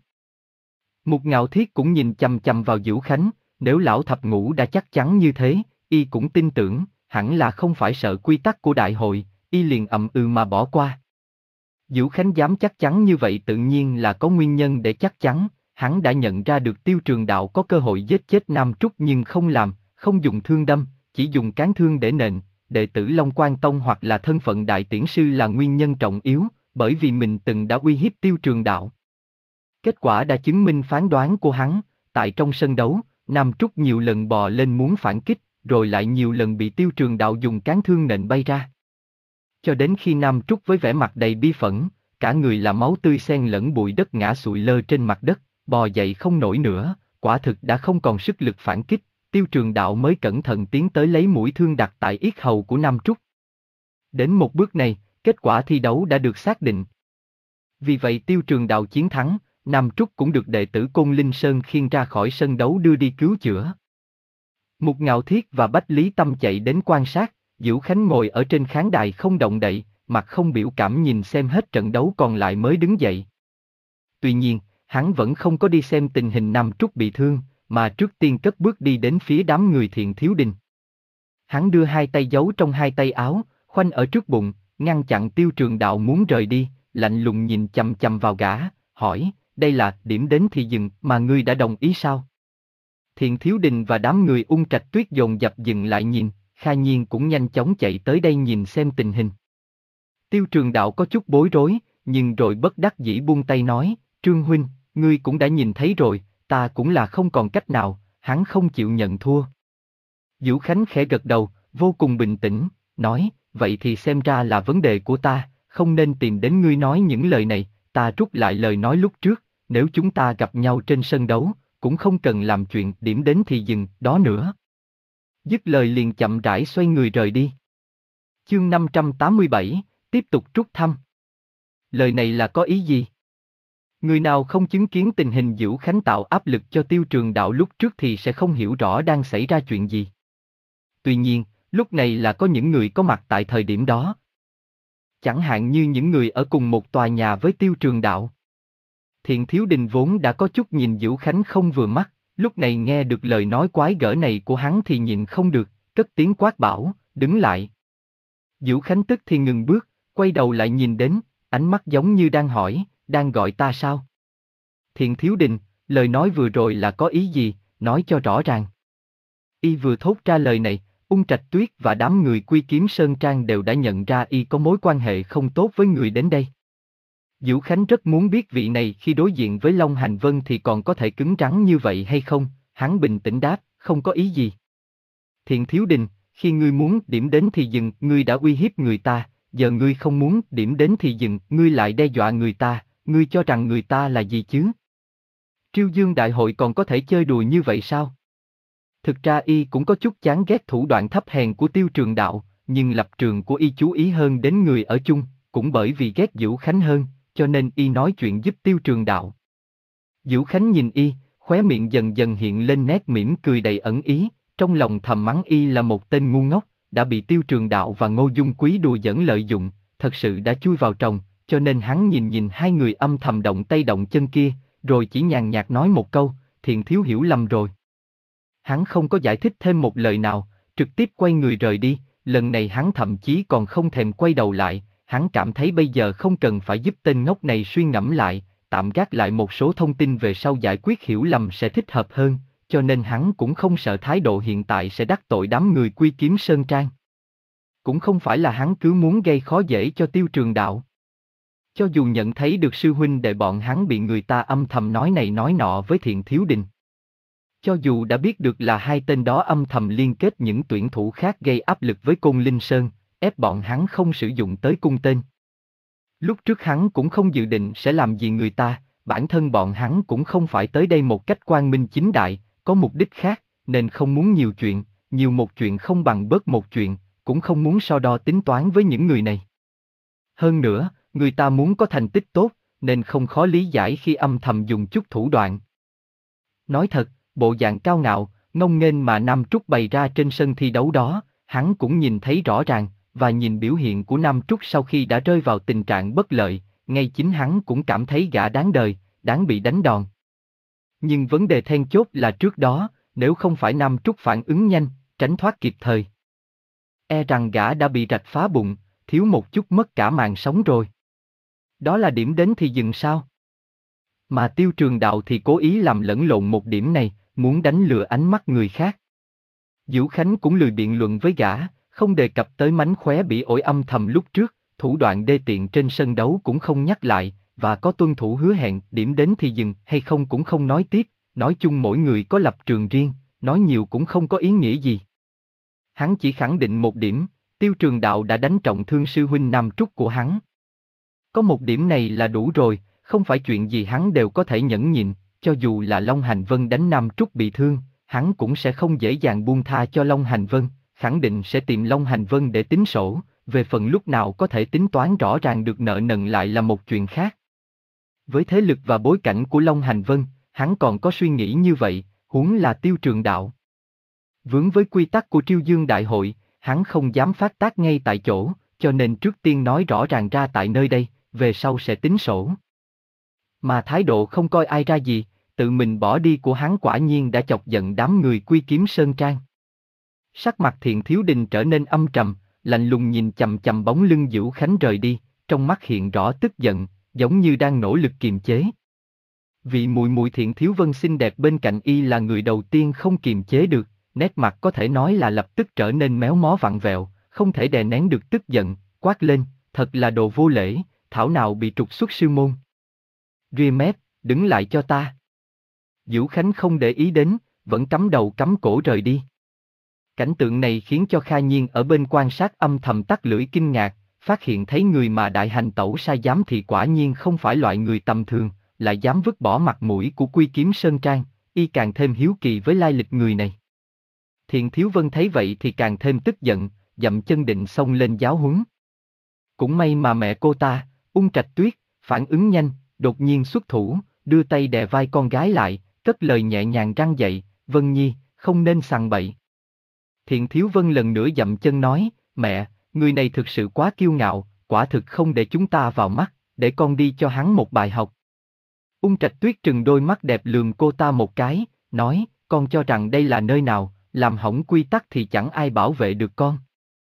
Mục Ngạo Thiết cũng nhìn chằm chằm vào Dữu Khánh, nếu lão thập ngũ đã chắc chắn như thế, y cũng tin tưởng, hẳn là không phải sợ quy tắc của đại hội, y liền ậm ừ mà bỏ qua. Dữu Khánh dám chắc chắn như vậy tự nhiên là có nguyên nhân để chắc chắn, hắn đã nhận ra được Tiêu Trường Đạo có cơ hội giết chết Nam Trúc nhưng không làm, không dùng thương đâm, chỉ dùng cán thương để nện, đệ tử Long Quan Tông hoặc là thân phận đại tiễn sư là nguyên nhân trọng yếu, bởi vì mình từng đã uy hiếp Tiêu Trường Đạo. Kết quả đã chứng minh phán đoán của hắn, tại trong sân đấu, Nam Trúc nhiều lần bò lên muốn phản kích, rồi lại nhiều lần bị Tiêu Trường Đạo dùng cán thương nện bay ra. Cho đến khi Nam Trúc với vẻ mặt đầy bi phẫn, cả người là máu tươi xen lẫn bụi đất ngã sụi lơ trên mặt đất, bò dậy không nổi nữa, quả thực đã không còn sức lực phản kích, Tiêu Trường Đạo mới cẩn thận tiến tới lấy mũi thương đặt tại yết hầu của Nam Trúc. Đến một bước này, kết quả thi đấu đã được xác định. Vì vậy Tiêu Trường Đạo chiến thắng, Nam Trúc cũng được đệ tử Côn Linh Sơn khiêng ra khỏi sân đấu đưa đi cứu chữa. Mục Ngạo Thiết và Bách Lý Tâm chạy đến quan sát, Dữu Khánh ngồi ở trên khán đài không động đậy, mặt không biểu cảm nhìn xem hết trận đấu còn lại mới đứng dậy. Tuy nhiên, hắn vẫn không có đi xem tình hình Nam Trúc bị thương, mà trước tiên cất bước đi đến phía đám người Thiện Thiếu Đình. Hắn đưa hai tay giấu trong hai tay áo, khoanh ở trước bụng, ngăn chặn Tiêu Trường Đạo muốn rời đi, lạnh lùng nhìn chằm chằm vào gã, hỏi, đây là điểm đến thì dừng mà ngươi đã đồng ý sao? Thiện Thiếu Đình và đám người Ung Trạch Tuyết dồn dập dừng lại nhìn, Kha Nhiên cũng nhanh chóng chạy tới đây nhìn xem tình hình. Tiêu Trường Đạo có chút bối rối, nhưng rồi bất đắc dĩ buông tay nói, Trương huynh, ngươi cũng đã nhìn thấy rồi, ta cũng là không còn cách nào, hắn không chịu nhận thua. Dữu Khánh khẽ gật đầu, vô cùng bình tĩnh, nói, vậy thì xem ra là vấn đề của ta, không nên tìm đến ngươi nói những lời này, ta rút lại lời nói lúc trước, nếu chúng ta gặp nhau trên sân đấu, cũng không cần làm chuyện điểm đến thì dừng đó nữa. Dứt lời liền chậm rãi xoay người rời đi. Chương năm trăm tám mươi bảy, tiếp tục rút thăm. Lời này là có ý gì? Người nào không chứng kiến tình hình Dữu Khánh tạo áp lực cho Tiêu Trường Đạo lúc trước thì sẽ không hiểu rõ đang xảy ra chuyện gì. Tuy nhiên, lúc này là có những người có mặt tại thời điểm đó. Chẳng hạn như những người ở cùng một tòa nhà với Tiêu Trường Đạo. Thiện Thiếu Đình vốn đã có chút nhìn Dữu Khánh không vừa mắt, lúc này nghe được lời nói quái gở này của hắn thì nhịn không được, cất tiếng quát bảo, đứng lại. Dữu Khánh tức thì ngừng bước, quay đầu lại nhìn đến, ánh mắt giống như đang hỏi, đang gọi ta sao? Thiện Thiếu Đình, lời nói vừa rồi là có ý gì, nói cho rõ ràng. Y vừa thốt ra lời này, Ung Trạch Tuyết và đám người Quy Kiếm Sơn Trang đều đã nhận ra y có mối quan hệ không tốt với người đến đây. Dữu Khánh rất muốn biết vị này khi đối diện với Long Hành Vân thì còn có thể cứng rắn như vậy hay không, hắn bình tĩnh đáp, không có ý gì. Thiện Thiếu Đình, khi ngươi muốn điểm đến thì dừng, ngươi đã uy hiếp người ta, giờ ngươi không muốn điểm đến thì dừng, ngươi lại đe dọa người ta, ngươi cho rằng người ta là gì chứ? Triêu Dương Đại Hội còn có thể chơi đùa như vậy sao? Thực ra y cũng có chút chán ghét thủ đoạn thấp hèn của Tiêu Trường Đạo, nhưng lập trường của y chú ý hơn đến người ở chung, cũng bởi vì ghét Dữu Khánh hơn, cho nên y nói chuyện giúp Tiêu Trường Đạo. Dữu Khánh nhìn y, khóe miệng dần dần hiện lên nét mỉm cười đầy ẩn ý, trong lòng thầm mắng y là một tên ngu ngốc, đã bị Tiêu Trường Đạo và Ngô Dung Quý đùa giỡn lợi dụng, thật sự đã chui vào tròng, cho nên hắn nhìn nhìn hai người âm thầm động tay động chân kia, rồi chỉ nhàn nhạt nói một câu, Thiện Thiếu hiểu lầm rồi. Hắn không có giải thích thêm một lời nào, trực tiếp quay người rời đi, lần này hắn thậm chí còn không thèm quay đầu lại, hắn cảm thấy bây giờ không cần phải giúp tên ngốc này suy ngẫm lại, tạm gác lại một số thông tin về sau giải quyết hiểu lầm sẽ thích hợp hơn, cho nên hắn cũng không sợ thái độ hiện tại sẽ đắc tội đám người Quy Kiếm Sơn Trang. Cũng không phải là hắn cứ muốn gây khó dễ cho Tiêu Trường Đạo. Cho dù nhận thấy được sư huynh đệ bọn hắn bị người ta âm thầm nói này nói nọ với Thiện Thiếu Đình. Cho dù đã biết được là hai tên đó âm thầm liên kết những tuyển thủ khác gây áp lực với Côn Linh Sơn, ép bọn hắn không sử dụng tới cung tên. Lúc trước hắn cũng không dự định sẽ làm gì người ta, bản thân bọn hắn cũng không phải tới đây một cách quang minh chính đại, có mục đích khác, nên không muốn nhiều chuyện, nhiều một chuyện không bằng bớt một chuyện, cũng không muốn so đo tính toán với những người này. Hơn nữa, người ta muốn có thành tích tốt, nên không khó lý giải khi âm thầm dùng chút thủ đoạn. Nói thật, bộ dạng cao ngạo, ngông nghênh mà Nam Trúc bày ra trên sân thi đấu đó, hắn cũng nhìn thấy rõ ràng, và nhìn biểu hiện của Nam Trúc sau khi đã rơi vào tình trạng bất lợi, ngay chính hắn cũng cảm thấy gã đáng đời, đáng bị đánh đòn. Nhưng vấn đề then chốt là trước đó, nếu không phải Nam Trúc phản ứng nhanh, tránh thoát kịp thời, e rằng gã đã bị rạch phá bụng, thiếu một chút mất cả mạng sống rồi. Đó là điểm đến thì dừng sao? Mà Tiêu Trường Đạo thì cố ý làm lẫn lộn một điểm này, muốn đánh lừa ánh mắt người khác. Dữu Khánh cũng lười biện luận với gã, không đề cập tới mánh khóe bị ổi âm thầm lúc trước, thủ đoạn đê tiện trên sân đấu cũng không nhắc lại, và có tuân thủ hứa hẹn điểm đến thì dừng hay không cũng không nói tiếp, nói chung mỗi người có lập trường riêng, nói nhiều cũng không có ý nghĩa gì. Hắn chỉ khẳng định một điểm, Tiêu Trường Đạo đã đánh trọng thương sư huynh Nam Trúc của hắn. Có một điểm này là đủ rồi, không phải chuyện gì hắn đều có thể nhẫn nhịn, cho dù là Long Hành Vân đánh Nam Trúc bị thương, hắn cũng sẽ không dễ dàng buông tha cho Long Hành Vân, khẳng định sẽ tìm Long Hành Vân để tính sổ, về phần lúc nào có thể tính toán rõ ràng được nợ nần lại là một chuyện khác. Với thế lực và bối cảnh của Long Hành Vân, hắn còn có suy nghĩ như vậy, huống là Tiêu Trường Đạo. Vướng với quy tắc của Triêu Dương Đại Hội, hắn không dám phát tác ngay tại chỗ, cho nên trước tiên nói rõ ràng ra tại nơi đây, về sau sẽ tính sổ. Mà thái độ không coi ai ra gì, tự mình bỏ đi của hắn quả nhiên đã chọc giận đám người Quy Kiếm Sơn Trang. Sắc mặt Thiện Thiếu Đình trở nên âm trầm, lạnh lùng nhìn chằm chằm bóng lưng Dữu Khánh rời đi, trong mắt hiện rõ tức giận, giống như đang nỗ lực kiềm chế. Vị muội muội Thiện Thiếu Vân xinh đẹp bên cạnh y là người đầu tiên không kiềm chế được, nét mặt có thể nói là lập tức trở nên méo mó vặn vẹo, không thể đè nén được tức giận, quát lên, thật là đồ vô lễ, thảo nào bị trục xuất sư môn. Ria mép, đứng lại cho ta. Dữu Khánh không để ý đến, vẫn cắm đầu cắm cổ rời đi. Cảnh tượng này khiến cho Kha Nhiên ở bên quan sát âm thầm tắt lưỡi kinh ngạc, phát hiện thấy người mà đại hành tẩu sai giám thì quả nhiên không phải loại người tầm thường, lại dám vứt bỏ mặt mũi của Quy Kiếm Sơn Trang, y càng thêm hiếu kỳ với lai lịch người này. Thiện Thiếu Vân thấy vậy thì càng thêm tức giận, dậm chân định xông lên giáo huấn. Cũng may mà mẹ cô ta, Ung Trạch Tuyết, phản ứng nhanh, đột nhiên xuất thủ, đưa tay đè vai con gái lại, cất lời nhẹ nhàng răn dạy, Vân Nhi, không nên sằng bậy. Thiện Thiếu Vân lần nữa dậm chân nói, mẹ, người này thực sự quá kiêu ngạo, quả thực không để chúng ta vào mắt, để con đi cho hắn một bài học. Ung Trạch Tuyết trừng đôi mắt đẹp lườm cô ta một cái, nói, con cho rằng đây là nơi nào, làm hỏng quy tắc thì chẳng ai bảo vệ được con.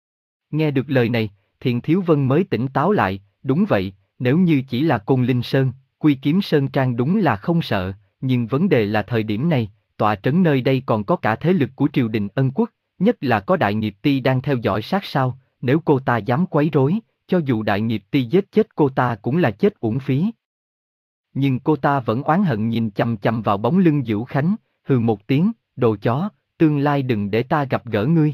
Nghe được lời này, Thiện Thiếu Vân mới tỉnh táo lại, đúng vậy, nếu như chỉ là Côn Linh Sơn, Quy Kiếm Sơn Trang đúng là không sợ, nhưng vấn đề là thời điểm này, tọa trấn nơi đây còn có cả thế lực của triều đình Ân Quốc, nhất là có Đại Nghiệp Ti đang theo dõi sát sao, nếu cô ta dám quấy rối, cho dù Đại Nghiệp Ti giết chết cô ta cũng là chết uổng phí. Nhưng cô ta vẫn oán hận nhìn chằm chằm vào bóng lưng Dữu Khánh, hừ một tiếng, đồ chó, tương lai đừng để ta gặp gỡ ngươi.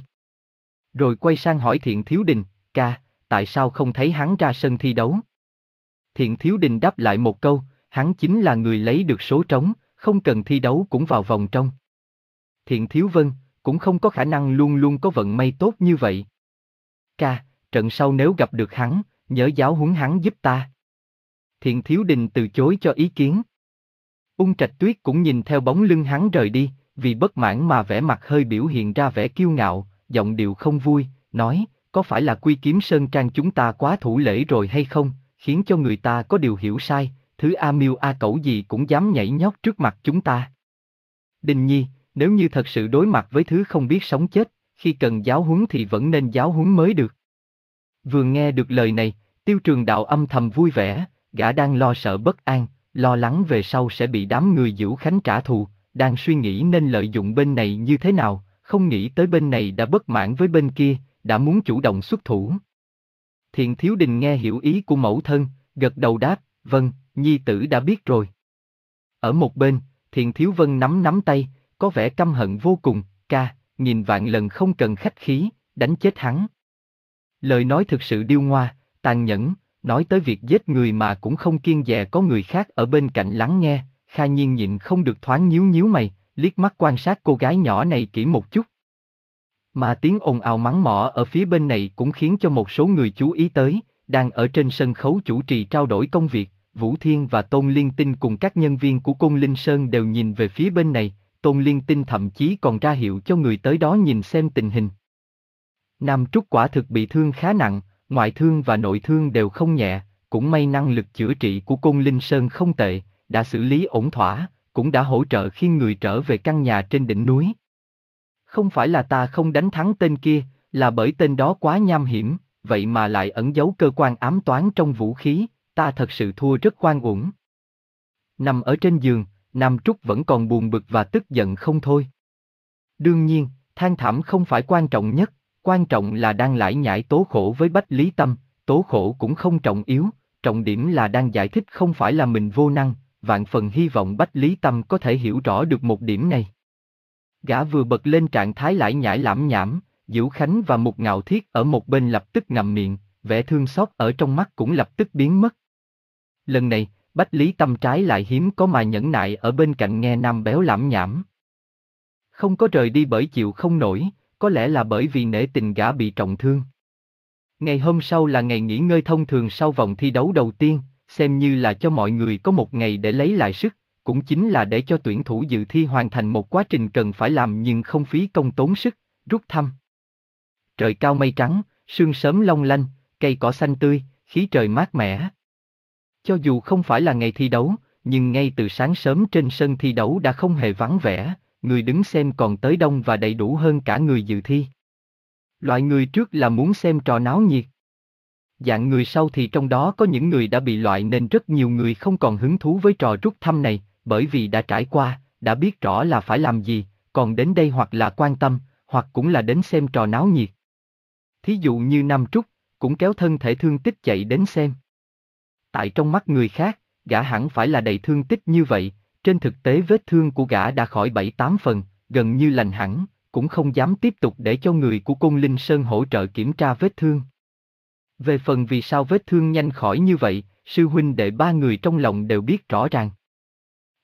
Rồi quay sang hỏi Thiện Thiếu Đình, ca, tại sao không thấy hắn ra sân thi đấu? Thiện Thiếu Đình đáp lại một câu, hắn chính là người lấy được số trống, không cần thi đấu cũng vào vòng trong. Thiện Thiếu Vân, cũng không có khả năng luôn luôn có vận may tốt như vậy. Ca, trận sau nếu gặp được hắn, nhớ giáo huấn hắn giúp ta. Thiện Thiếu Đình từ chối cho ý kiến. Ung Trạch Tuyết cũng nhìn theo bóng lưng hắn rời đi, vì bất mãn mà vẻ mặt hơi biểu hiện ra vẻ kiêu ngạo, giọng điệu không vui, nói, có phải là Quy Kiếm Sơn Trang chúng ta quá thủ lễ rồi hay không, khiến cho người ta có điều hiểu sai, thứ A Miêu A Cẩu gì cũng dám nhảy nhót trước mặt chúng ta. Đình Nhi, nếu như thật sự đối mặt với thứ không biết sống chết, khi cần giáo huấn thì vẫn nên giáo huấn mới được. Vừa nghe được lời này, Tiêu Trường Đạo âm thầm vui vẻ, gã đang lo sợ bất an, lo lắng về sau sẽ bị đám người Dữu Khánh trả thù, đang suy nghĩ nên lợi dụng bên này như thế nào, không nghĩ tới bên này đã bất mãn với bên kia, đã muốn chủ động xuất thủ. Thiện Thiếu Đình nghe hiểu ý của mẫu thân, gật đầu đáp, vâng, nhi tử đã biết rồi. Ở một bên, Thiện Thiếu Vân nắm nắm tay, có vẻ căm hận vô cùng, ca, nghìn vạn lần không cần khách khí, đánh chết hắn. Lời nói thực sự điêu ngoa, tàn nhẫn, nói tới việc giết người mà cũng không kiêng dè có người khác ở bên cạnh lắng nghe, Kha Nhiên nhịn không được thoáng nhíu nhíu mày, liếc mắt quan sát cô gái nhỏ này kỹ một chút. Mà tiếng ồn ào mắng mỏ ở phía bên này cũng khiến cho một số người chú ý tới, đang ở trên sân khấu chủ trì trao đổi công việc, Vũ Thiên và Tôn Liên Tinh cùng các nhân viên của Côn Linh Sơn đều nhìn về phía bên này, Tôn Liên Tinh thậm chí còn ra hiệu cho người tới đó nhìn xem tình hình. Nam Trúc quả thực bị thương khá nặng, ngoại thương và nội thương đều không nhẹ, cũng may năng lực chữa trị của Côn Linh Sơn không tệ, đã xử lý ổn thỏa, cũng đã hỗ trợ khiêng người trở về căn nhà trên đỉnh núi. Không phải là ta không đánh thắng tên kia, là bởi tên đó quá nham hiểm, vậy mà lại ẩn giấu cơ quan ám toán trong vũ khí, ta thật sự thua rất oan uổng. Nằm ở trên giường, Nam Trúc vẫn còn buồn bực và tức giận không thôi. Đương nhiên, than thảm không phải quan trọng nhất, quan trọng là đang lải nhải tố khổ với Bách Lý Tâm, tố khổ cũng không trọng yếu, trọng điểm là đang giải thích không phải là mình vô năng, vạn phần hy vọng Bách Lý Tâm có thể hiểu rõ được một điểm này. Gã vừa bật lên trạng thái lải nhải lảm nhảm, Dữu Khánh và Mục Ngạo Thiết ở một bên lập tức ngậm miệng, vẻ thương xót ở trong mắt cũng lập tức biến mất. Lần này, Bách Lý Tâm trái lại hiếm có mà nhẫn nại ở bên cạnh nghe Nam Béo lảm nhảm. Không có rời đi bởi chịu không nổi, có lẽ là bởi vì nể tình gã bị trọng thương. Ngày hôm sau là ngày nghỉ ngơi thông thường sau vòng thi đấu đầu tiên, xem như là cho mọi người có một ngày để lấy lại sức, cũng chính là để cho tuyển thủ dự thi hoàn thành một quá trình cần phải làm nhưng không phí công tốn sức, rút thăm. Trời cao mây trắng, sương sớm long lanh, cây cỏ xanh tươi, khí trời mát mẻ. Cho dù không phải là ngày thi đấu, nhưng ngay từ sáng sớm trên sân thi đấu đã không hề vắng vẻ, người đứng xem còn tới đông và đầy đủ hơn cả người dự thi. Loại người trước là muốn xem trò náo nhiệt. Dạng người sau thì trong đó có những người đã bị loại nên rất nhiều người không còn hứng thú với trò rút thăm này, bởi vì đã trải qua, đã biết rõ là phải làm gì, còn đến đây hoặc là quan tâm, hoặc cũng là đến xem trò náo nhiệt. Thí dụ như Nam Trúc, cũng kéo thân thể thương tích chạy đến xem. Tại trong mắt người khác, gã hẳn phải là đầy thương tích như vậy, trên thực tế vết thương của gã đã khỏi bảy tám phần, gần như lành hẳn, cũng không dám tiếp tục để cho người của Côn Linh Sơn hỗ trợ kiểm tra vết thương. Về phần vì sao vết thương nhanh khỏi như vậy, sư huynh đệ ba người trong lòng đều biết rõ ràng.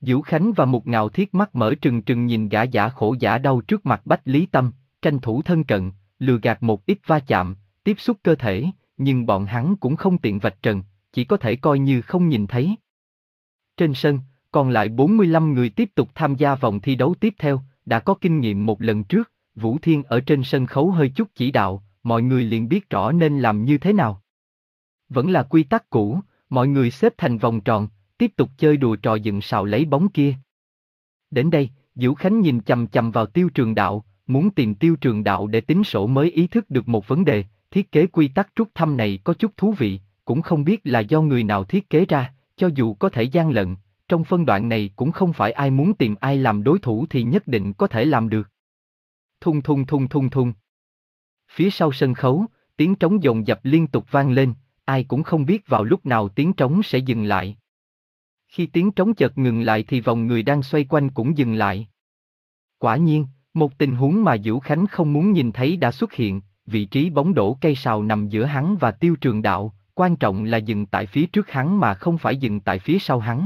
Diễu Khánh và Mục Ngạo Thiết mắt mở trừng trừng nhìn gã giả khổ giả đau trước mặt Bách Lý Tâm, tranh thủ thân cận, lừa gạt một ít va chạm, tiếp xúc cơ thể, nhưng bọn hắn cũng không tiện vạch trần, chỉ có thể coi như không nhìn thấy. Trên sân, còn lại bốn mươi lăm người tiếp tục tham gia vòng thi đấu tiếp theo, đã có kinh nghiệm một lần trước, Vũ Thiên ở trên sân khấu hơi chút chỉ đạo, mọi người liền biết rõ nên làm như thế nào. Vẫn là quy tắc cũ, mọi người xếp thành vòng tròn, tiếp tục chơi đùa trò dựng sào lấy bóng kia. Đến đây, Diễu Khánh nhìn chằm chằm vào Tiêu Trường Đạo, muốn tìm Tiêu Trường Đạo để tính sổ mới ý thức được một vấn đề, thiết kế quy tắc rút thăm này có chút thú vị, cũng không biết là do người nào thiết kế ra, cho dù có thể gian lận, trong phân đoạn này cũng không phải ai muốn tìm ai làm đối thủ thì nhất định có thể làm được. Thung thung thung thung thung. Phía sau sân khấu, tiếng trống dồn dập liên tục vang lên, ai cũng không biết vào lúc nào tiếng trống sẽ dừng lại. Khi tiếng trống chợt ngừng lại thì vòng người đang xoay quanh cũng dừng lại. Quả nhiên, một tình huống mà Diễu Khánh không muốn nhìn thấy đã xuất hiện, vị trí bóng đổ cây sào nằm giữa hắn và Tiêu Trường Đạo, quan trọng là dừng tại phía trước hắn mà không phải dừng tại phía sau hắn.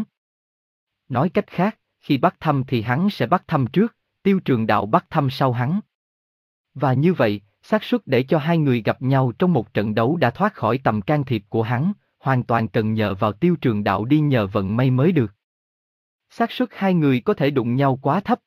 Nói cách khác, khi bắt thăm thì hắn sẽ bắt thăm trước, Tiêu Trường Đạo bắt thăm sau hắn. Và như vậy, xác suất để cho hai người gặp nhau trong một trận đấu đã thoát khỏi tầm can thiệp của hắn, hoàn toàn cần nhờ vào Tiêu Trường Đạo đi nhờ vận may mới được. Xác suất hai người có thể đụng nhau quá thấp.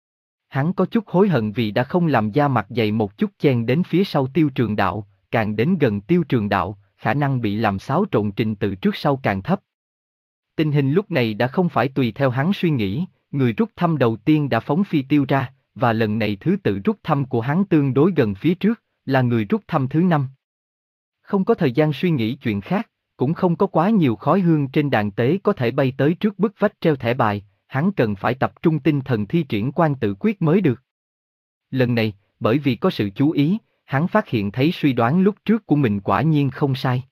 Hắn có chút hối hận vì đã không làm da mặt dày một chút chen đến phía sau Tiêu Trường Đạo, càng đến gần Tiêu Trường Đạo, khả năng bị làm xáo trộn trình tự trước sau càng thấp. Tình hình lúc này đã không phải tùy theo hắn suy nghĩ, người rút thăm đầu tiên đã phóng phi tiêu ra, và lần này thứ tự rút thăm của hắn tương đối gần phía trước, là người rút thăm thứ năm. Không có thời gian suy nghĩ chuyện khác, cũng không có quá nhiều khói hương trên đàn tế có thể bay tới trước bức vách treo thẻ bài, hắn cần phải tập trung tinh thần thi triển quan tự quyết mới được. Lần này, bởi vì có sự chú ý, hắn phát hiện thấy suy đoán lúc trước của mình quả nhiên không sai.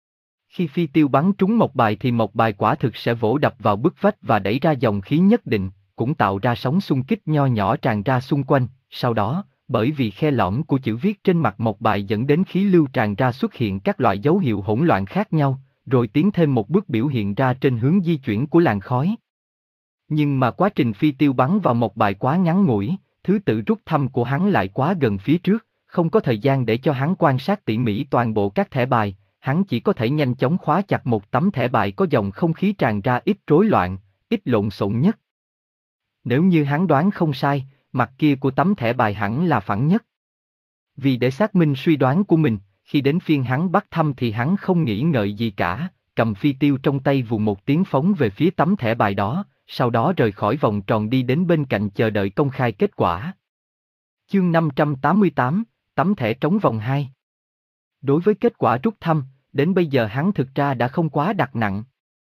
Khi phi tiêu bắn trúng một bài thì một bài quả thực sẽ vỗ đập vào bức vách và đẩy ra dòng khí nhất định, cũng tạo ra sóng xung kích nho nhỏ tràn ra xung quanh, sau đó, bởi vì khe lõm của chữ viết trên mặt một bài dẫn đến khí lưu tràn ra xuất hiện các loại dấu hiệu hỗn loạn khác nhau, rồi tiến thêm một bước biểu hiện ra trên hướng di chuyển của làn khói. Nhưng mà quá trình phi tiêu bắn vào một bài quá ngắn ngủi, thứ tự rút thăm của hắn lại quá gần phía trước, không có thời gian để cho hắn quan sát tỉ mỉ toàn bộ các thẻ bài, hắn chỉ có thể nhanh chóng khóa chặt một tấm thẻ bài có dòng không khí tràn ra ít rối loạn, ít lộn xộn nhất. Nếu như hắn đoán không sai, mặt kia của tấm thẻ bài hẳn là phẳng nhất. Vì để xác minh suy đoán của mình, khi đến phiên hắn bắt thăm thì hắn không nghĩ ngợi gì cả, cầm phi tiêu trong tay vù một tiếng phóng về phía tấm thẻ bài đó, sau đó rời khỏi vòng tròn đi đến bên cạnh chờ đợi công khai kết quả. Chương năm trăm tám mươi tám, tấm thẻ trống vòng hai. Đối với kết quả rút thăm, đến bây giờ hắn thực ra đã không quá đặt nặng.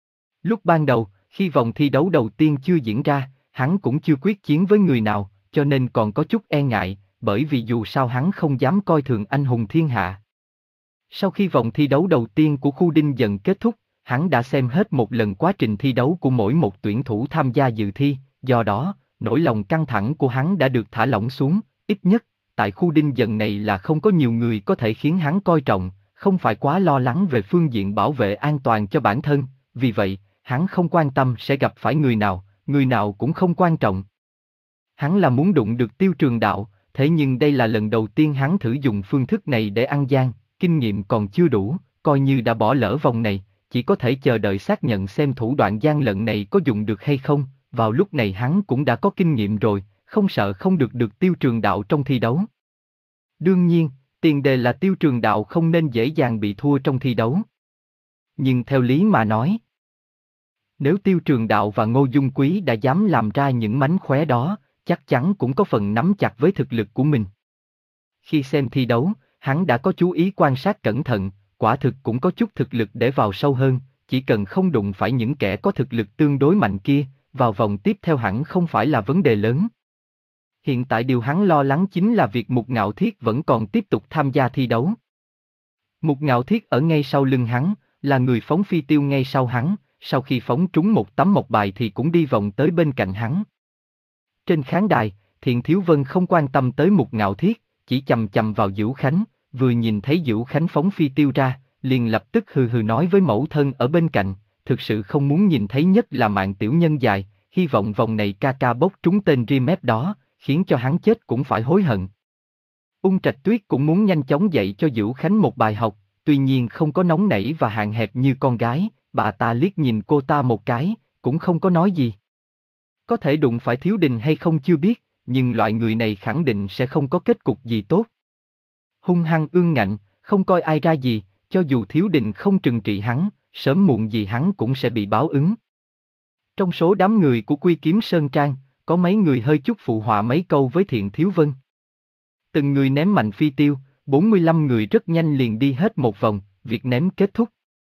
Lúc ban đầu, khi vòng thi đấu đầu tiên chưa diễn ra, hắn cũng chưa quyết chiến với người nào, cho nên còn có chút e ngại, bởi vì dù sao hắn không dám coi thường anh hùng thiên hạ. Sau khi vòng thi đấu đầu tiên của khu Đinh dần kết thúc, hắn đã xem hết một lần quá trình thi đấu của mỗi một tuyển thủ tham gia dự thi, do đó, nỗi lòng căng thẳng của hắn đã được thả lỏng xuống, ít nhất, tại khu Đinh dần này là không có nhiều người có thể khiến hắn coi trọng, không phải quá lo lắng về phương diện bảo vệ an toàn cho bản thân, vì vậy, hắn không quan tâm sẽ gặp phải người nào, người nào cũng không quan trọng. Hắn là muốn đụng được Tiêu Trường Đạo, thế nhưng đây là lần đầu tiên hắn thử dùng phương thức này để ăn gian, kinh nghiệm còn chưa đủ, coi như đã bỏ lỡ vòng này, chỉ có thể chờ đợi xác nhận xem thủ đoạn gian lận này có dùng được hay không, vào lúc này hắn cũng đã có kinh nghiệm rồi, không sợ không được được Tiêu Trường Đạo trong thi đấu. Đương nhiên, tiền đề là Tiêu Trường Đạo không nên dễ dàng bị thua trong thi đấu. Nhưng theo lý mà nói, nếu Tiêu Trường Đạo và Ngô Dung Quý đã dám làm ra những mánh khóe đó, chắc chắn cũng có phần nắm chặt với thực lực của mình. Khi xem thi đấu, hắn đã có chú ý quan sát cẩn thận, quả thực cũng có chút thực lực để vào sâu hơn, chỉ cần không đụng phải những kẻ có thực lực tương đối mạnh kia, vào vòng tiếp theo hẳn không phải là vấn đề lớn. Hiện tại điều hắn lo lắng chính là việc Mục Ngạo Thiết vẫn còn tiếp tục tham gia thi đấu. Mục Ngạo Thiết ở ngay sau lưng hắn, là người phóng phi tiêu ngay sau hắn, sau khi phóng trúng một tấm một bài thì cũng đi vòng tới bên cạnh hắn. Trên khán đài, Thiện Thiếu Vân không quan tâm tới Mục Ngạo Thiết, chỉ chầm chầm vào Diễu Khánh, vừa nhìn thấy Diễu Khánh phóng phi tiêu ra, liền lập tức hừ hừ nói với mẫu thân ở bên cạnh, thực sự không muốn nhìn thấy nhất là mạng tiểu nhân dài, hy vọng vòng này ca ca bốc trúng tên Remap đó, khiến cho hắn chết cũng phải hối hận. Ung Trạch Tuyết cũng muốn nhanh chóng dạy cho Dữu Khánh một bài học, tuy nhiên không có nóng nảy và hạn hẹp như con gái, bà ta liếc nhìn cô ta một cái, cũng không có nói gì. Có thể đụng phải Thiếu Đình hay không chưa biết, nhưng loại người này khẳng định sẽ không có kết cục gì tốt. Hung hăng ương ngạnh, không coi ai ra gì, cho dù Thiếu Đình không trừng trị hắn, sớm muộn gì hắn cũng sẽ bị báo ứng. Trong số đám người của Quy Kiếm Sơn Trang, có mấy người hơi chút phụ họa mấy câu với Thiện Thiếu Vân. Từng người ném mạnh phi tiêu, bốn mươi lăm người rất nhanh liền đi hết một vòng, việc ném kết thúc.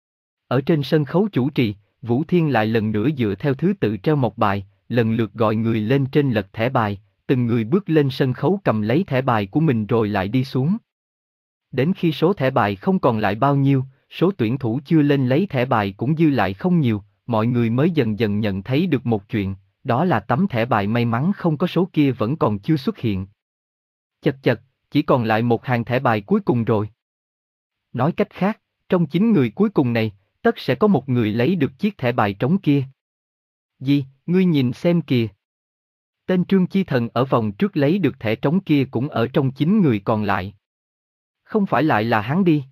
Ở trên sân khấu chủ trì, Vũ Thiên lại lần nữa dựa theo thứ tự treo một bài, lần lượt gọi người lên trên lật thẻ bài, từng người bước lên sân khấu cầm lấy thẻ bài của mình rồi lại đi xuống. Đến khi số thẻ bài không còn lại bao nhiêu, số tuyển thủ chưa lên lấy thẻ bài cũng dư lại không nhiều, mọi người mới dần dần nhận thấy được một chuyện, đó là tấm thẻ bài may mắn không có số kia vẫn còn chưa xuất hiện. Chật chật, chỉ còn lại một hàng thẻ bài cuối cùng rồi. Nói cách khác, trong chín người cuối cùng này, tất sẽ có một người lấy được chiếc thẻ bài trống kia. Gì, ngươi nhìn xem kìa. Tên Trương Chi Thần ở vòng trước lấy được thẻ trống kia cũng ở trong chín người còn lại. Không phải lại là hắn đi.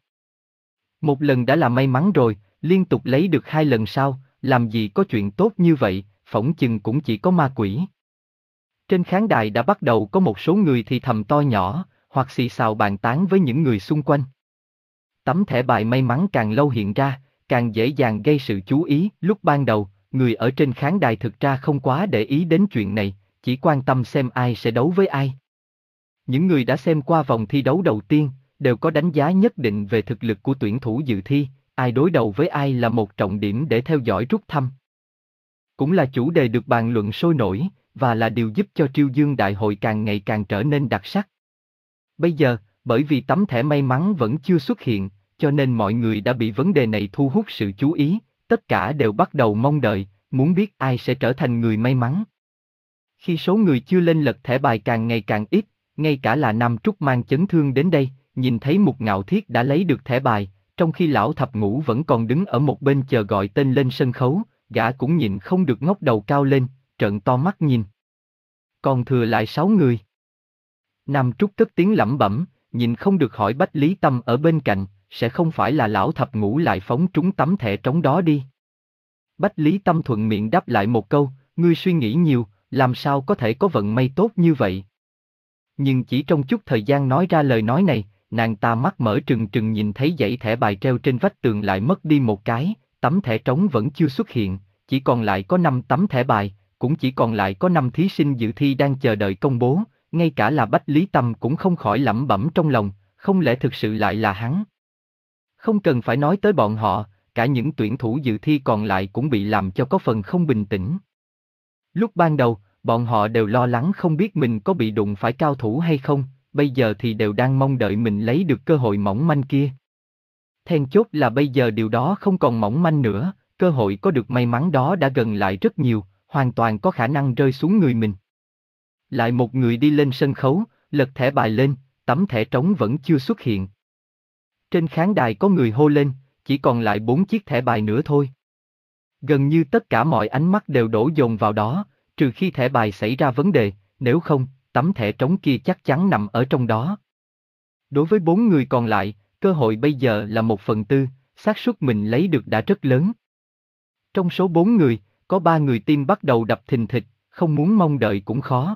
Một lần đã là may mắn rồi, liên tục lấy được hai lần sau, làm gì có chuyện tốt như vậy, phỏng chừng cũng chỉ có ma quỷ. Trên khán đài đã bắt đầu có một số người thì thầm to nhỏ, hoặc xì xào bàn tán với những người xung quanh. Tấm thẻ bài may mắn càng lâu hiện ra, càng dễ dàng gây sự chú ý. Lúc ban đầu, người ở trên khán đài thực ra không quá để ý đến chuyện này, chỉ quan tâm xem ai sẽ đấu với ai. Những người đã xem qua vòng thi đấu đầu tiên, đều có đánh giá nhất định về thực lực của tuyển thủ dự thi, ai đối đầu với ai là một trọng điểm để theo dõi rút thăm. Cũng là chủ đề được bàn luận sôi nổi, và là điều giúp cho Triêu Dương Đại hội càng ngày càng trở nên đặc sắc. Bây giờ, bởi vì tấm thẻ may mắn vẫn chưa xuất hiện, cho nên mọi người đã bị vấn đề này thu hút sự chú ý, tất cả đều bắt đầu mong đợi, muốn biết ai sẽ trở thành người may mắn. Khi số người chưa lên lật thẻ bài càng ngày càng ít, ngay cả là Nam Trúc mang chấn thương đến đây, nhìn thấy Mục Ngạo Thiết đã lấy được thẻ bài, trong khi lão thập ngũ vẫn còn đứng ở một bên chờ gọi tên lên sân khấu, gã cũng nhìn không được ngóc đầu cao lên, trợn to mắt nhìn. Còn thừa lại sáu người. Nam Trúc cất tiếng lẩm bẩm, nhìn không được hỏi Bách Lý Tâm ở bên cạnh, sẽ không phải là lão thập ngũ lại phóng trúng tấm thẻ trống đó đi. Bách Lý Tâm thuận miệng đáp lại một câu, ngươi suy nghĩ nhiều, làm sao có thể có vận may tốt như vậy. Nhưng chỉ trong chút thời gian nói ra lời nói này, nàng ta mắt mở trừng trừng nhìn thấy dãy thẻ bài treo trên vách tường lại mất đi một cái, tấm thẻ trống vẫn chưa xuất hiện, chỉ còn lại có năm tấm thẻ bài, cũng chỉ còn lại có năm thí sinh dự thi đang chờ đợi công bố, ngay cả là Bách Lý Tâm cũng không khỏi lẩm bẩm trong lòng, không lẽ thực sự lại là hắn. Không cần phải nói tới bọn họ, cả những tuyển thủ dự thi còn lại cũng bị làm cho có phần không bình tĩnh. Lúc ban đầu, bọn họ đều lo lắng không biết mình có bị đụng phải cao thủ hay không, bây giờ thì đều đang mong đợi mình lấy được cơ hội mỏng manh kia. Then chốt là bây giờ điều đó không còn mỏng manh nữa, cơ hội có được may mắn đó đã gần lại rất nhiều, hoàn toàn có khả năng rơi xuống người mình. Lại một người đi lên sân khấu, lật thẻ bài lên, tấm thẻ trống vẫn chưa xuất hiện. Trên khán đài có người hô lên, chỉ còn lại bốn chiếc thẻ bài nữa thôi. Gần như tất cả mọi ánh mắt đều đổ dồn vào đó, trừ khi thẻ bài xảy ra vấn đề, nếu không, tấm thẻ trống kia chắc chắn nằm ở trong đó. Đối với bốn người còn lại, cơ hội bây giờ là một phần tư, xác suất mình lấy được đã rất lớn. Trong số bốn người, có ba người tim bắt đầu đập thình thịch, không muốn mong đợi cũng khó.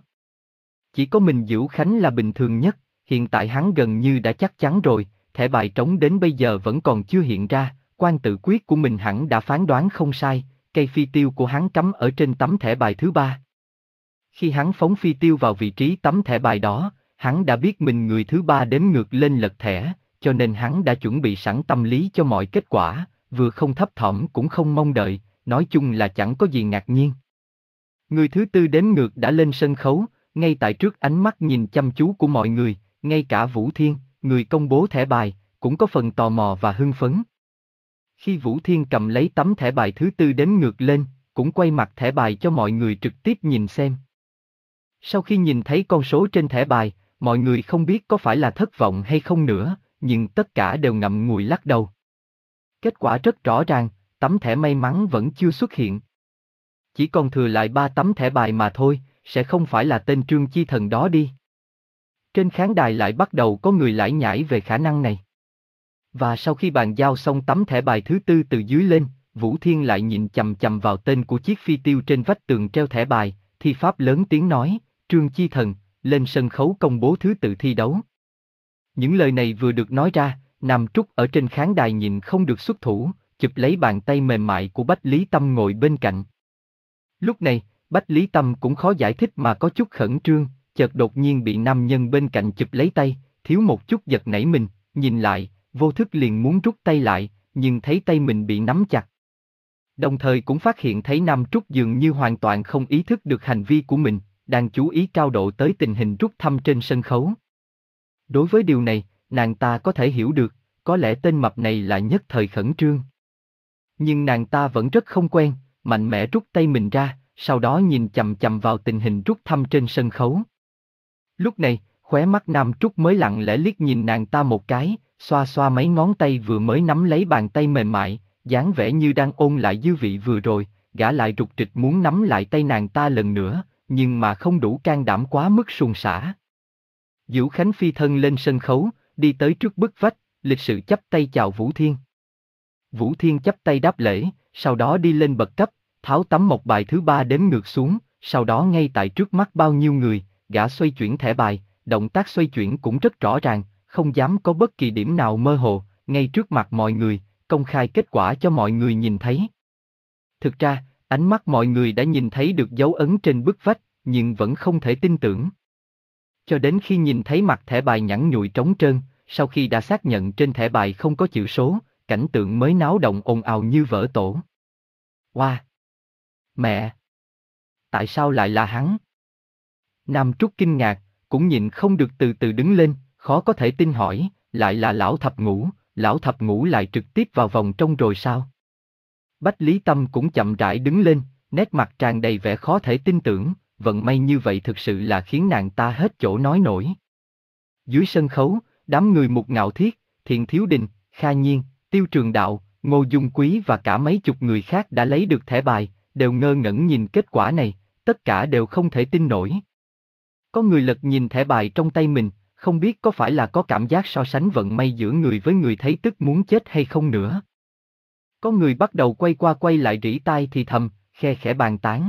Chỉ có mình Dữu Khánh là bình thường nhất, hiện tại hắn gần như đã chắc chắn rồi, thẻ bài trống đến bây giờ vẫn còn chưa hiện ra, quan tự quyết của mình hẳn đã phán đoán không sai, cây phi tiêu của hắn cắm ở trên tấm thẻ bài thứ ba. Khi hắn phóng phi tiêu vào vị trí tấm thẻ bài đó, hắn đã biết mình người thứ ba đếm ngược lên lật thẻ, cho nên hắn đã chuẩn bị sẵn tâm lý cho mọi kết quả, vừa không thấp thỏm cũng không mong đợi, nói chung là chẳng có gì ngạc nhiên. Người thứ tư đếm ngược đã lên sân khấu, ngay tại trước ánh mắt nhìn chăm chú của mọi người, ngay cả Vũ Thiên, người công bố thẻ bài, cũng có phần tò mò và hưng phấn. Khi Vũ Thiên cầm lấy tấm thẻ bài thứ tư đếm ngược lên, cũng quay mặt thẻ bài cho mọi người trực tiếp nhìn xem. Sau khi nhìn thấy con số trên thẻ bài, mọi người không biết có phải là thất vọng hay không nữa, nhưng tất cả đều ngậm ngùi lắc đầu. Kết quả rất rõ ràng, tấm thẻ may mắn vẫn chưa xuất hiện. Chỉ còn thừa lại ba tấm thẻ bài mà thôi, sẽ không phải là tên Trương Chi Thần đó đi. Trên khán đài lại bắt đầu có người lải nhải về khả năng này. Và sau khi bàn giao xong tấm thẻ bài thứ tư từ dưới lên, Vũ Thiên lại nhìn chằm chằm vào tên của chiếc phi tiêu trên vách tường treo thẻ bài, thi pháp lớn tiếng nói, Trương Chi Thần, lên sân khấu công bố thứ tự thi đấu. Những lời này vừa được nói ra, Nam Trúc ở trên khán đài nhìn không được xuất thủ, chụp lấy bàn tay mềm mại của Bách Lý Tâm ngồi bên cạnh. Lúc này, Bách Lý Tâm cũng khó giải thích mà có chút khẩn trương, chợt đột nhiên bị nam nhân bên cạnh chụp lấy tay, thiếu một chút giật nảy mình, nhìn lại, vô thức liền muốn rút tay lại, nhưng thấy tay mình bị nắm chặt. Đồng thời cũng phát hiện thấy Nam Trúc dường như hoàn toàn không ý thức được hành vi của mình, đang chú ý cao độ tới tình hình rút thăm trên sân khấu. Đối với điều này, nàng ta có thể hiểu được, có lẽ tên mập này là nhất thời khẩn trương. Nhưng nàng ta vẫn rất không quen, mạnh mẽ rút tay mình ra, sau đó nhìn chằm chằm vào tình hình rút thăm trên sân khấu. Lúc này, khóe mắt Nam Trúc mới lặng lẽ liếc nhìn nàng ta một cái, xoa xoa mấy ngón tay vừa mới nắm lấy bàn tay mềm mại, dáng vẻ như đang ôn lại dư vị vừa rồi, gã lại rụt rịch muốn nắm lại tay nàng ta lần nữa, nhưng mà không đủ can đảm quá mức suồng sã. Vũ Khánh phi thân lên sân khấu, đi tới trước bức vách, lịch sự chắp tay chào Vũ Thiên. Vũ Thiên chắp tay đáp lễ, sau đó đi lên bậc cấp, tháo tấm một bài thứ ba đếm ngược xuống, sau đó ngay tại trước mắt bao nhiêu người, gã xoay chuyển thẻ bài, động tác xoay chuyển cũng rất rõ ràng, không dám có bất kỳ điểm nào mơ hồ, ngay trước mặt mọi người, công khai kết quả cho mọi người nhìn thấy. Thực ra, ánh mắt mọi người đã nhìn thấy được dấu ấn trên bức vách, nhưng vẫn không thể tin tưởng. Cho đến khi nhìn thấy mặt thẻ bài nhẵn nhụi trống trơn, sau khi đã xác nhận trên thẻ bài không có chữ số, cảnh tượng mới náo động ồn ào như vỡ tổ. Wow! Mẹ! Tại sao lại là hắn? Nam Trúc kinh ngạc, cũng nhịn không được từ từ đứng lên, khó có thể tin hỏi, lại là lão thập ngũ, lão thập ngũ lại trực tiếp vào vòng trong rồi sao? Bách Lý Tâm cũng chậm rãi đứng lên, nét mặt tràn đầy vẻ khó thể tin tưởng, vận may như vậy thực sự là khiến nàng ta hết chỗ nói nổi. Dưới sân khấu, đám người Mục Ngạo Thiết, Thiện Thiếu Đình, Kha Nhiên, Tiêu Trường Đạo, Ngô Dung Quý và cả mấy chục người khác đã lấy được thẻ bài, đều ngơ ngẩn nhìn kết quả này, tất cả đều không thể tin nổi. Có người lật nhìn thẻ bài trong tay mình, không biết có phải là có cảm giác so sánh vận may giữa người với người thấy tức muốn chết hay không nữa. Có người bắt đầu quay qua quay lại rỉ tai thì thầm, khe khẽ bàn tán.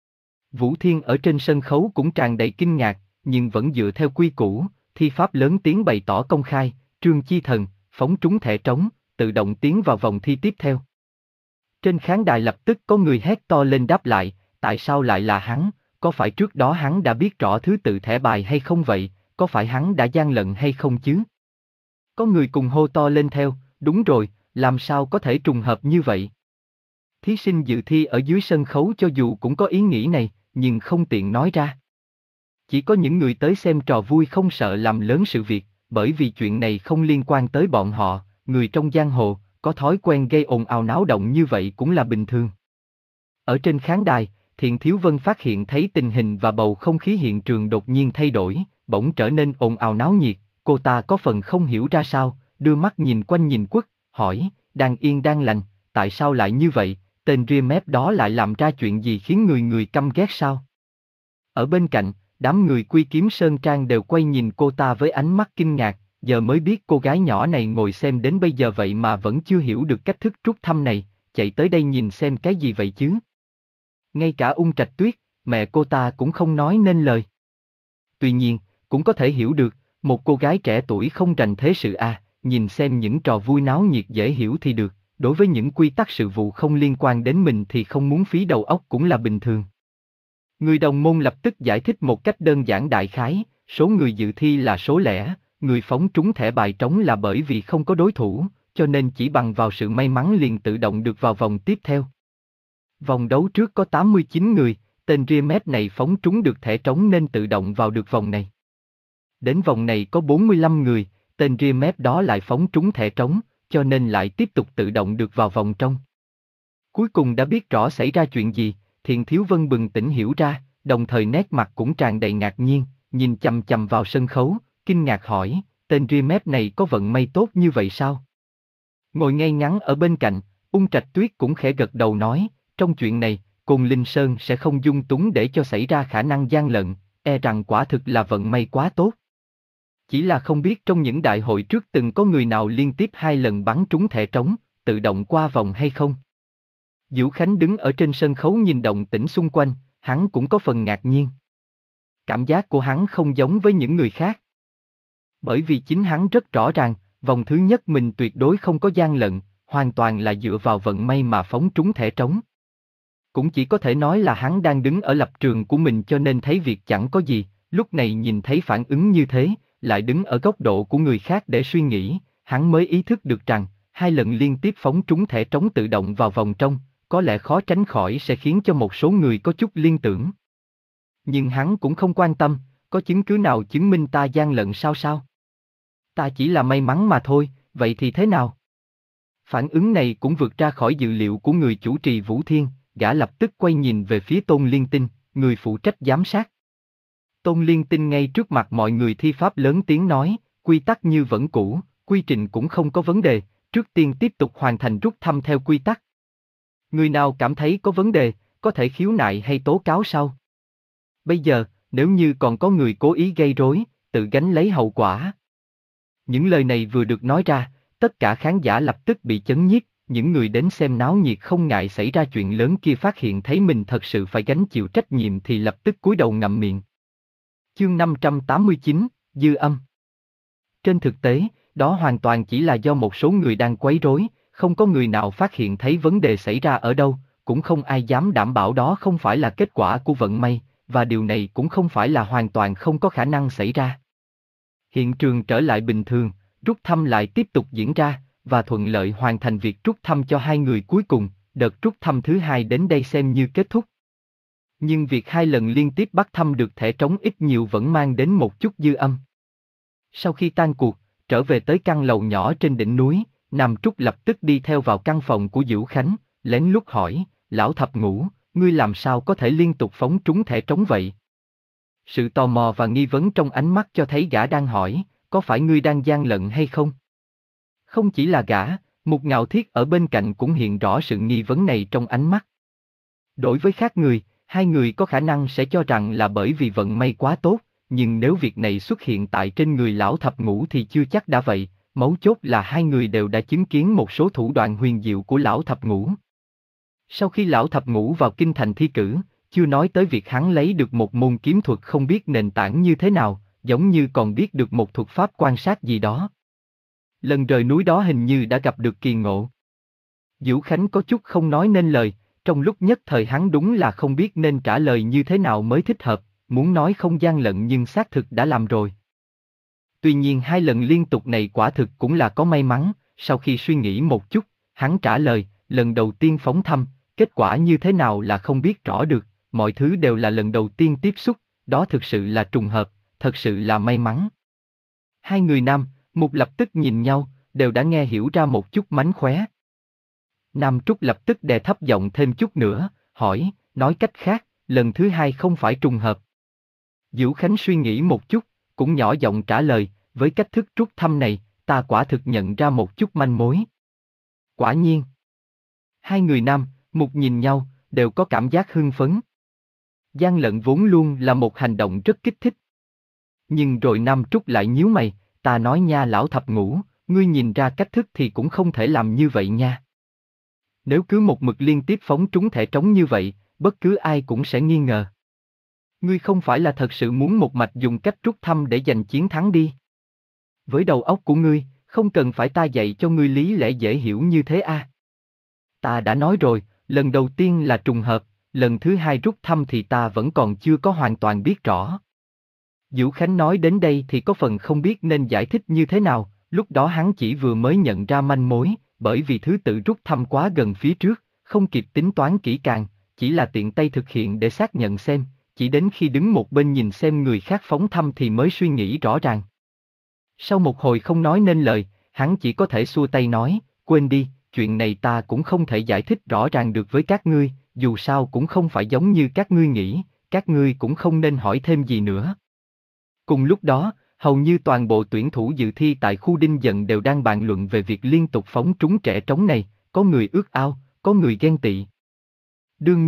Vũ Thiên ở trên sân khấu cũng tràn đầy kinh ngạc, nhưng vẫn dựa theo quy củ, thi pháp lớn tiếng bày tỏ công khai, Trương Chi Thần, phóng trúng thẻ trống, tự động tiến vào vòng thi tiếp theo. Trên khán đài lập tức có người hét to lên đáp lại, tại sao lại là hắn, có phải trước đó hắn đã biết rõ thứ tự thẻ bài hay không vậy, có phải hắn đã gian lận hay không chứ? Có người cùng hô to lên theo, đúng rồi, làm sao có thể trùng hợp như vậy? Thí sinh dự thi ở dưới sân khấu cho dù cũng có ý nghĩ này, nhưng không tiện nói ra. Chỉ có những người tới xem trò vui không sợ làm lớn sự việc, bởi vì chuyện này không liên quan tới bọn họ, người trong giang hồ, có thói quen gây ồn ào náo động như vậy cũng là bình thường. Ở trên khán đài, Thiện Thiếu Vân phát hiện thấy tình hình và bầu không khí hiện trường đột nhiên thay đổi, bỗng trở nên ồn ào náo nhiệt, cô ta có phần không hiểu ra sao, đưa mắt nhìn quanh nhìn quất, hỏi, đang yên đang lành, tại sao lại như vậy, tên ria mép đó lại làm ra chuyện gì khiến người người căm ghét sao? Ở bên cạnh, đám người Quy Kiếm Sơn Trang đều quay nhìn cô ta với ánh mắt kinh ngạc, giờ mới biết cô gái nhỏ này ngồi xem đến bây giờ vậy mà vẫn chưa hiểu được cách thức rút thăm này, chạy tới đây nhìn xem cái gì vậy chứ? Ngay cả Ung Trạch Tuyết, mẹ cô ta cũng không nói nên lời. Tuy nhiên, cũng có thể hiểu được, một cô gái trẻ tuổi không rành thế sự à, nhìn xem những trò vui náo nhiệt dễ hiểu thì được, đối với những quy tắc sự vụ không liên quan đến mình thì không muốn phí đầu óc cũng là bình thường. Người đồng môn lập tức giải thích một cách đơn giản đại khái, số người dự thi là số lẻ, người phóng trúng thẻ bài trống là bởi vì không có đối thủ, cho nên chỉ bằng vào sự may mắn liền tự động được vào vòng tiếp theo. Vòng đấu trước có tám mươi chín người, tên ria mép này phóng trúng được thẻ trống nên tự động vào được vòng này. Đến vòng này có bốn mươi lăm người, tên ria mép đó lại phóng trúng thẻ trống, cho nên lại tiếp tục tự động được vào vòng trong. Cuối cùng đã biết rõ xảy ra chuyện gì, Thiện Thiếu Vân bừng tỉnh hiểu ra, đồng thời nét mặt cũng tràn đầy ngạc nhiên, nhìn chằm chằm vào sân khấu, kinh ngạc hỏi, tên ria mép này có vận may tốt như vậy sao? Ngồi ngay ngắn ở bên cạnh, Ung Trạch Tuyết cũng khẽ gật đầu nói, trong chuyện này, Côn Linh Sơn sẽ không dung túng để cho xảy ra khả năng gian lận, e rằng quả thực là vận may quá tốt. Chỉ là không biết trong những đại hội trước từng có người nào liên tiếp hai lần bắn trúng thẻ trống, tự động qua vòng hay không? Vũ Khánh đứng ở trên sân khấu nhìn động tĩnh xung quanh, hắn cũng có phần ngạc nhiên. Cảm giác của hắn không giống với những người khác. Bởi vì chính hắn rất rõ ràng, vòng thứ nhất mình tuyệt đối không có gian lận, hoàn toàn là dựa vào vận may mà phóng trúng thẻ trống. Cũng chỉ có thể nói là hắn đang đứng ở lập trường của mình cho nên thấy việc chẳng có gì, lúc này nhìn thấy phản ứng như thế, lại đứng ở góc độ của người khác để suy nghĩ, hắn mới ý thức được rằng, hai lần liên tiếp phóng trúng thẻ trống tự động vào vòng trong, có lẽ khó tránh khỏi sẽ khiến cho một số người có chút liên tưởng. Nhưng hắn cũng không quan tâm, có chứng cứ nào chứng minh ta gian lận sao sao? Ta chỉ là may mắn mà thôi, vậy thì thế nào? Phản ứng này cũng vượt ra khỏi dự liệu của người chủ trì Vũ Thiên, gã lập tức quay nhìn về phía Tôn Liên Tinh, người phụ trách giám sát. Tôn Liên Tinh ngay trước mặt mọi người thi pháp lớn tiếng nói, quy tắc như vẫn cũ, quy trình cũng không có vấn đề, trước tiên tiếp tục hoàn thành rút thăm theo quy tắc. Người nào cảm thấy có vấn đề, có thể khiếu nại hay tố cáo sau. Bây giờ, nếu như còn có người cố ý gây rối, tự gánh lấy hậu quả. Những lời này vừa được nói ra, tất cả khán giả lập tức bị chấn nhiếp, những người đến xem náo nhiệt không ngại xảy ra chuyện lớn kia phát hiện thấy mình thật sự phải gánh chịu trách nhiệm thì lập tức cúi đầu ngậm miệng. Chương năm trăm tám mươi chín, Dư Âm. Trên thực tế, đó hoàn toàn chỉ là do một số người đang quấy rối, không có người nào phát hiện thấy vấn đề xảy ra ở đâu, cũng không ai dám đảm bảo đó không phải là kết quả của vận may, và điều này cũng không phải là hoàn toàn không có khả năng xảy ra. Hiện trường trở lại bình thường, rút thăm lại tiếp tục diễn ra, và thuận lợi hoàn thành việc rút thăm cho hai người cuối cùng, đợt rút thăm thứ hai đến đây xem như kết thúc. Nhưng việc hai lần liên tiếp bắt thăm được thẻ trống ít nhiều vẫn mang đến một chút dư âm. Sau khi tan cuộc, trở về tới căn lầu nhỏ trên đỉnh núi, Nam Trúc lập tức đi theo vào căn phòng của Vũ Khánh, lén lút hỏi, lão thập ngũ, ngươi làm sao có thể liên tục phóng trúng thẻ trống vậy? Sự tò mò và nghi vấn trong ánh mắt cho thấy gã đang hỏi, có phải ngươi đang gian lận hay không? Không chỉ là gã, Mục Ngạo Thiết ở bên cạnh cũng hiện rõ sự nghi vấn này trong ánh mắt. Đối với khác người, hai người có khả năng sẽ cho rằng là bởi vì vận may quá tốt, nhưng nếu việc này xuất hiện tại trên người lão thập ngũ thì chưa chắc đã vậy, mấu chốt là hai người đều đã chứng kiến một số thủ đoạn huyền diệu của lão thập ngũ. Sau khi lão thập ngũ vào kinh thành thi cử, chưa nói tới việc hắn lấy được một môn kiếm thuật không biết nền tảng như thế nào, giống như còn biết được một thuật pháp quan sát gì đó. Lần rời núi đó hình như đã gặp được kỳ ngộ. Vũ Khánh có chút không nói nên lời, trong lúc nhất thời hắn đúng là không biết nên trả lời như thế nào mới thích hợp, muốn nói không gian lận nhưng xác thực đã làm rồi. Tuy nhiên hai lần liên tục này quả thực cũng là có may mắn, sau khi suy nghĩ một chút, hắn trả lời, lần đầu tiên phóng thăm, kết quả như thế nào là không biết rõ được, mọi thứ đều là lần đầu tiên tiếp xúc, đó thực sự là trùng hợp, thật sự là may mắn. Hai người nam, Mục lập tức nhìn nhau, đều đã nghe hiểu ra một chút mánh khóe. Nam Trúc lập tức đè thấp giọng thêm chút nữa, hỏi, nói cách khác, lần thứ hai không phải trùng hợp. Vũ Khánh suy nghĩ một chút, cũng nhỏ giọng trả lời, với cách thức rút thăm này, ta quả thực nhận ra một chút manh mối. Quả nhiên. Hai người nam, Mục nhìn nhau, đều có cảm giác hưng phấn. Gian lận vốn luôn là một hành động rất kích thích. Nhưng rồi Nam Trúc lại nhíu mày, ta nói nha lão thập ngũ, ngươi nhìn ra cách thức thì cũng không thể làm như vậy nha. Nếu cứ một mực liên tiếp phóng trúng thẻ trống như vậy, bất cứ ai cũng sẽ nghi ngờ. Ngươi không phải là thật sự muốn một mạch dùng cách rút thăm để giành chiến thắng đi. Với đầu óc của ngươi, không cần phải ta dạy cho ngươi lý lẽ dễ hiểu như thế à. Ta đã nói rồi, lần đầu tiên là trùng hợp, lần thứ hai rút thăm thì ta vẫn còn chưa có hoàn toàn biết rõ. Vũ Khánh nói đến đây thì có phần không biết nên giải thích như thế nào, lúc đó hắn chỉ vừa mới nhận ra manh mối, bởi vì thứ tự rút thăm quá gần phía trước, không kịp tính toán kỹ càng, chỉ là tiện tay thực hiện để xác nhận xem, chỉ đến khi đứng một bên nhìn xem người khác phóng thăm thì mới suy nghĩ rõ ràng. Sau một hồi không nói nên lời, hắn chỉ có thể xua tay nói, quên đi, chuyện này ta cũng không thể giải thích rõ ràng được với các ngươi, dù sao cũng không phải giống như các ngươi nghĩ, các ngươi cũng không nên hỏi thêm gì nữa. Cùng lúc đó, hầu như toàn bộ tuyển thủ dự thi tại khu Đinh Dận đều đang bàn luận về việc liên tục phóng trúng trẻ trống này, có người ước ao, có người ghen tị. Đương nhiên,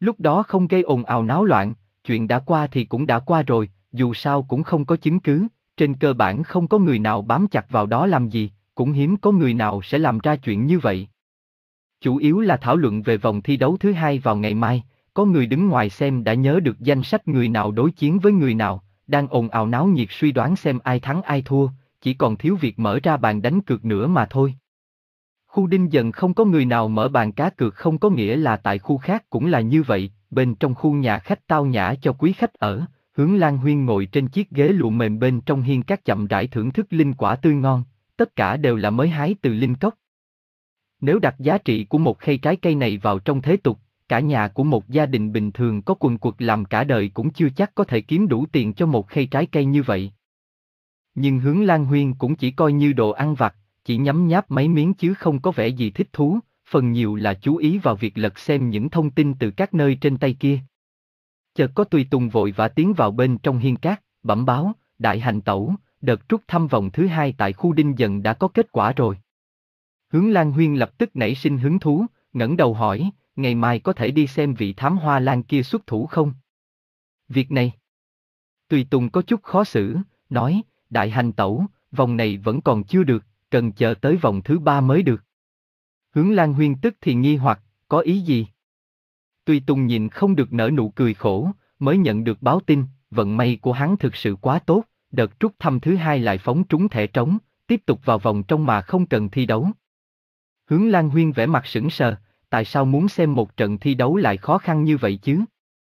Lúc đó không gây ồn ào náo loạn, chuyện đã qua thì cũng đã qua rồi, dù sao cũng không có chứng cứ, trên cơ bản không có người nào bám chặt vào đó làm gì, cũng hiếm có người nào sẽ làm ra chuyện như vậy. Chủ yếu là thảo luận về vòng thi đấu thứ hai vào ngày mai, có người đứng ngoài xem đã nhớ được danh sách người nào đối chiến với người nào, đang ồn ào náo nhiệt suy đoán xem ai thắng ai thua, chỉ còn thiếu việc mở ra bàn đánh cược nữa mà thôi. Khu Đinh Dần không có người nào mở bàn cá cược không có nghĩa là tại khu khác cũng là như vậy, bên trong khu nhà khách tao nhã cho quý khách ở, Hướng Lan Huyên ngồi trên chiếc ghế lụa mềm bên trong hiên các chậm rãi thưởng thức linh quả tươi ngon, tất cả đều là mới hái từ linh cốc. Nếu đặt giá trị của một khay trái cây này vào trong thế tục, cả nhà của một gia đình bình thường có quần quật làm cả đời cũng chưa chắc có thể kiếm đủ tiền cho một khay trái cây như vậy. Nhưng Hướng Lan Huyên cũng chỉ coi như đồ ăn vặt, chỉ nhấm nháp mấy miếng chứ không có vẻ gì thích thú, phần nhiều là chú ý vào việc lật xem những thông tin từ các nơi trên tay kia. Chợt có Tùy Tùng vội vã tiến vào bên trong hiên cát, bẩm báo, đại hành tẩu, đợt rút thăm vòng thứ hai tại khu Đinh Dần đã có kết quả rồi. Hướng Lan Huyên lập tức nảy sinh hứng thú, ngẩng đầu hỏi, ngày mai có thể đi xem vị thám hoa lan kia xuất thủ không? Việc này. Tùy Tùng có chút khó xử, nói, đại hành tẩu, vòng này vẫn còn chưa được, cần chờ tới vòng thứ ba mới được. Hướng Lan Huyên tức thì nghi hoặc, có ý gì? Tùy Tùng nhìn không được nở nụ cười khổ, mới nhận được báo tin, vận may của hắn thực sự quá tốt, đợt rút thăm thứ hai lại phóng trúng thẻ trống, tiếp tục vào vòng trong mà không cần thi đấu. Hướng Lan Huyên vẻ mặt sững sờ, tại sao muốn xem một trận thi đấu lại khó khăn như vậy chứ?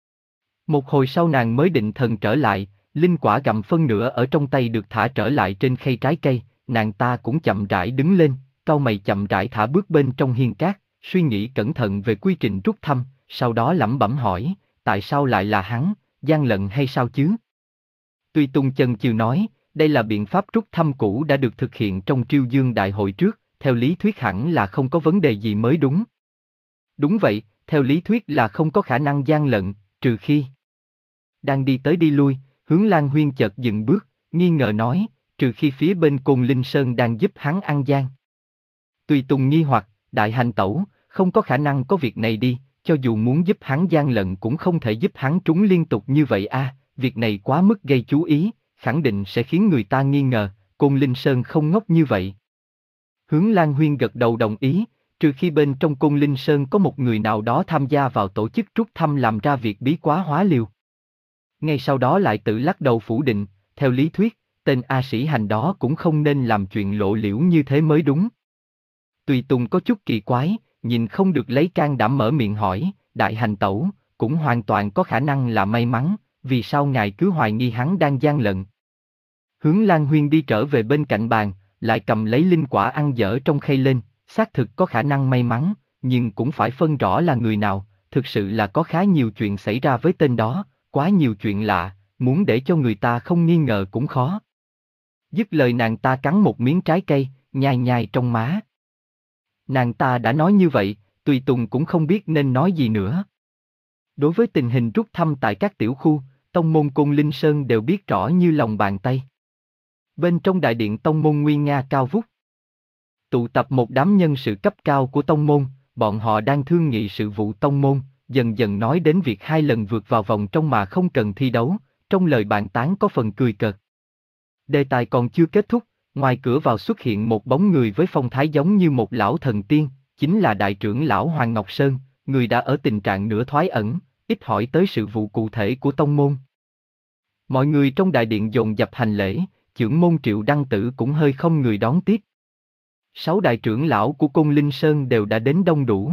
Một hồi sau nàng mới định thần trở lại, linh quả gặm phân nửa ở trong tay được thả trở lại trên khay trái cây, nàng ta cũng chậm rãi đứng lên, cau mày chậm rãi thả bước bên trong hiên cát, suy nghĩ cẩn thận về quy trình rút thăm, sau đó lẩm bẩm hỏi, tại sao lại là hắn, gian lận hay sao chứ? Tuy Tùng chần chừ nói, đây là biện pháp rút thăm cũ đã được thực hiện trong Triêu Dương Đại hội trước, theo lý thuyết hẳn là không có vấn đề gì mới đúng. Đúng vậy, theo lý thuyết là không có khả năng gian lận, trừ khi. Đang đi tới đi lui, Hướng Lan Huyên chợt dừng bước, nghi ngờ nói, trừ khi phía bên Côn Linh Sơn đang giúp hắn ăn gian. Tùy Tùng nghi hoặc, đại hành tẩu, không có khả năng có việc này đi, cho dù muốn giúp hắn gian lận cũng không thể giúp hắn trúng liên tục như vậy a, à, việc này quá mức gây chú ý, khẳng định sẽ khiến người ta nghi ngờ, Côn Linh Sơn không ngốc như vậy. Hướng Lan Huyên gật đầu đồng ý, trừ khi bên trong Côn Linh Sơn có một người nào đó tham gia vào tổ chức rút thăm làm ra việc bí quá hóa liều. Ngay sau đó lại tự lắc đầu phủ định, theo lý thuyết, tên A Sĩ Hành đó cũng không nên làm chuyện lộ liễu như thế mới đúng. Tùy Tùng có chút kỳ quái, nhìn không được lấy can đảm mở miệng hỏi, đại hành tẩu, cũng hoàn toàn có khả năng là may mắn, vì sao ngài cứ hoài nghi hắn đang gian lận. Hướng Lan Huyên đi trở về bên cạnh bàn, lại cầm lấy linh quả ăn dở trong khay lên, xác thực có khả năng may mắn, nhưng cũng phải phân rõ là người nào, thực sự là có khá nhiều chuyện xảy ra với tên đó, quá nhiều chuyện lạ, muốn để cho người ta không nghi ngờ cũng khó. Dứt lời nàng ta cắn một miếng trái cây, nhai nhai trong má. Nàng ta đã nói như vậy, Tùy Tùng cũng không biết nên nói gì nữa. Đối với tình hình rút thăm tại các tiểu khu, tông môn Côn Linh Sơn đều biết rõ như lòng bàn tay. Bên trong đại điện tông môn nguy nga cao vút, tụ tập một đám nhân sự cấp cao của tông môn, bọn họ đang thương nghị sự vụ tông môn, dần dần nói đến việc hai lần vượt vào vòng trong mà không cần thi đấu, trong lời bàn tán có phần cười cợt. Đề tài còn chưa kết thúc, ngoài cửa vào xuất hiện một bóng người với phong thái giống như một lão thần tiên, chính là đại trưởng lão Hoàng Ngọc Sơn, người đã ở tình trạng nửa thoái ẩn, ít hỏi tới sự vụ cụ thể của tông môn. Mọi người trong đại điện dồn dập hành lễ, trưởng môn Triệu Đăng Tử cũng hơi không người đón tiếp. Sáu đại trưởng lão của Côn Linh Sơn đều đã đến đông đủ.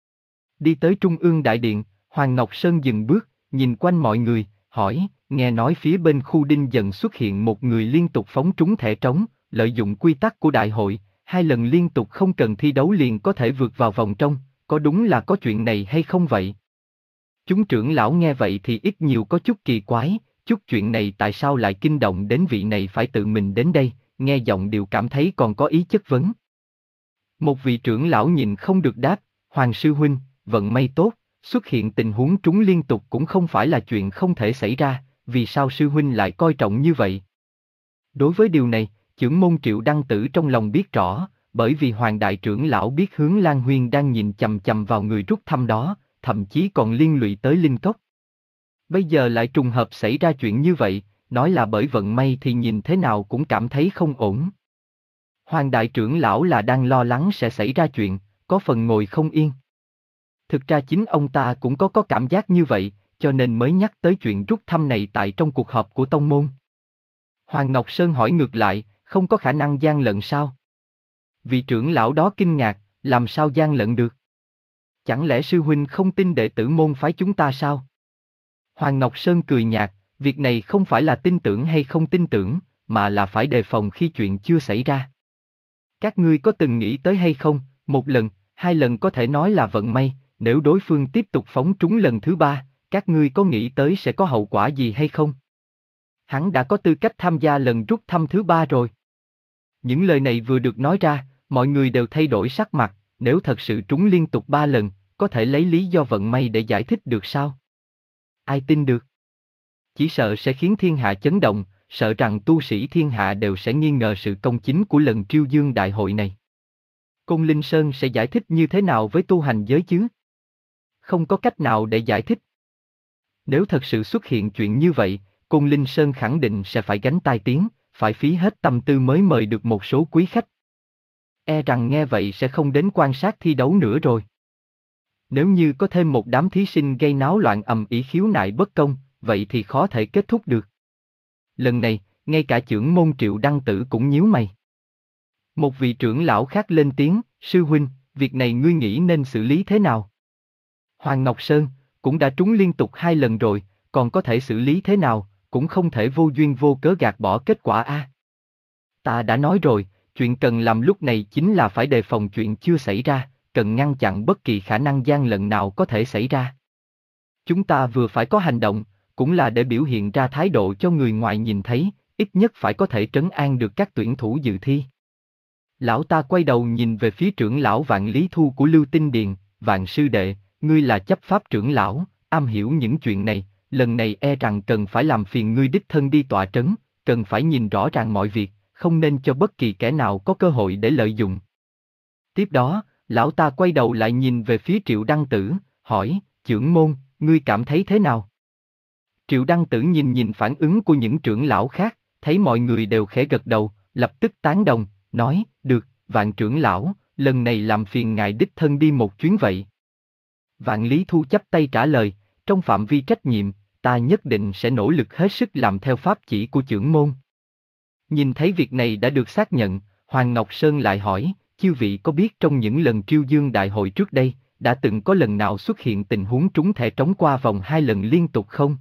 Đi tới trung ương đại điện, Hoàng Ngọc Sơn dừng bước, nhìn quanh mọi người, hỏi, nghe nói phía bên khu Đinh Dần xuất hiện một người liên tục phóng trúng thẻ trống, lợi dụng quy tắc của đại hội, hai lần liên tục không cần thi đấu liền có thể vượt vào vòng trong, có đúng là có chuyện này hay không vậy? Chúng trưởng lão nghe vậy thì ít nhiều có chút kỳ quái, chút chuyện này tại sao lại kinh động đến vị này phải tự mình đến đây, nghe giọng đều cảm thấy còn có ý chất vấn. Một vị trưởng lão nhìn không được đáp, Hoàng sư huynh, vận may tốt, xuất hiện tình huống trúng liên tục cũng không phải là chuyện không thể xảy ra, vì sao sư huynh lại coi trọng như vậy? Đối với điều này, trưởng môn Triệu Đăng Tử trong lòng biết rõ, bởi vì Hoàng đại trưởng lão biết Hướng Lan Huyên đang nhìn chằm chằm vào người rút thăm đó, thậm chí còn liên lụy tới linh cốc. Bây giờ lại trùng hợp xảy ra chuyện như vậy, nói là bởi vận may thì nhìn thế nào cũng cảm thấy không ổn. Hoàng đại trưởng lão là đang lo lắng sẽ xảy ra chuyện, có phần ngồi không yên. Thực ra chính ông ta cũng có có cảm giác như vậy, cho nên mới nhắc tới chuyện rút thăm này tại trong cuộc họp của tông môn. Hoàng Ngọc Sơn hỏi ngược lại, không có khả năng gian lận sao? Vị trưởng lão đó kinh ngạc, làm sao gian lận được? Chẳng lẽ sư huynh không tin đệ tử môn phái chúng ta sao? Hoàng Ngọc Sơn cười nhạt, việc này không phải là tin tưởng hay không tin tưởng, mà là phải đề phòng khi chuyện chưa xảy ra. Các ngươi có từng nghĩ tới hay không, một lần, hai lần có thể nói là vận may, nếu đối phương tiếp tục phóng trúng lần thứ ba, các ngươi có nghĩ tới sẽ có hậu quả gì hay không? Hắn đã có tư cách tham gia lần rút thăm thứ ba rồi. Những lời này vừa được nói ra, mọi người đều thay đổi sắc mặt, nếu thật sự trúng liên tục ba lần, có thể lấy lý do vận may để giải thích được sao? Ai tin được? Chỉ sợ sẽ khiến thiên hạ chấn động, sợ rằng tu sĩ thiên hạ đều sẽ nghi ngờ sự công chính của lần Triêu Dương đại hội này. Côn Linh Sơn sẽ giải thích như thế nào với tu hành giới chứ? Không có cách nào để giải thích. Nếu thật sự xuất hiện chuyện như vậy, Côn Linh Sơn khẳng định sẽ phải gánh tai tiếng, phải phí hết tâm tư mới mời được một số quý khách. E rằng nghe vậy sẽ không đến quan sát thi đấu nữa rồi. Nếu như có thêm một đám thí sinh gây náo loạn ầm ĩ khiếu nại bất công, vậy thì khó thể kết thúc được. Lần này, ngay cả chưởng môn Triệu Đăng Tử cũng nhíu mày. Một vị trưởng lão khác lên tiếng, sư huynh, việc này ngươi nghĩ nên xử lý thế nào? Hoàng Ngọc Sơn, cũng đã trúng liên tục hai lần rồi, còn có thể xử lý thế nào, cũng không thể vô duyên vô cớ gạt bỏ kết quả a. Ta đã nói rồi, chuyện cần làm lúc này chính là phải đề phòng chuyện chưa xảy ra, cần ngăn chặn bất kỳ khả năng gian lận nào có thể xảy ra. Chúng ta vừa phải có hành động, cũng là để biểu hiện ra thái độ cho người ngoài nhìn thấy, ít nhất phải có thể trấn an được các tuyển thủ dự thi. Lão ta quay đầu nhìn về phía trưởng lão Vạn Lý Thu của Lưu Tinh Điền, Vạn sư đệ, ngươi là chấp pháp trưởng lão, am hiểu những chuyện này, lần này e rằng cần phải làm phiền ngươi đích thân đi tọa trấn, cần phải nhìn rõ ràng mọi việc, không nên cho bất kỳ kẻ nào có cơ hội để lợi dụng. Tiếp đó, lão ta quay đầu lại nhìn về phía Triệu Đăng Tử, hỏi, trưởng môn, ngươi cảm thấy thế nào? Triệu Đăng Tử nhìn nhìn phản ứng của những trưởng lão khác, thấy mọi người đều khẽ gật đầu, lập tức tán đồng, nói, được, Vạn trưởng lão, lần này làm phiền ngài đích thân đi một chuyến vậy. Vạn Lý Thu chắp tay trả lời, trong phạm vi trách nhiệm, ta nhất định sẽ nỗ lực hết sức làm theo pháp chỉ của trưởng môn. Nhìn thấy việc này đã được xác nhận, Hoàng Ngọc Sơn lại hỏi, chư vị có biết trong những lần Triêu Dương đại hội trước đây, đã từng có lần nào xuất hiện tình huống trúng thẻ trống qua vòng hai lần liên tục không?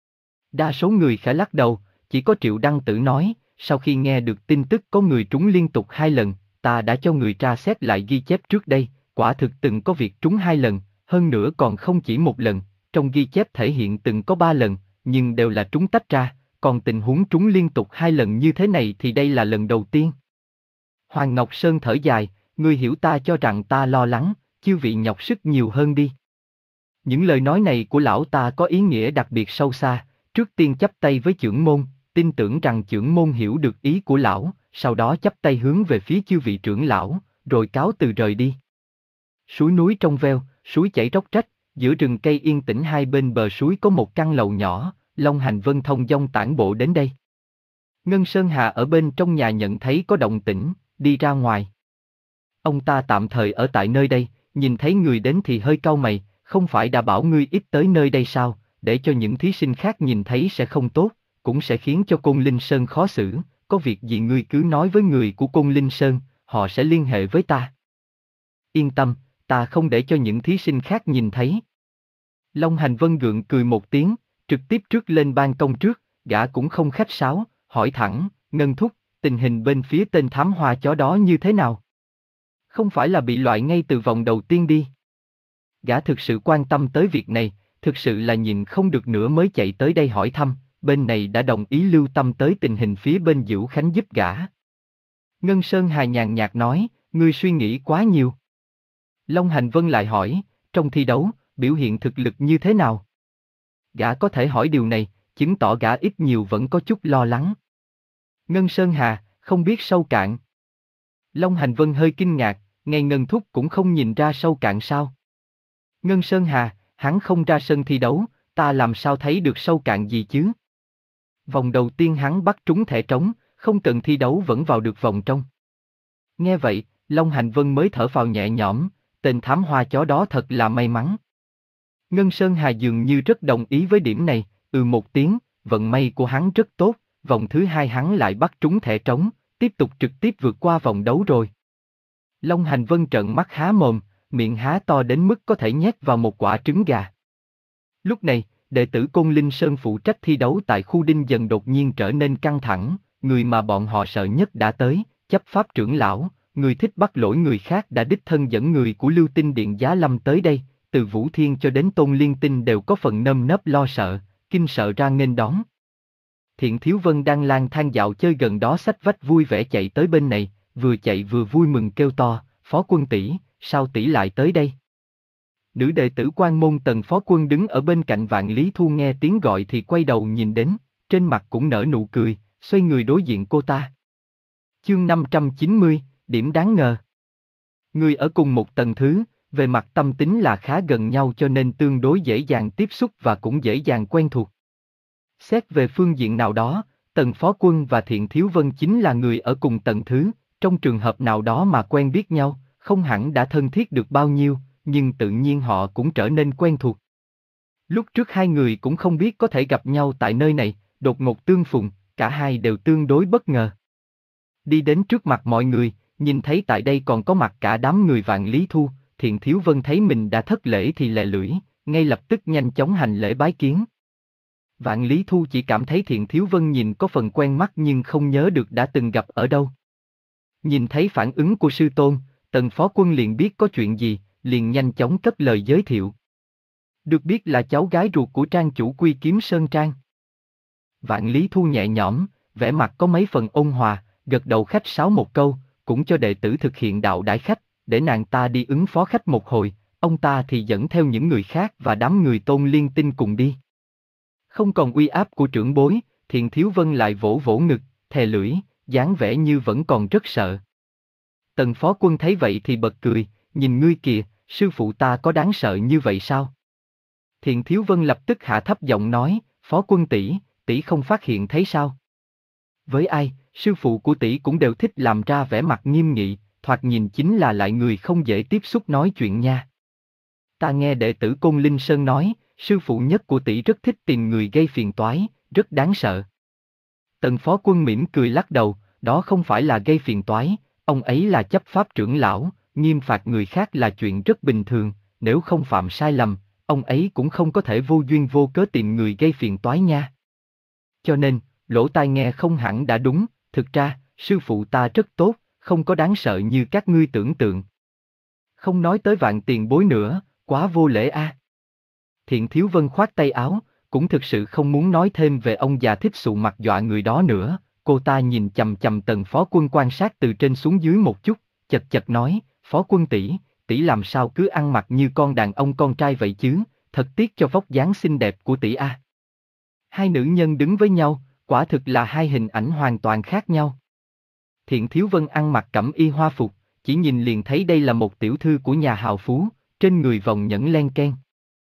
Đa số người khẽ lắc đầu, chỉ có Triệu Đăng Tử nói, sau khi nghe được tin tức có người trúng liên tục hai lần, ta đã cho người tra xét lại ghi chép trước đây, quả thực từng có việc trúng hai lần, hơn nữa còn không chỉ một lần, trong ghi chép thể hiện từng có ba lần, nhưng đều là trúng tách ra, còn tình huống trúng liên tục hai lần như thế này thì đây là lần đầu tiên. Hoàng Ngọc Sơn thở dài, ngươi hiểu ta cho rằng ta lo lắng, chư vị nhọc sức nhiều hơn đi. Những lời nói này của lão ta có ý nghĩa đặc biệt sâu xa, trước tiên chắp tay với chưởng môn, tin tưởng rằng chưởng môn hiểu được ý của lão, sau đó chắp tay hướng về phía chư vị trưởng lão, rồi cáo từ rời đi. Suối núi trong veo, suối chảy róc rách, giữa rừng cây yên tĩnh hai bên bờ suối có một căn lầu nhỏ, Long Hành Vân thông dong tản bộ đến đây. Ngân Sơn Hà ở bên trong nhà nhận thấy có động tĩnh, đi ra ngoài. Ông ta tạm thời ở tại nơi đây, nhìn thấy người đến thì hơi cau mày, không phải đã bảo ngươi ít tới nơi đây sao, để cho những thí sinh khác nhìn thấy sẽ không tốt, cũng sẽ khiến cho Côn Linh Sơn khó xử, có việc gì ngươi cứ nói với người của Côn Linh Sơn, họ sẽ liên hệ với ta. Yên tâm, ta không để cho những thí sinh khác nhìn thấy. Long Hành Vân gượng cười một tiếng, trực tiếp trước lên ban công trước, gã cũng không khách sáo, hỏi thẳng, Ngân thúc, tình hình bên phía tên thám hoa chó đó như thế nào? Không phải là bị loại ngay từ vòng đầu tiên đi. Gã thực sự quan tâm tới việc này, thực sự là nhìn không được nữa mới chạy tới đây hỏi thăm, bên này đã đồng ý lưu tâm tới tình hình phía bên Dữu Khánh giúp gã. Ngân Sơn Hà nhàn nhạt nói, ngươi suy nghĩ quá nhiều. Long Hành Vân lại hỏi, trong thi đấu, biểu hiện thực lực như thế nào? Gã có thể hỏi điều này, chứng tỏ gã ít nhiều vẫn có chút lo lắng. Ngân Sơn Hà, không biết sâu cạn. Long Hành Vân hơi kinh ngạc, ngay Ngân thúc cũng không nhìn ra sâu cạn sao? Ngân Sơn Hà, Hắn không ra sân thi đấu, ta làm sao thấy được sâu cạn gì chứ? Vòng đầu tiên hắn bắt trúng thẻ trống, không cần thi đấu vẫn vào được vòng trong. Nghe vậy, Long Hành Vân mới thở phào nhẹ nhõm, tên thám hoa chó đó thật là may mắn. Ngân Sơn Hà dường như rất đồng ý với điểm này, ừ một tiếng, vận may của hắn rất tốt, vòng thứ hai hắn lại bắt trúng thẻ trống, tiếp tục trực tiếp vượt qua vòng đấu rồi. Long Hành Vân trợn mắt há mồm, miệng há to đến mức có thể nhét vào một quả trứng gà. Lúc này, đệ tử Côn Linh Sơn phụ trách thi đấu tại khu Đinh Dần đột nhiên trở nên căng thẳng, người mà bọn họ sợ nhất đã tới, chấp pháp trưởng lão, người thích bắt lỗi người khác đã đích thân dẫn người của Lưu Tinh Điện Giá Lâm tới đây, từ Vũ Thiên cho đến Tôn Liên Tinh đều có phần nơm nớp lo sợ, kinh sợ ra nghênh đón. Thiện Thiếu Vân đang lang thang dạo chơi gần đó xách vách vui vẻ chạy tới bên này, vừa chạy vừa vui mừng kêu to, Phó Quân tỷ, sao tỷ lại tới đây? Nữ đệ tử Quan Môn Tần Phó Quân đứng ở bên cạnh Vạn Lý Thu nghe tiếng gọi thì quay đầu nhìn đến, trên mặt cũng nở nụ cười, xoay người đối diện cô ta. Chương năm trăm chín mươi, điểm đáng ngờ. Người ở cùng một tầng thứ, về mặt tâm tính là khá gần nhau cho nên tương đối dễ dàng tiếp xúc và cũng dễ dàng quen thuộc. Xét về phương diện nào đó, Tần Phó Quân và Thiện Thiếu Vân chính là người ở cùng tầng thứ, trong trường hợp nào đó mà quen biết nhau, không hẳn đã thân thiết được bao nhiêu, nhưng tự nhiên họ cũng trở nên quen thuộc. Lúc trước hai người cũng không biết có thể gặp nhau tại nơi này, đột ngột tương phùng, cả hai đều tương đối bất ngờ. Đi đến trước mặt mọi người, nhìn thấy tại đây còn có mặt cả đám người Vạn Lý Thu, Thiện Thiếu Vân thấy mình đã thất lễ thì lè lưỡi, ngay lập tức nhanh chóng hành lễ bái kiến. Vạn Lý Thu chỉ cảm thấy Thiện Thiếu Vân nhìn có phần quen mắt nhưng không nhớ được đã từng gặp ở đâu. Nhìn thấy phản ứng của sư tôn, Tần Phó Quân liền biết có chuyện gì, liền nhanh chóng cất lời giới thiệu. Được biết là cháu gái ruột của trang chủ Quy Kiếm Sơn Trang. Vạn Lý Thu nhẹ nhõm, vẻ mặt có mấy phần ôn hòa, gật đầu khách sáo một câu, cũng cho đệ tử thực hiện đạo đãi khách, để nàng ta đi ứng phó khách một hồi, ông ta thì dẫn theo những người khác và đám người Tôn Liên Tinh cùng đi. Không còn uy áp của trưởng bối, Thiện Thiếu Vân lại vỗ vỗ ngực, thè lưỡi, dáng vẻ như vẫn còn rất sợ. Tần Phó Quân thấy vậy thì bật cười, nhìn ngươi kìa, sư phụ ta có đáng sợ như vậy sao? Thiện Thiếu Vân lập tức hạ thấp giọng nói, Phó Quân tỷ, tỷ không phát hiện thấy sao? Với ai, sư phụ của tỷ cũng đều thích làm ra vẻ mặt nghiêm nghị, thoạt nhìn chính là lại người không dễ tiếp xúc nói chuyện nha. Ta nghe đệ tử Côn Linh Sơn nói, sư phụ nhất của tỷ rất thích tìm người gây phiền toái, rất đáng sợ. Tần Phó Quân mỉm cười lắc đầu, đó không phải là gây phiền toái, ông ấy là chấp pháp trưởng lão, nghiêm phạt người khác là chuyện rất bình thường, nếu không phạm sai lầm, ông ấy cũng không có thể vô duyên vô cớ tìm người gây phiền toái nha. Cho nên, lỗ tai nghe không hẳn đã đúng, thực ra, sư phụ ta rất tốt, không có đáng sợ như các ngươi tưởng tượng. Không nói tới Vạn tiền bối nữa, quá vô lễ a. À. Thiện Thiếu Vân khoát tay áo, cũng thực sự không muốn nói thêm về ông già thích sụ mặt dọa người đó nữa, cô ta nhìn chằm chằm Tần Phó Quân quan sát từ trên xuống dưới một chút, chật chật nói, Phó Quân tỷ, tỷ làm sao cứ ăn mặc như con đàn ông con trai vậy chứ, thật tiếc cho vóc dáng xinh đẹp của tỷ a. À. Hai nữ nhân đứng với nhau, quả thực là hai hình ảnh hoàn toàn khác nhau. Thiện Thiếu Vân ăn mặc cẩm y hoa phục, chỉ nhìn liền thấy đây là một tiểu thư của nhà hào phú, trên người vòng nhẫn len keng.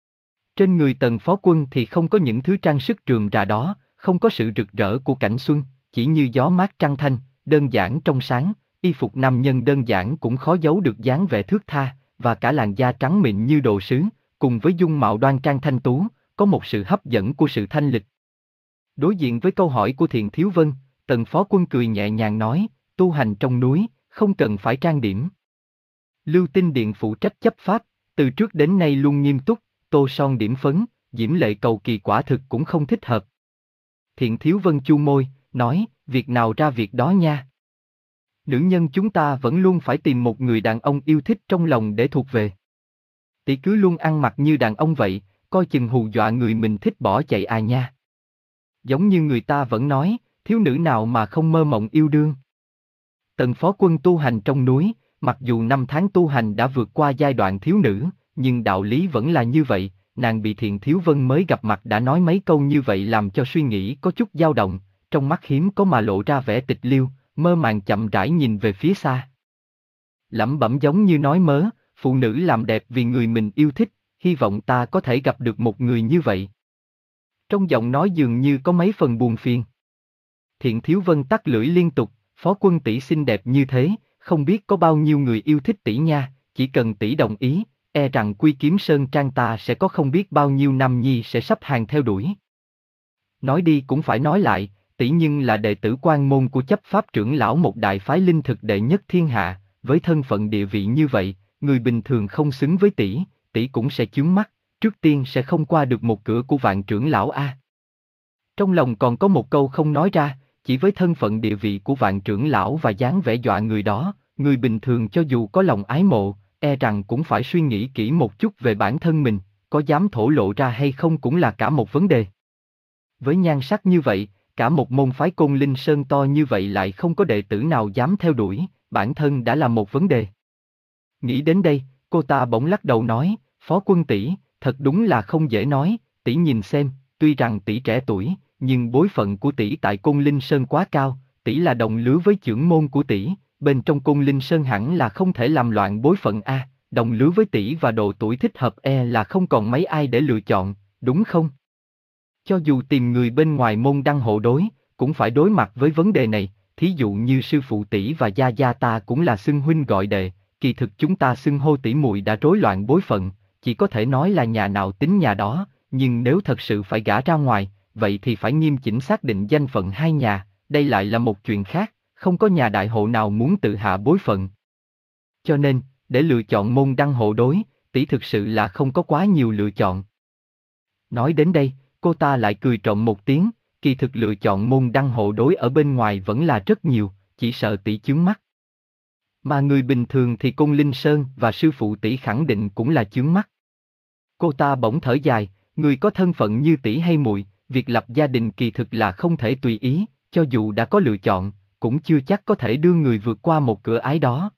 Trên người Tần Phó Quân thì không có những thứ trang sức rườm rà đó, không có sự rực rỡ của cảnh xuân, chỉ như gió mát trăng thanh, đơn giản trong sáng, y phục nam nhân đơn giản cũng khó giấu được dáng vẻ thướt tha, và cả làn da trắng mịn như đồ sứ, cùng với dung mạo đoan trang thanh tú, có một sự hấp dẫn của sự thanh lịch. Đối diện với câu hỏi của Thiện Thiếu Vân, Tần Phó Quân cười nhẹ nhàng nói, tu hành trong núi, không cần phải trang điểm. Lưu Tinh Điện phụ trách chấp pháp, từ trước đến nay luôn nghiêm túc, tô son điểm phấn, diễm lệ cầu kỳ quả thực cũng không thích hợp. Thiện Thiếu Vân chu môi, nói, việc nào ra việc đó nha. Nữ nhân chúng ta vẫn luôn phải tìm một người đàn ông yêu thích trong lòng để thuộc về. Tỷ cứ luôn ăn mặc như đàn ông vậy, coi chừng hù dọa người mình thích bỏ chạy à nha. Giống như người ta vẫn nói, thiếu nữ nào mà không mơ mộng yêu đương. Tần Phó Quân tu hành trong núi, mặc dù năm tháng tu hành đã vượt qua giai đoạn thiếu nữ, nhưng đạo lý vẫn là như vậy, nàng bị Thiện Thiếu Vân mới gặp mặt đã nói mấy câu như vậy làm cho suy nghĩ có chút dao động, trong mắt hiếm có mà lộ ra vẻ tịch liêu, mơ màng chậm rãi nhìn về phía xa. Lẩm bẩm giống như nói mớ, phụ nữ làm đẹp vì người mình yêu thích, hy vọng ta có thể gặp được một người như vậy. Trong giọng nói dường như có mấy phần buồn phiền. Thiện Thiếu Vân tắt lưỡi liên tục, Phó Quân tỷ xinh đẹp như thế, không biết có bao nhiêu người yêu thích tỷ nha, chỉ cần tỷ đồng ý, e rằng Quy Kiếm Sơn Trang ta sẽ có không biết bao nhiêu nam nhi sẽ sắp hàng theo đuổi. Nói đi cũng phải nói lại, tỷ nhưng là đệ tử quan môn của chấp pháp trưởng lão một đại phái linh thực đệ nhất thiên hạ, với thân phận địa vị như vậy, người bình thường không xứng với tỷ, tỷ cũng sẽ chướng mắt, trước tiên sẽ không qua được một cửa của Vạn trưởng lão a. Trong lòng còn có một câu không nói ra, chỉ với thân phận địa vị của Vạn trưởng lão và dáng vẻ dọa người đó, người bình thường cho dù có lòng ái mộ, e rằng cũng phải suy nghĩ kỹ một chút về bản thân mình, có dám thổ lộ ra hay không cũng là cả một vấn đề. Với nhan sắc như vậy, cả một môn phái Côn Linh Sơn to như vậy lại không có đệ tử nào dám theo đuổi, bản thân đã là một vấn đề. Nghĩ đến đây, cô ta bỗng lắc đầu nói, Phó Quân tỷ, thật đúng là không dễ nói, tỷ nhìn xem, tuy rằng tỷ trẻ tuổi, nhưng bối phận của tỷ tại Côn Linh Sơn quá cao, tỷ là đồng lứa với chưởng môn của tỷ, bên trong Côn Linh Sơn hẳn là không thể làm loạn bối phận a, đồng lứa với tỷ và độ tuổi thích hợp e là không còn mấy ai để lựa chọn, đúng không? Cho dù tìm người bên ngoài môn đăng hộ đối, cũng phải đối mặt với vấn đề này, thí dụ như sư phụ tỷ và gia gia ta cũng là xưng huynh gọi đệ, kỳ thực chúng ta xưng hô tỷ muội đã rối loạn bối phận, chỉ có thể nói là nhà nào tính nhà đó, nhưng nếu thật sự phải gả ra ngoài, vậy thì phải nghiêm chỉnh xác định danh phận hai nhà, đây lại là một chuyện khác, không có nhà đại hộ nào muốn tự hạ bối phận. Cho nên, để lựa chọn môn đăng hộ đối, tỷ thực sự là không có quá nhiều lựa chọn. Nói đến đây, cô ta lại cười trộm một tiếng, kỳ thực lựa chọn môn đăng hộ đối ở bên ngoài vẫn là rất nhiều, chỉ sợ tỷ chướng mắt. Mà người bình thường thì Côn Linh Sơn và sư phụ tỷ khẳng định cũng là chướng mắt. Cô ta bỗng thở dài, người có thân phận như tỷ hay muội, việc lập gia đình kỳ thực là không thể tùy ý, cho dù đã có lựa chọn, cũng chưa chắc có thể đưa người vượt qua một cửa ải đó.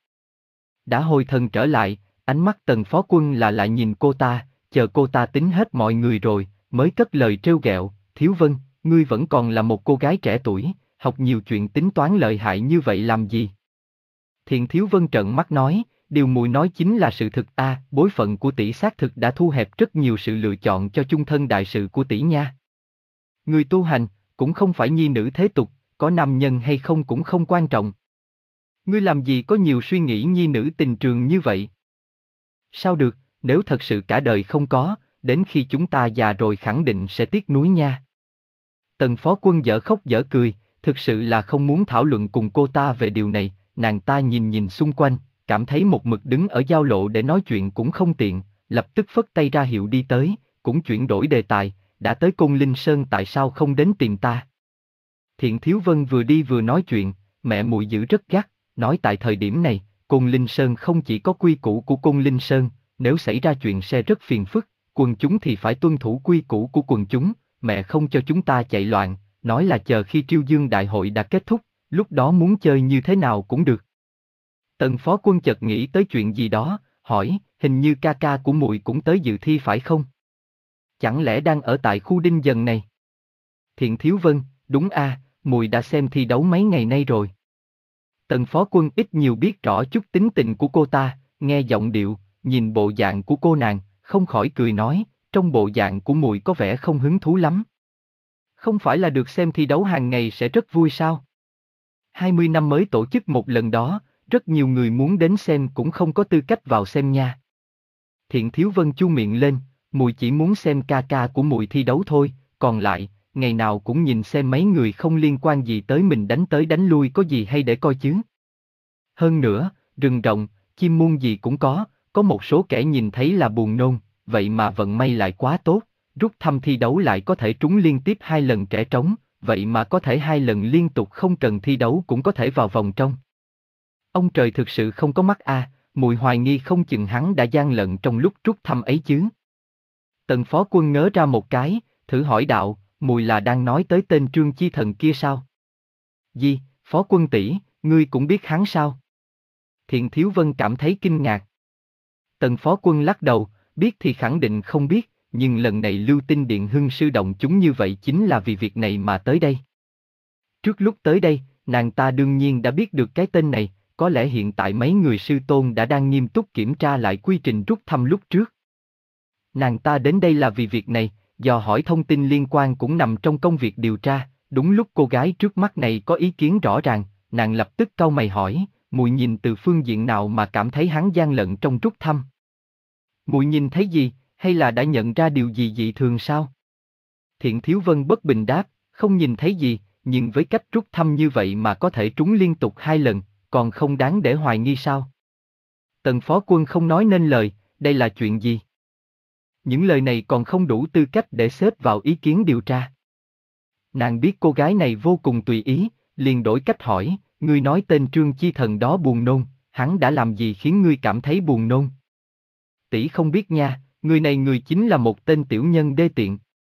Đã hồi thần trở lại, ánh mắt Tần Phó Quân là lại nhìn cô ta, chờ cô ta tính hết mọi người rồi, mới cất lời trêu ghẹo, Thiếu Vân, ngươi vẫn còn là một cô gái trẻ tuổi, học nhiều chuyện tính toán lợi hại như vậy làm gì? Thiện Thiếu Vân trợn mắt nói, điều muội nói chính là sự thực a, à, bối phận của tỷ xác thực đã thu hẹp rất nhiều sự lựa chọn cho chung thân đại sự của tỷ nha. Người tu hành, cũng không phải nhi nữ thế tục, có nam nhân hay không cũng không quan trọng. Ngươi làm gì có nhiều suy nghĩ nhi nữ tình trường như vậy? Sao được, nếu thật sự cả đời không có, đến khi chúng ta già rồi khẳng định sẽ tiếc nuối nha. Tần Phó Quân dở khóc dở cười, thực sự là không muốn thảo luận cùng cô ta về điều này, nàng ta nhìn nhìn xung quanh, cảm thấy một mực đứng ở giao lộ để nói chuyện cũng không tiện, lập tức phất tay ra hiệu đi tới, cũng chuyển đổi đề tài, đã tới Côn Linh Sơn tại sao không đến tìm ta? Thiện Thiếu Vân vừa đi vừa nói chuyện, mẹ muội giữ rất gắt, nói tại thời điểm này, Côn Linh Sơn không chỉ có quy củ của Côn Linh Sơn, nếu xảy ra chuyện sẽ rất phiền phức, quần chúng thì phải tuân thủ quy củ của quần chúng, mẹ không cho chúng ta chạy loạn, nói là chờ khi Triêu Dương đại hội đã kết thúc, lúc đó muốn chơi như thế nào cũng được. Tần Phó Quân chợt nghĩ tới chuyện gì đó, hỏi, hình như ca ca của muội cũng tới dự thi phải không? Chẳng lẽ đang ở tại khu Đinh Dần này? Thiện Thiếu Vân, đúng a, à, muội đã xem thi đấu mấy ngày nay rồi. Tần Phó Quân ít nhiều biết rõ chút tính tình của cô ta, nghe giọng điệu, nhìn bộ dạng của cô nàng, không khỏi cười nói, trong bộ dạng của muội có vẻ không hứng thú lắm. Không phải là được xem thi đấu hàng ngày sẽ rất vui sao? hai mươi năm mới tổ chức một lần đó, rất nhiều người muốn đến xem cũng không có tư cách vào xem nha. Thiện Thiếu Vân chu miệng lên, muội chỉ muốn xem ca ca của muội thi đấu thôi, còn lại, ngày nào cũng nhìn xem mấy người không liên quan gì tới mình đánh tới đánh lui có gì hay để coi chứ. Hơn nữa, rừng rộng, chim muôn gì cũng có, có một số kẻ nhìn thấy là buồn nôn, vậy mà vận may lại quá tốt, rút thăm thi đấu lại có thể trúng liên tiếp hai lần trẻ trống, vậy mà có thể hai lần liên tục không cần thi đấu cũng có thể vào vòng trong. Ông trời thực sự không có mắt a, à, muội hoài nghi không chừng hắn đã gian lận trong lúc rút thăm ấy chứ. Tần Phó Quân ngớ ra một cái, thử hỏi đạo, muội là đang nói tới tên Trương Chi Thần kia sao? Gì, Phó Quân tỷ, ngươi cũng biết hắn sao? Thiện Thiếu Vân cảm thấy kinh ngạc. Tần Phó Quân lắc đầu, biết thì khẳng định không biết, nhưng lần này Lưu Tinh Điện hưng sư động chúng như vậy chính là vì việc này mà tới đây. Trước lúc tới đây, nàng ta đương nhiên đã biết được cái tên này, có lẽ hiện tại mấy người sư tôn đã đang nghiêm túc kiểm tra lại quy trình rút thăm lúc trước. Nàng ta đến đây là vì việc này, dò hỏi thông tin liên quan cũng nằm trong công việc điều tra, đúng lúc cô gái trước mắt này có ý kiến rõ ràng, nàng lập tức cau mày hỏi, muội nhìn từ phương diện nào mà cảm thấy hắn gian lận trong rút thăm? Muội nhìn thấy gì, hay là đã nhận ra điều gì dị thường sao? Thiện Thiếu Vân bất bình đáp, không nhìn thấy gì, nhưng với cách rút thăm như vậy mà có thể trúng liên tục hai lần, còn không đáng để hoài nghi sao? Tần Phó Quân không nói nên lời, đây là chuyện gì? Những lời này còn không đủ tư cách để xếp vào ý kiến điều tra. Nàng biết cô gái này vô cùng tùy ý, liền đổi cách hỏi, ngươi nói tên Trương Chi Thần đó buồn nôn, hắn đã làm gì khiến ngươi cảm thấy buồn nôn? Tỷ không biết nha, người này người chính là một tên tiểu nhân đê tiện.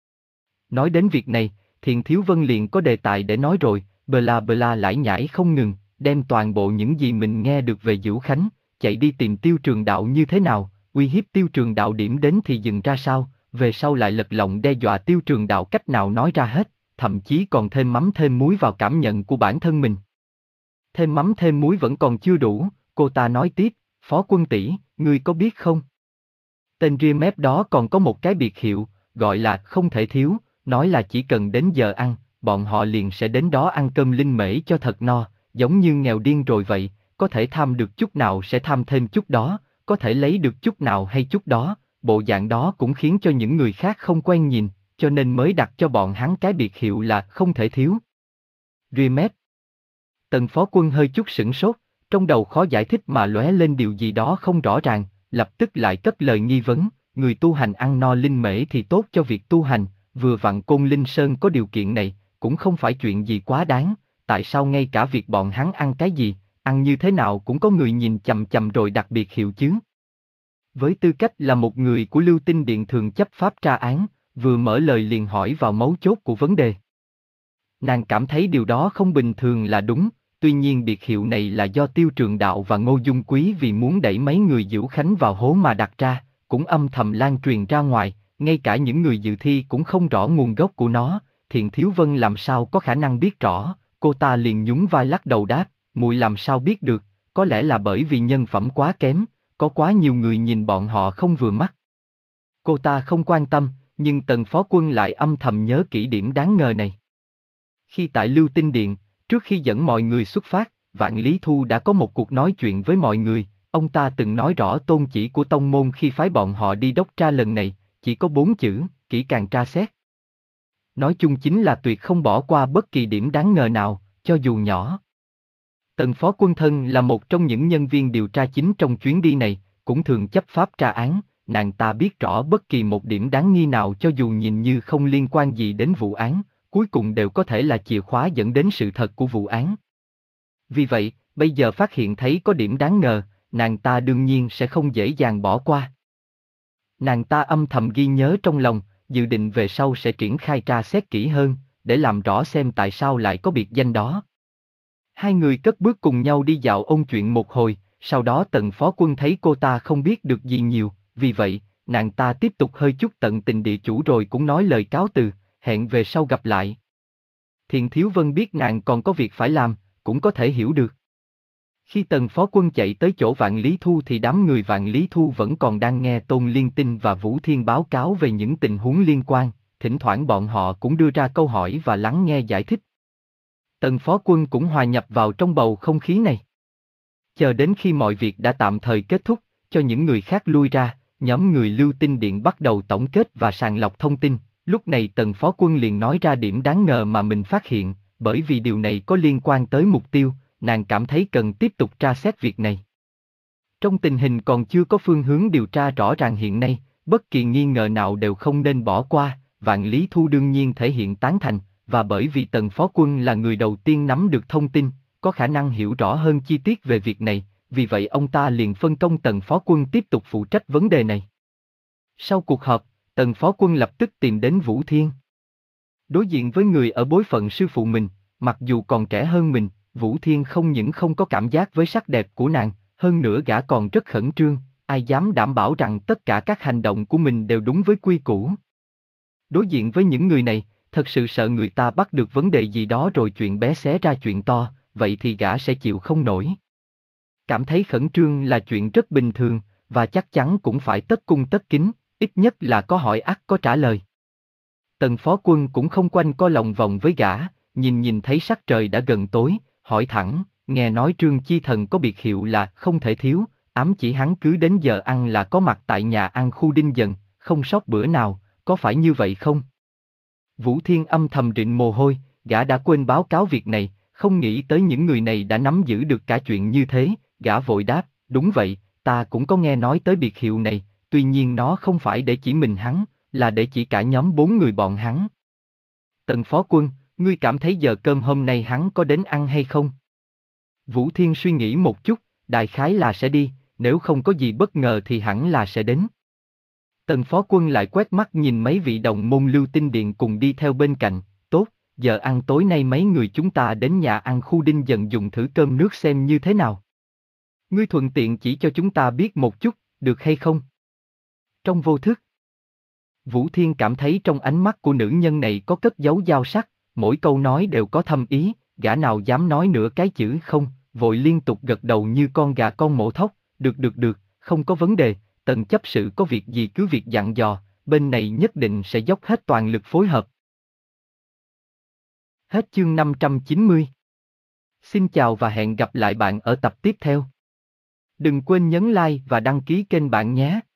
Nói đến việc này, Thiện Thiếu Vân liền có đề tài để nói rồi, bla bla lải nhải không ngừng, đem toàn bộ những gì mình nghe được về Dữu Khánh, chạy đi tìm Tiêu Trường Đạo như thế nào, uy hiếp Tiêu Trường Đạo điểm đến thì dừng ra sao, về sau lại lật lọng đe dọa Tiêu Trường Đạo cách nào nói ra hết, thậm chí còn thêm mắm thêm muối vào cảm nhận của bản thân mình. Thêm mắm thêm muối vẫn còn chưa đủ, cô ta nói tiếp, Phó Quân tỷ, ngươi có biết không? Tên ria mép đó còn có một cái biệt hiệu, gọi là không thể thiếu, nói là chỉ cần đến giờ ăn, bọn họ liền sẽ đến đó ăn cơm linh mễ cho thật no, giống như nghèo điên rồi vậy, có thể tham được chút nào sẽ tham thêm chút đó, có thể lấy được chút nào hay chút đó, bộ dạng đó cũng khiến cho những người khác không quen nhìn, cho nên mới đặt cho bọn hắn cái biệt hiệu là không thể thiếu. Ria mép. Tần Phó Quân hơi chút sửng sốt, trong đầu khó giải thích mà lóe lên điều gì đó không rõ ràng, lập tức lại cất lời nghi vấn, người tu hành ăn no linh mễ thì tốt cho việc tu hành, vừa vặn Côn Linh Sơn có điều kiện này, cũng không phải chuyện gì quá đáng, tại sao ngay cả việc bọn hắn ăn cái gì, ăn như thế nào cũng có người nhìn chằm chằm rồi đặc biệt hiệu chứ? Với tư cách là một người của Lưu Tinh Điện thường chấp pháp tra án, vừa mở lời liền hỏi vào mấu chốt của vấn đề. Nàng cảm thấy điều đó không bình thường là đúng, tuy nhiên biệt hiệu này là do Tiêu Trường Đạo và Ngô Dung Quý vì muốn đẩy mấy người Dữu Khánh vào hố mà đặt ra, cũng âm thầm lan truyền ra ngoài, ngay cả những người dự thi cũng không rõ nguồn gốc của nó, Thiện Thiếu Vân làm sao có khả năng biết rõ, cô ta liền nhún vai lắc đầu đáp, muội làm sao biết được, có lẽ là bởi vì nhân phẩm quá kém, có quá nhiều người nhìn bọn họ không vừa mắt. Cô ta không quan tâm, nhưng Tần Phó Quân lại âm thầm nhớ kỹ điểm đáng ngờ này. Khi tại Lưu Tinh Điện, trước khi dẫn mọi người xuất phát, Vạn Lý Thu đã có một cuộc nói chuyện với mọi người, ông ta từng nói rõ tôn chỉ của tông môn khi phái bọn họ đi đốc tra lần này, chỉ có bốn chữ, kỹ càng tra xét. Nói chung chính là tuyệt không bỏ qua bất kỳ điểm đáng ngờ nào, cho dù nhỏ. Tần Phó Quân thân là một trong những nhân viên điều tra chính trong chuyến đi này, cũng thường chấp pháp tra án, nàng ta biết rõ bất kỳ một điểm đáng nghi nào cho dù nhìn như không liên quan gì đến vụ án, cuối cùng đều có thể là chìa khóa dẫn đến sự thật của vụ án. Vì vậy, bây giờ phát hiện thấy có điểm đáng ngờ, nàng ta đương nhiên sẽ không dễ dàng bỏ qua. Nàng ta âm thầm ghi nhớ trong lòng, dự định về sau sẽ triển khai tra xét kỹ hơn, để làm rõ xem tại sao lại có biệt danh đó. Hai người cất bước cùng nhau đi dạo ôn chuyện một hồi, sau đó Tần Phó Quân thấy cô ta không biết được gì nhiều, vì vậy, nàng ta tiếp tục hơi chút tận tình địa chủ rồi cũng nói lời cáo từ, hẹn về sau gặp lại. Thiện Thiếu Vân biết nàng còn có việc phải làm, cũng có thể hiểu được. Khi Tần Phó Quân chạy tới chỗ Vạn Lý Thu thì đám người Vạn Lý Thu vẫn còn đang nghe Tôn Liên Tinh và Vũ Thiên báo cáo về những tình huống liên quan, thỉnh thoảng bọn họ cũng đưa ra câu hỏi và lắng nghe giải thích. Tần Phó Quân cũng hòa nhập vào trong bầu không khí này. Chờ đến khi mọi việc đã tạm thời kết thúc, cho những người khác lui ra, nhóm người Lưu Tinh Điện bắt đầu tổng kết và sàng lọc thông tin. Lúc này Tần Phó Quân liền nói ra điểm đáng ngờ mà mình phát hiện, bởi vì điều này có liên quan tới mục tiêu, nàng cảm thấy cần tiếp tục tra xét việc này. Trong tình hình còn chưa có phương hướng điều tra rõ ràng hiện nay, bất kỳ nghi ngờ nào đều không nên bỏ qua, Vạn Lý Thu đương nhiên thể hiện tán thành, và bởi vì Tần Phó Quân là người đầu tiên nắm được thông tin, có khả năng hiểu rõ hơn chi tiết về việc này, vì vậy ông ta liền phân công Tần Phó Quân tiếp tục phụ trách vấn đề này. Sau cuộc họp, Tần Phó Quân lập tức tìm đến Vũ Thiên. Đối diện với người ở bối phận sư phụ mình, mặc dù còn trẻ hơn mình, Vũ Thiên không những không có cảm giác với sắc đẹp của nàng, hơn nữa gã còn rất khẩn trương, ai dám đảm bảo rằng tất cả các hành động của mình đều đúng với quy củ. Đối diện với những người này, thật sự sợ người ta bắt được vấn đề gì đó rồi chuyện bé xé ra chuyện to, vậy thì gã sẽ chịu không nổi. Cảm thấy khẩn trương là chuyện rất bình thường, và chắc chắn cũng phải tất cung tất kính, ít nhất là có hỏi ắt có trả lời. Tần Phó Quân cũng không quanh co lòng vòng với gã, nhìn nhìn thấy sắc trời đã gần tối, hỏi thẳng, nghe nói Trương Chi Thần có biệt hiệu là không thể thiếu, ám chỉ hắn cứ đến giờ ăn là có mặt tại nhà ăn khu Đinh Dần, không sót bữa nào, có phải như vậy không? Vũ Thiên âm thầm rịn mồ hôi, gã đã quên báo cáo việc này, không nghĩ tới những người này đã nắm giữ được cả chuyện như thế, gã vội đáp, đúng vậy, ta cũng có nghe nói tới biệt hiệu này, tuy nhiên nó không phải để chỉ mình hắn, là để chỉ cả nhóm bốn người bọn hắn. Tần Phó Quân, ngươi cảm thấy giờ cơm hôm nay hắn có đến ăn hay không? Vũ Thiên suy nghĩ một chút, đại khái là sẽ đi, nếu không có gì bất ngờ thì hẳn là sẽ đến. Tần Phó Quân lại quét mắt nhìn mấy vị đồng môn Lưu Tinh Điện cùng đi theo bên cạnh, tốt, giờ ăn tối nay mấy người chúng ta đến nhà ăn khu Đinh Dần dùng thử cơm nước xem như thế nào. Ngươi thuận tiện chỉ cho chúng ta biết một chút, được hay không? Trong vô thức, Vũ Thiên cảm thấy trong ánh mắt của nữ nhân này có cất giấu dao sắc, mỗi câu nói đều có thâm ý, gã nào dám nói nửa cái chữ không, vội liên tục gật đầu như con gà con mổ thóc, được được được, không có vấn đề, Tần chấp sự có việc gì cứ việc dặn dò, bên này nhất định sẽ dốc hết toàn lực phối hợp. Hết chương năm trăm chín mươi. Xin chào và hẹn gặp lại bạn ở tập tiếp theo. Đừng quên nhấn like và đăng ký kênh bạn nhé.